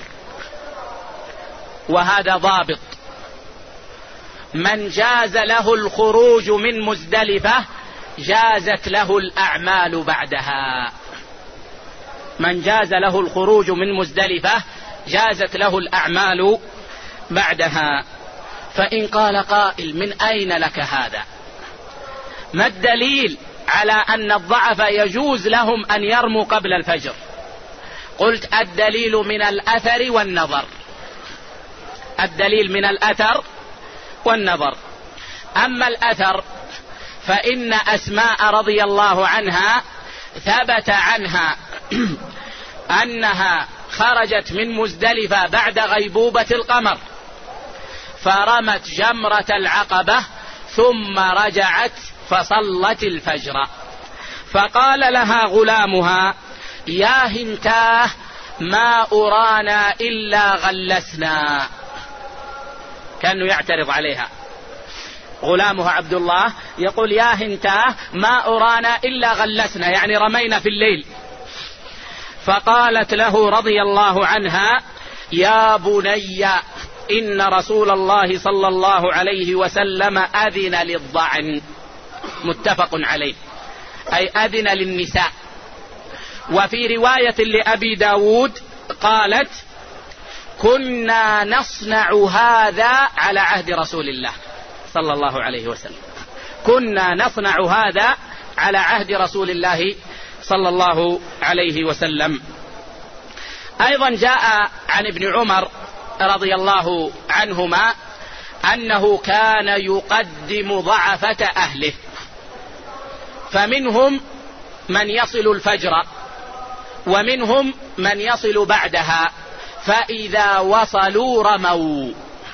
وهذا ضابط. من جاز له الخروج من مزدلفة جازت له الأعمال بعدها، من جاز له الخروج من مزدلفة جازت له الأعمال بعدها. فإن قال قائل من أين لك هذا؟ ما الدليل على أن الضعف يجوز لهم أن يرموا قبل الفجر؟ قلت الدليل من الأثر والنظر، الدليل من الأثر والنظر. أما الأثر فإن أسماء رضي الله عنها ثبت عنها أنها خرجت من مزدلفة بعد غيبوبة القمر فرمت جمرة العقبة ثم رجعت فصلت الفجر، فقال لها غلامها يا هنتاه ما أرانا إلا غلسنا، كانوا يعترض عليها، غلامها عبد الله يقول يا هنتاه ما أرانا إلا غلسنا، يعني رمينا في الليل. فقالت له رضي الله عنها يا بني إن رسول الله صلى الله عليه وسلم أذن للضعن، متفق عليه، أي أذن للنساء. وفي رواية لأبي داود قالت كنا نصنع هذا على عهد رسول الله صلى الله عليه وسلم، كنا نصنع هذا على عهد رسول الله صلى الله عليه وسلم. أيضا جاء عن ابن عمر رضي الله عنهما أنه كان يقدم ضعفة أهله، فمنهم من يصل الفجر ومنهم من يصل بعدها، فإذا وصلوا رموا،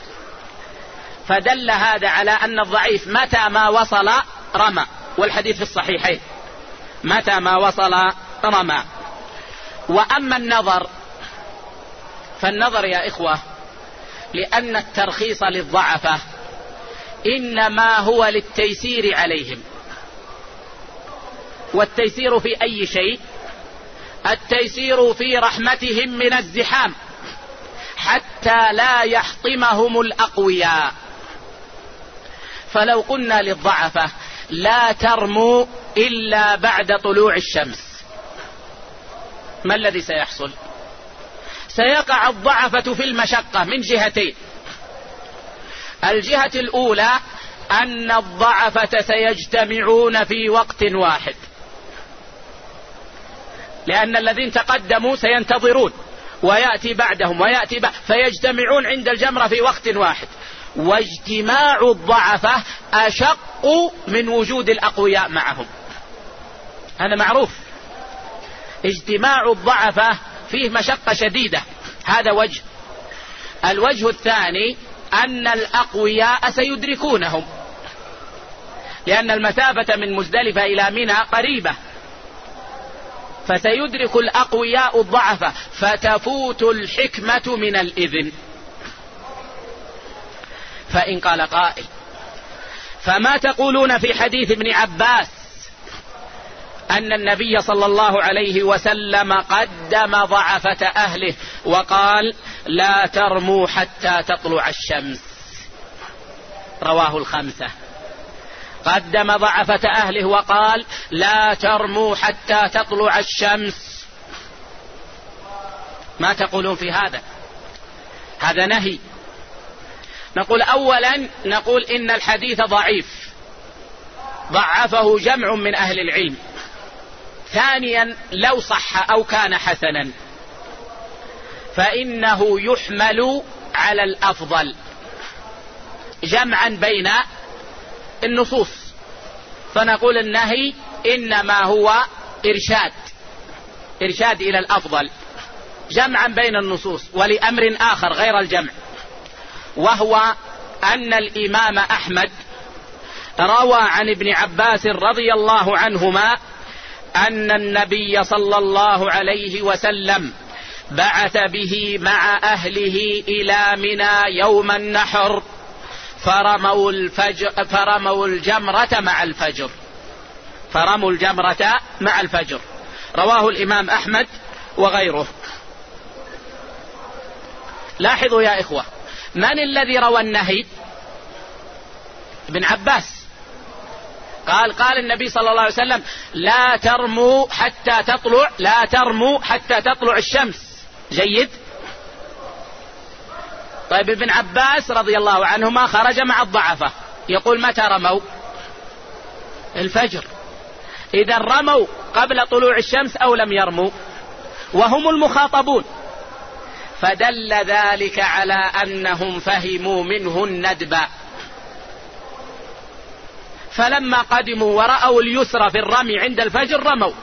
فدل هذا على أن الضعيف متى ما وصل رمى، والحديث في الصحيحين متى ما وصل رمى. وأما النظر فالنظر يا إخوة لأن الترخيص للضعفة إنما هو للتيسير عليهم، والتيسير في أي شيء؟ التيسير في رحمتهم من الزحام حتى لا يحطمهم الأقوياء. فلو قلنا للضعفة لا ترموا إلا بعد طلوع الشمس، ما الذي سيحصل؟ سيقع الضعفة في المشقة من جهتين. الجهة الأولى أن الضعفة سيجتمعون في وقت واحد، لأن الذين تقدموا سينتظرون ويأتي بعدهم ويأتي فيجتمعون عند الجمرة في وقت واحد، واجتماع الضعفة أشق من وجود الأقوياء معهم، هذا معروف، اجتماع الضعفة فيه مشقة شديدة، هذا وجه. الوجه الثاني أن الأقوياء سيدركونهم، لأن المسافة من مزدلفة إلى منى قريبة، فسيدرك الأقوياء الضعفة فتفوت الحكمة من الإذن. فإن قال قائل فما تقولون في حديث ابن عباس أن النبي صلى الله عليه وسلم قدم ضعفة أهله وقال لا ترموا حتى تطلع الشمس، رواه الخمسة، قدم ضعفة أهله وقال لا ترموا حتى تطلع الشمس، ما تقولون في هذا؟ هذا نهي. نقول أولا نقول إن الحديث ضعيف ضعفه جمع من أهل العلم. ثانيا لو صح أو كان حسنا فإنه يحمل على الأفضل جمعا بين النصوص، فنقول النهي إنما هو إرشاد إلى الأفضل جمعا بين النصوص ولأمر آخر غير الجمع، وهو أن الإمام أحمد روى عن ابن عباس رضي الله عنهما أن النبي صلى الله عليه وسلم بعث به مع أهله إلى منى يوم النحر فرموا الجمرة مع الفجر. رواه الإمام أحمد وغيره. لاحظوا يا إخوة، من الذي روى النهي؟ ابن عباس. قال النبي صلى الله عليه وسلم لا ترموا حتى تطلع الشمس. جيد. طيب ابن عباس رضي الله عنهما خرج مع الضعفة، يقول متى رموا؟ الفجر. إذا رموا قبل طلوع الشمس أو لم يرموا؟ وهم المخاطبون. فدل ذلك على أنهم فهموا منه الندب، فلما قدموا ورأوا اليسر في الرمي عند الفجر رموا.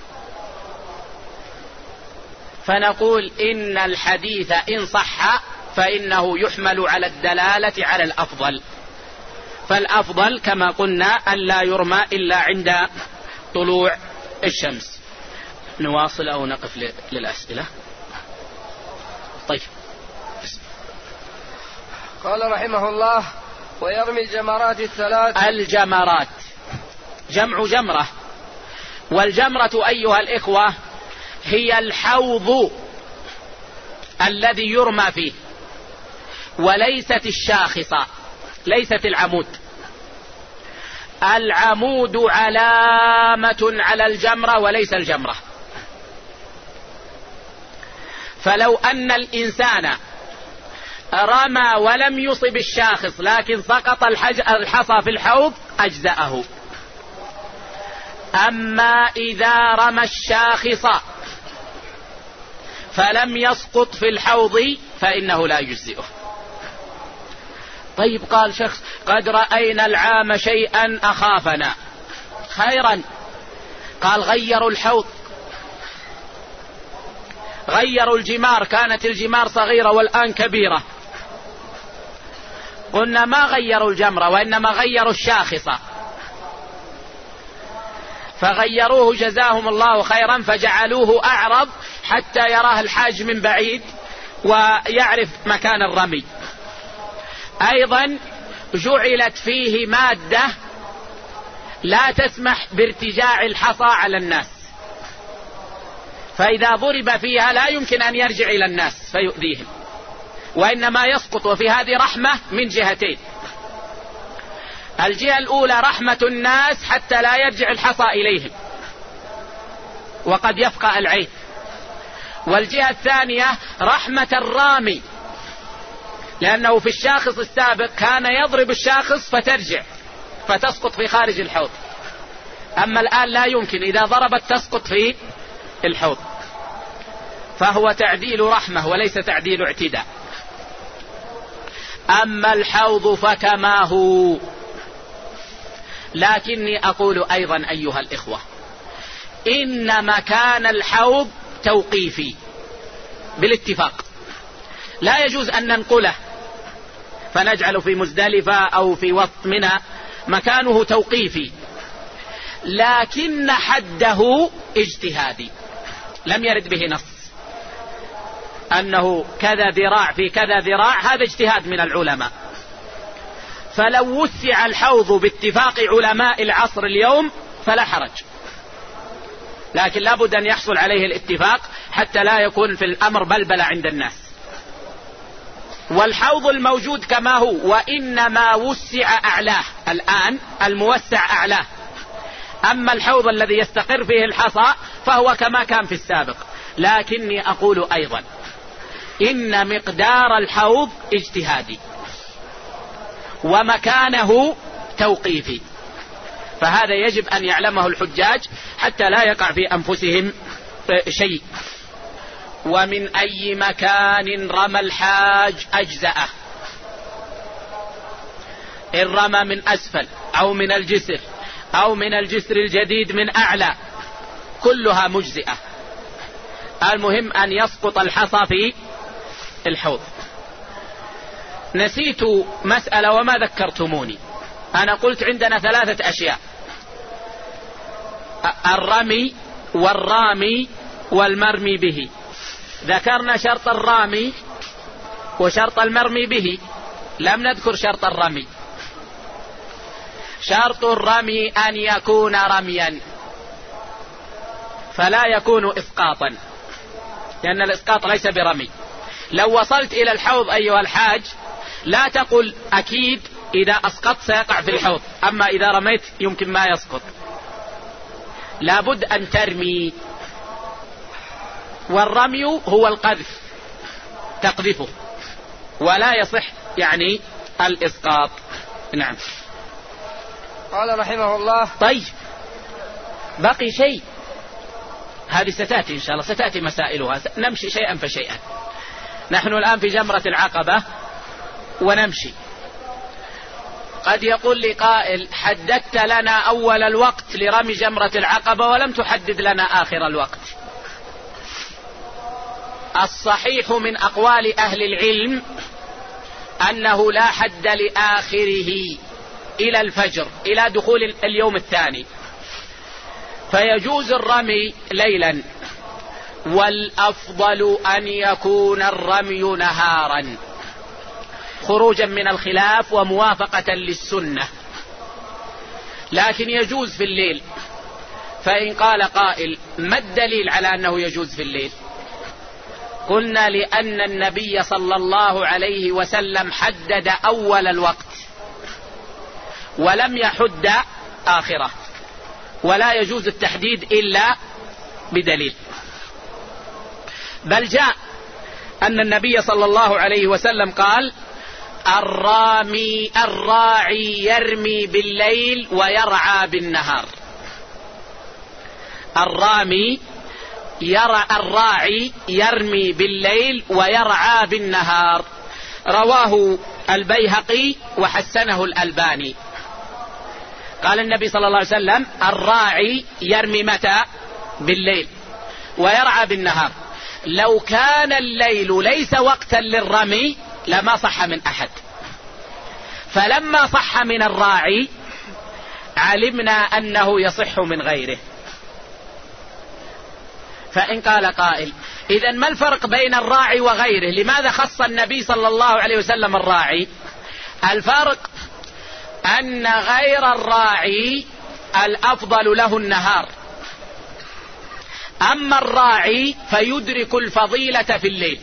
فنقول إن الحديث إن صح فإنه يحمل على الدلالة على الأفضل، فالأفضل كما قلنا أن لا يرمى إلا عند طلوع الشمس. نواصل أو نقف للأسئلة؟ طيب. قال رحمه الله: ويرمي الجمرات الثلاث. الجمرات جمع جمرة، والجمرة أيها الإخوة هي الحوض الذي يرمى فيه، وليست الشاخصة، ليست العمود. العمود علامة على الجمرة وليس الجمرة. فلو أن الإنسان رمى ولم يصب الشاخص لكن سقط الحصى في الحوض أجزأه. أما إذا رمى الشاخص فلم يسقط في الحوض فإنه لا يجزئه. طيب قال شخص: قد رأينا العام شيئا أخافنا. خيرا. قال: غيروا الحوض، غيروا الجمار، كانت الجمار صغيرة والآن كبيرة. قلنا ما غيروا الجمرة وإنما غيروا الشاخصة، فغيروه جزاهم الله خيرا، فجعلوه أعرض حتى يراه الحاج من بعيد ويعرف مكان الرمي. أيضا جعلت فيه مادة لا تسمح بارتجاع الحصى على الناس، فإذا ضرب فيها لا يمكن أن يرجع إلى الناس فيؤذيهم، وإنما يسقط. وفي هذه رحمة من جهتين: الجهة الأولى رحمة الناس حتى لا يرجع الحصى إليهم وقد يفقأ العين، والجهة الثانية رحمة الرامي، لأنه في الشاخص السابق كان يضرب الشاخص فترجع فتسقط في خارج الحوض، أما الآن لا يمكن، إذا ضربت تسقط في الحوض. فهو تعديل رحمة وليس تعديل اعتداء. أما الحوض فكما هو. لكني أقول أيضا أيها الإخوة: إن مكان الحوض توقيفي بالاتفاق، لا يجوز أن ننقله فنجعله في مزدلفة أو في وسط منى، مكانه توقيفي، لكن حده اجتهادي، لم يرد به نص أنه كذا ذراع في كذا ذراع، هذا اجتهاد من العلماء. فلو وسع الحوض باتفاق علماء العصر اليوم فلا حرج، لكن لابد أن يحصل عليه الاتفاق حتى لا يكون في الأمر بلبلة عند الناس. والحوض الموجود كما هو، وإنما وسع أعلاه، الآن الموسع أعلاه. أما الحوض الذي يستقر فيه الحصى فهو كما كان في السابق. لكني أقول أيضا إن مقدار الحوض اجتهادي ومكانه توقيفي، فهذا يجب أن يعلمه الحجاج حتى لا يقع في أنفسهم شيء. ومن أي مكان رمى الحاج أجزأه، إن رمى من أسفل أو من الجسر أو من الجسر الجديد من أعلى، كلها مجزئة. المهم أن يسقط الحصى في الحوض. نسيت مسألة وما ذكرتموني. أنا قلت عندنا 3 أشياء: الرمي والرامي والمرمي به. ذكرنا شرط الرامي وشرط المرمي به، لم نذكر شرط الرمي. شرط الرمي أن يكون رميا فلا يكون إسقاطا، لأن الإسقاط ليس برمي. لو وصلت إلى الحوض أيها الحاج لا تقل أكيد إذا أسقط سيقع في الحوض، أما إذا رميت يمكن ما يسقط. لابد أن ترمي، والرمي هو القذف، تقذفه، ولا يصح يعني الإسقاط. نعم. قال رحمه الله. طيب بقي شيء، هذه ستأتي إن شاء الله، ستأتي مسائلها، نمشي شيئا فشيئا. نحن الآن في جمرة العقبة ونمشي. قد يقول لي قائل: حددت لنا أول الوقت لرمي جمرة العقبة ولم تحدد لنا آخر الوقت. الصحيح من أقوال أهل العلم أنه لا حد لآخره إلى الفجر، إلى دخول اليوم الثاني، فيجوز الرمي ليلا، والأفضل أن يكون الرمي نهارا خروجا من الخلاف وموافقة للسنة، لكن يجوز في الليل. فإن قال قائل: ما الدليل على أنه يجوز في الليل؟ قلنا: لأن النبي صلى الله عليه وسلم حدد أول الوقت ولم يحد آخره، ولا يجوز التحديد إلا بدليل. بل جاء أن النبي صلى الله عليه وسلم قال: الراعي يرمي بالليل ويرعى بالنهار. الراعي يرمي بالليل ويرعى بالنهار. رواه البيهقي وحسنه الألباني. قال النبي صلى الله عليه وسلم: الراعي يرمي متى؟ بالليل، ويرعى بالنهار. لو كان الليل ليس وقتا للرمي لما صح من أحد، فلما صح من الراعي علمنا أنه يصح من غيره. فإن قال قائل: إذن ما الفرق بين الراعي وغيره؟ لماذا خص النبي صلى الله عليه وسلم الراعي؟ الفرق أن غير الراعي الأفضل له النهار، أما الراعي فيدرك الفضيلة في الليل.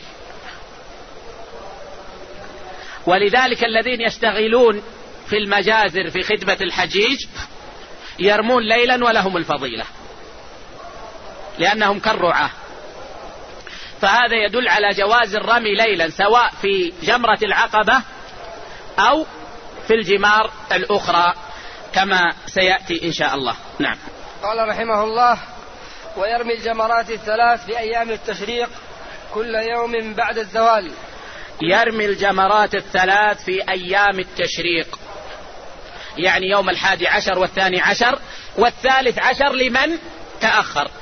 ولذلك الذين يشتغلون في المجازر في خدمة الحجيج يرمون ليلا ولهم الفضيلة، لأنهم كالرعاة. فهذا يدل على جواز الرمي ليلا، سواء في جمرة العقبة أو في الجمار الأخرى كما سيأتي إن شاء الله. نعم. قال رحمه الله: ويرمي الجمرات 3 في أيام التشريق كل يوم بعد الزوال. يرمي الجمرات 3 في أيام التشريق، يعني يوم 11 و12 و13 لمن تأخر.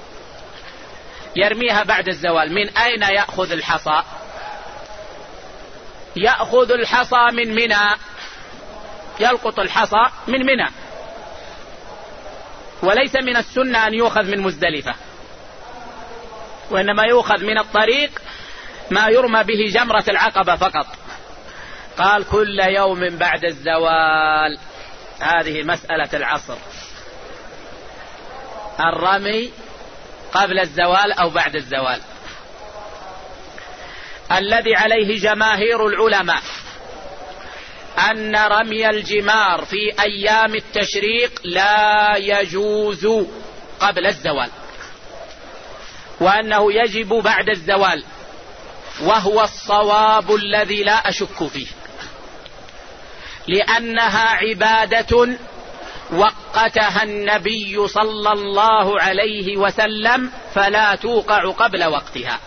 يرميها بعد الزوال. من أين يأخذ الحصى؟ يأخذ الحصى من منى، يلقط الحصى من منى، وليس من السنة أن يؤخذ من مزدلفة، وإنما يؤخذ من الطريق ما يرمى به جمرة العقبة فقط. قال: كل يوم بعد الزوال. هذه مسألة العصر، الرمي قبل الزوال أو بعد الزوال. الذي عليه جماهير العلماء أن رمي الجمار في أيام التشريق لا يجوز قبل الزوال، وأنه يجب بعد الزوال، وهو الصواب الذي لا أشك فيه، لأنها عبادة وقتها النبي صلى الله عليه وسلم فلا توقع قبل وقتها.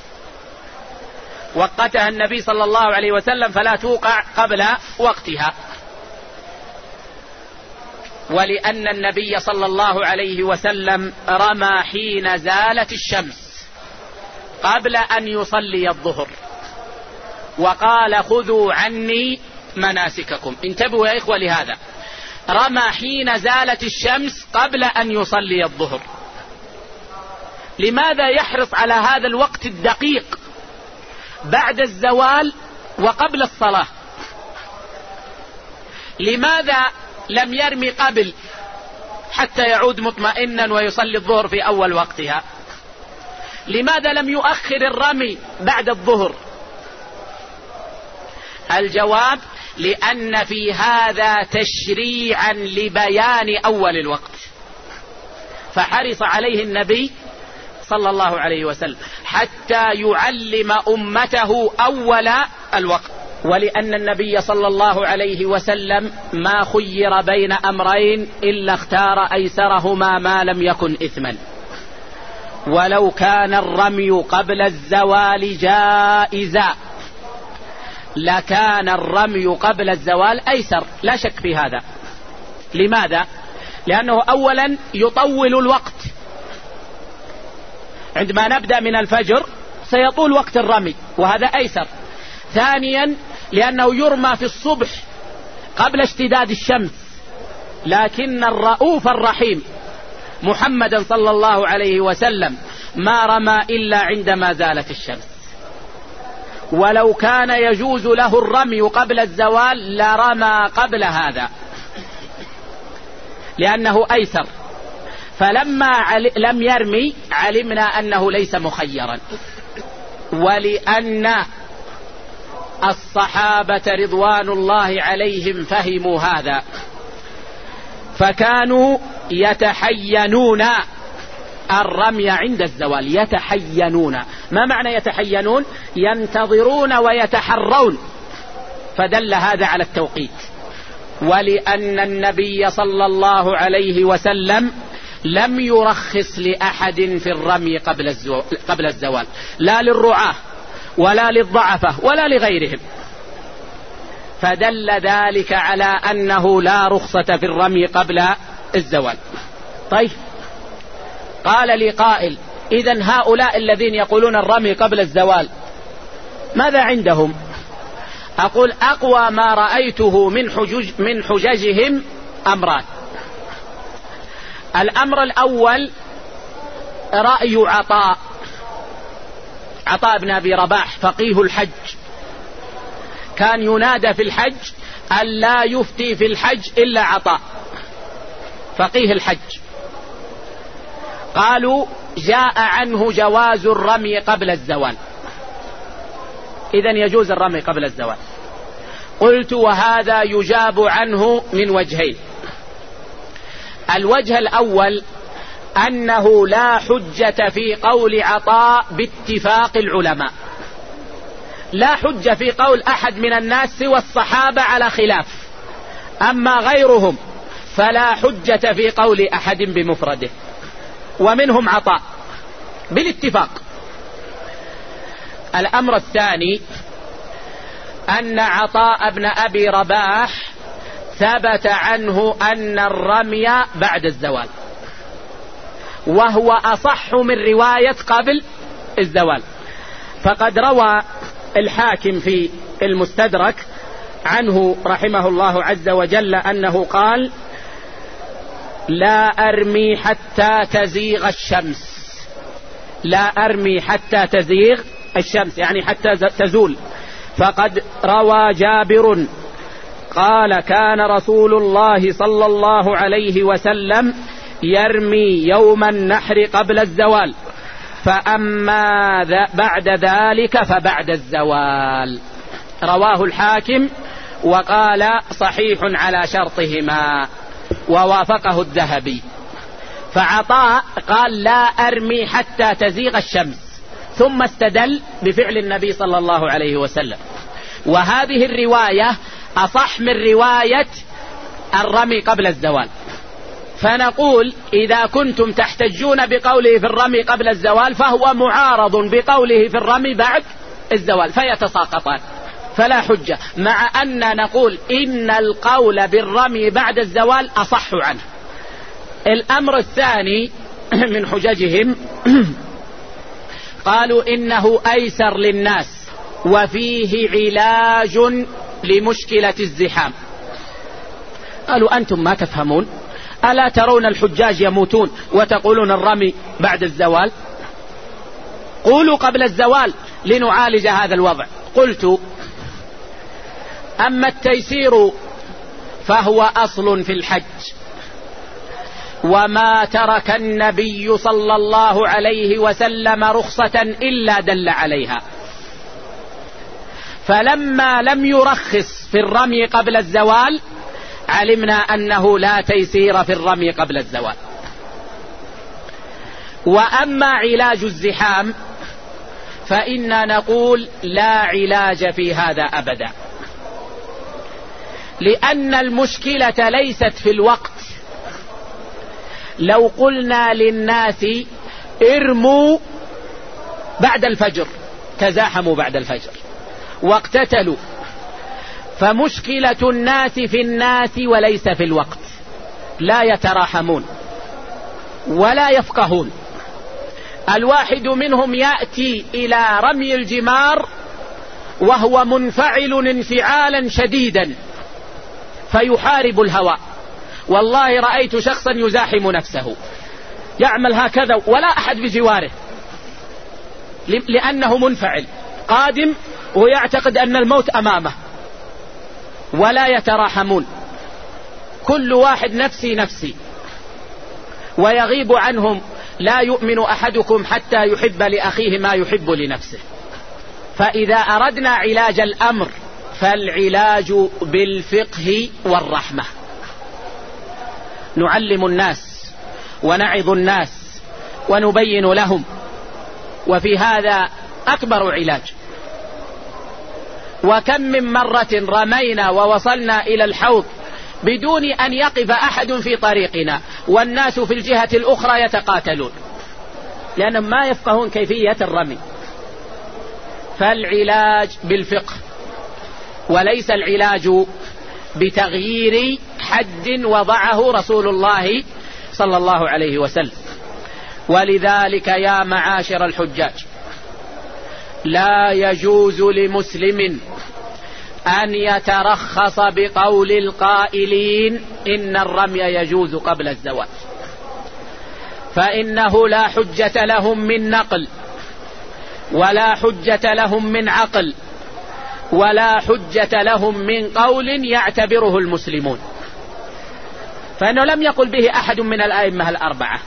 وقتها النبي صلى الله عليه وسلم فلا توقع قبل وقتها. ولأن النبي صلى الله عليه وسلم رمى حين زالت الشمس قبل أن يصلي الظهر، وقال خذوا عني مناسككم. انتبهوا يا إخوة لهذا، رمى حين زالت الشمس قبل أن يصلي الظهر. لماذا يحرص على هذا الوقت الدقيق بعد الزوال وقبل الصلاة؟ لماذا لم يرمي قبل حتى يعود مطمئنا ويصلي الظهر في أول وقتها؟ لماذا لم يؤخر الرمي بعد الظهر؟ الجواب: لأن في هذا تشريعا لبيان أول الوقت، فحرص عليه النبي صلى الله عليه وسلم حتى يعلم أمته أول الوقت. ولأن النبي صلى الله عليه وسلم ما خير بين أمرين إلا اختار أيسرهما ما لم يكن إثما. ولو كان الرمي قبل الزوال جائزا لكان الرمي قبل الزوال أيسر، لا شك في هذا. لماذا؟ لأنه أولا يطول الوقت، عندما نبدأ من الفجر سيطول وقت الرمي وهذا أيسر. ثانيا لأنه يرمى في الصبح قبل اشتداد الشمس، لكن الرؤوف الرحيم محمدا صلى الله عليه وسلم ما رمى إلا عندما زالت الشمس. ولو كان يجوز له الرمي قبل الزوال لرمى قبل هذا لأنه أيسر، فلما لم يرمي علمنا أنه ليس مخيرا. ولأن الصحابة رضوان الله عليهم فهموا هذا فكانوا يتحينون الرمي عند الزوال. يتحينون، ما معنى يتحينون؟ ينتظرون ويتحرون، فدل هذا على التوقيت. ولأن النبي صلى الله عليه وسلم لم يرخص لأحد في الرمي قبل الزوال، لا للرعاة ولا للضعفة ولا لغيرهم، فدل ذلك على أنه لا رخصة في الرمي قبل الزوال. طيب، قال لي قائل: إذن هؤلاء الذين يقولون الرمي قبل الزوال ماذا عندهم؟ أقول: أقوى ما رأيته من حججهم أمران. الأمر الأول رأي عطاء بن أبي رباح فقيه الحج، كان ينادى في الحج أن لا يفتي في الحج إلا عطاء فقيه الحج. قالوا: جاء عنه جواز الرمي قبل الزوال، إذن يجوز الرمي قبل الزوال. قلت: وهذا يجاب عنه من وجهين. الوجه الأول أنه لا حجة في قول عطاء باتفاق العلماء، لا حجة في قول أحد من الناس سوى الصحابة على خلاف، أما غيرهم فلا حجة في قول أحد بمفرده، ومنهم عطاء بالاتفاق. الأمر الثاني أن عطاء بن أبي رباح ثبت عنه أن الرمي بعد الزوال، وهو أصح من رواية قبل الزوال. فقد روى الحاكم في المستدرك عنه رحمه الله عز وجل أنه قال: لا أرمي حتى تزيغ الشمس، لا أرمي حتى تزيغ الشمس يعني حتى تزول. فقد روى جابر قال: كان رسول الله صلى الله عليه وسلم يرمي يوم النحر قبل الزوال، فأما بعد ذلك فبعد الزوال. رواه الحاكم وقال: صحيح على شرطهما، ووافقه الذهبي. فعطاء قال: لا أرمي حتى تزيغ الشمس، ثم استدل بفعل النبي صلى الله عليه وسلم. وهذه الرواية أصح من رواية الرمي قبل الزوال. فنقول: إذا كنتم تحتجون بقوله في الرمي قبل الزوال فهو معارض بقوله في الرمي بعد الزوال، فيتساقطان. فلا حجة، مع أن نقول إن القول بالرمي بعد الزوال أصح عنه. الأمر الثاني من حججهم قالوا إنه أيسر للناس وفيه علاج لمشكلة الزحام. قالوا أنتم ما تفهمون، ألا ترون الحجاج يموتون وتقولون الرمي بعد الزوال؟ قولوا قبل الزوال لنعالج هذا الوضع. قلت أما التيسير فهو أصل في الحج، وما ترك النبي صلى الله عليه وسلم رخصة إلا دل عليها، فلما لم يرخص في الرمي قبل الزوال علمنا أنه لا تيسير في الرمي قبل الزوال. وأما علاج الزحام فإنا نقول لا علاج في هذا أبدا، لأن المشكلة ليست في الوقت. لو قلنا للناس ارموا بعد الفجر تزاحموا بعد الفجر واقتتلوا، فمشكلة الناس في الناس وليس في الوقت، لا يتراحمون ولا يفقهون. الواحد منهم يأتي إلى رمي الجمار وهو منفعل انفعالا شديدا فيحارب الهواء. والله رأيت شخصا يزاحم نفسه يعمل هكذا ولا أحد بجواره، لأنه منفعل قادم ويعتقد أن الموت أمامه، ولا يتراحمون، كل واحد نفسي نفسي، ويغيب عنهم لا يؤمن أحدكم حتى يحب لأخيه ما يحب لنفسه. فإذا أردنا علاج الأمر فالعلاج بالفقه والرحمة، نعلم الناس ونعظ الناس ونبين لهم، وفي هذا أكبر علاج. وكم من مرة رمينا ووصلنا إلى الحوض بدون أن يقف أحد في طريقنا والناس في الجهة الأخرى يتقاتلون لأنهم ما يفقهون كيفية الرمي. فالعلاج بالفقه وليس العلاج بتغيير حد وضعه رسول الله صلى الله عليه وسلم. ولذلك يا معاشر الحجاج لا يجوز لمسلم أن يترخص بقول القائلين إن الرمي يجوز قبل الزوال، فإنه لا حجة لهم من نقل ولا حجة لهم من عقل ولا حجة لهم من قول يعتبره المسلمون، فإنه لم يقل به أحد من الأئمة الأربعة.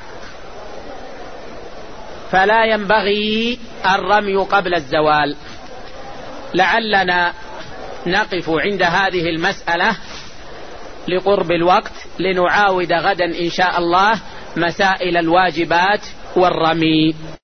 فلا ينبغي الرمي قبل الزوال. لعلنا نقف عند هذه المسألة لقرب الوقت، لنعاود غدا إن شاء الله مسائل الواجبات والرمي.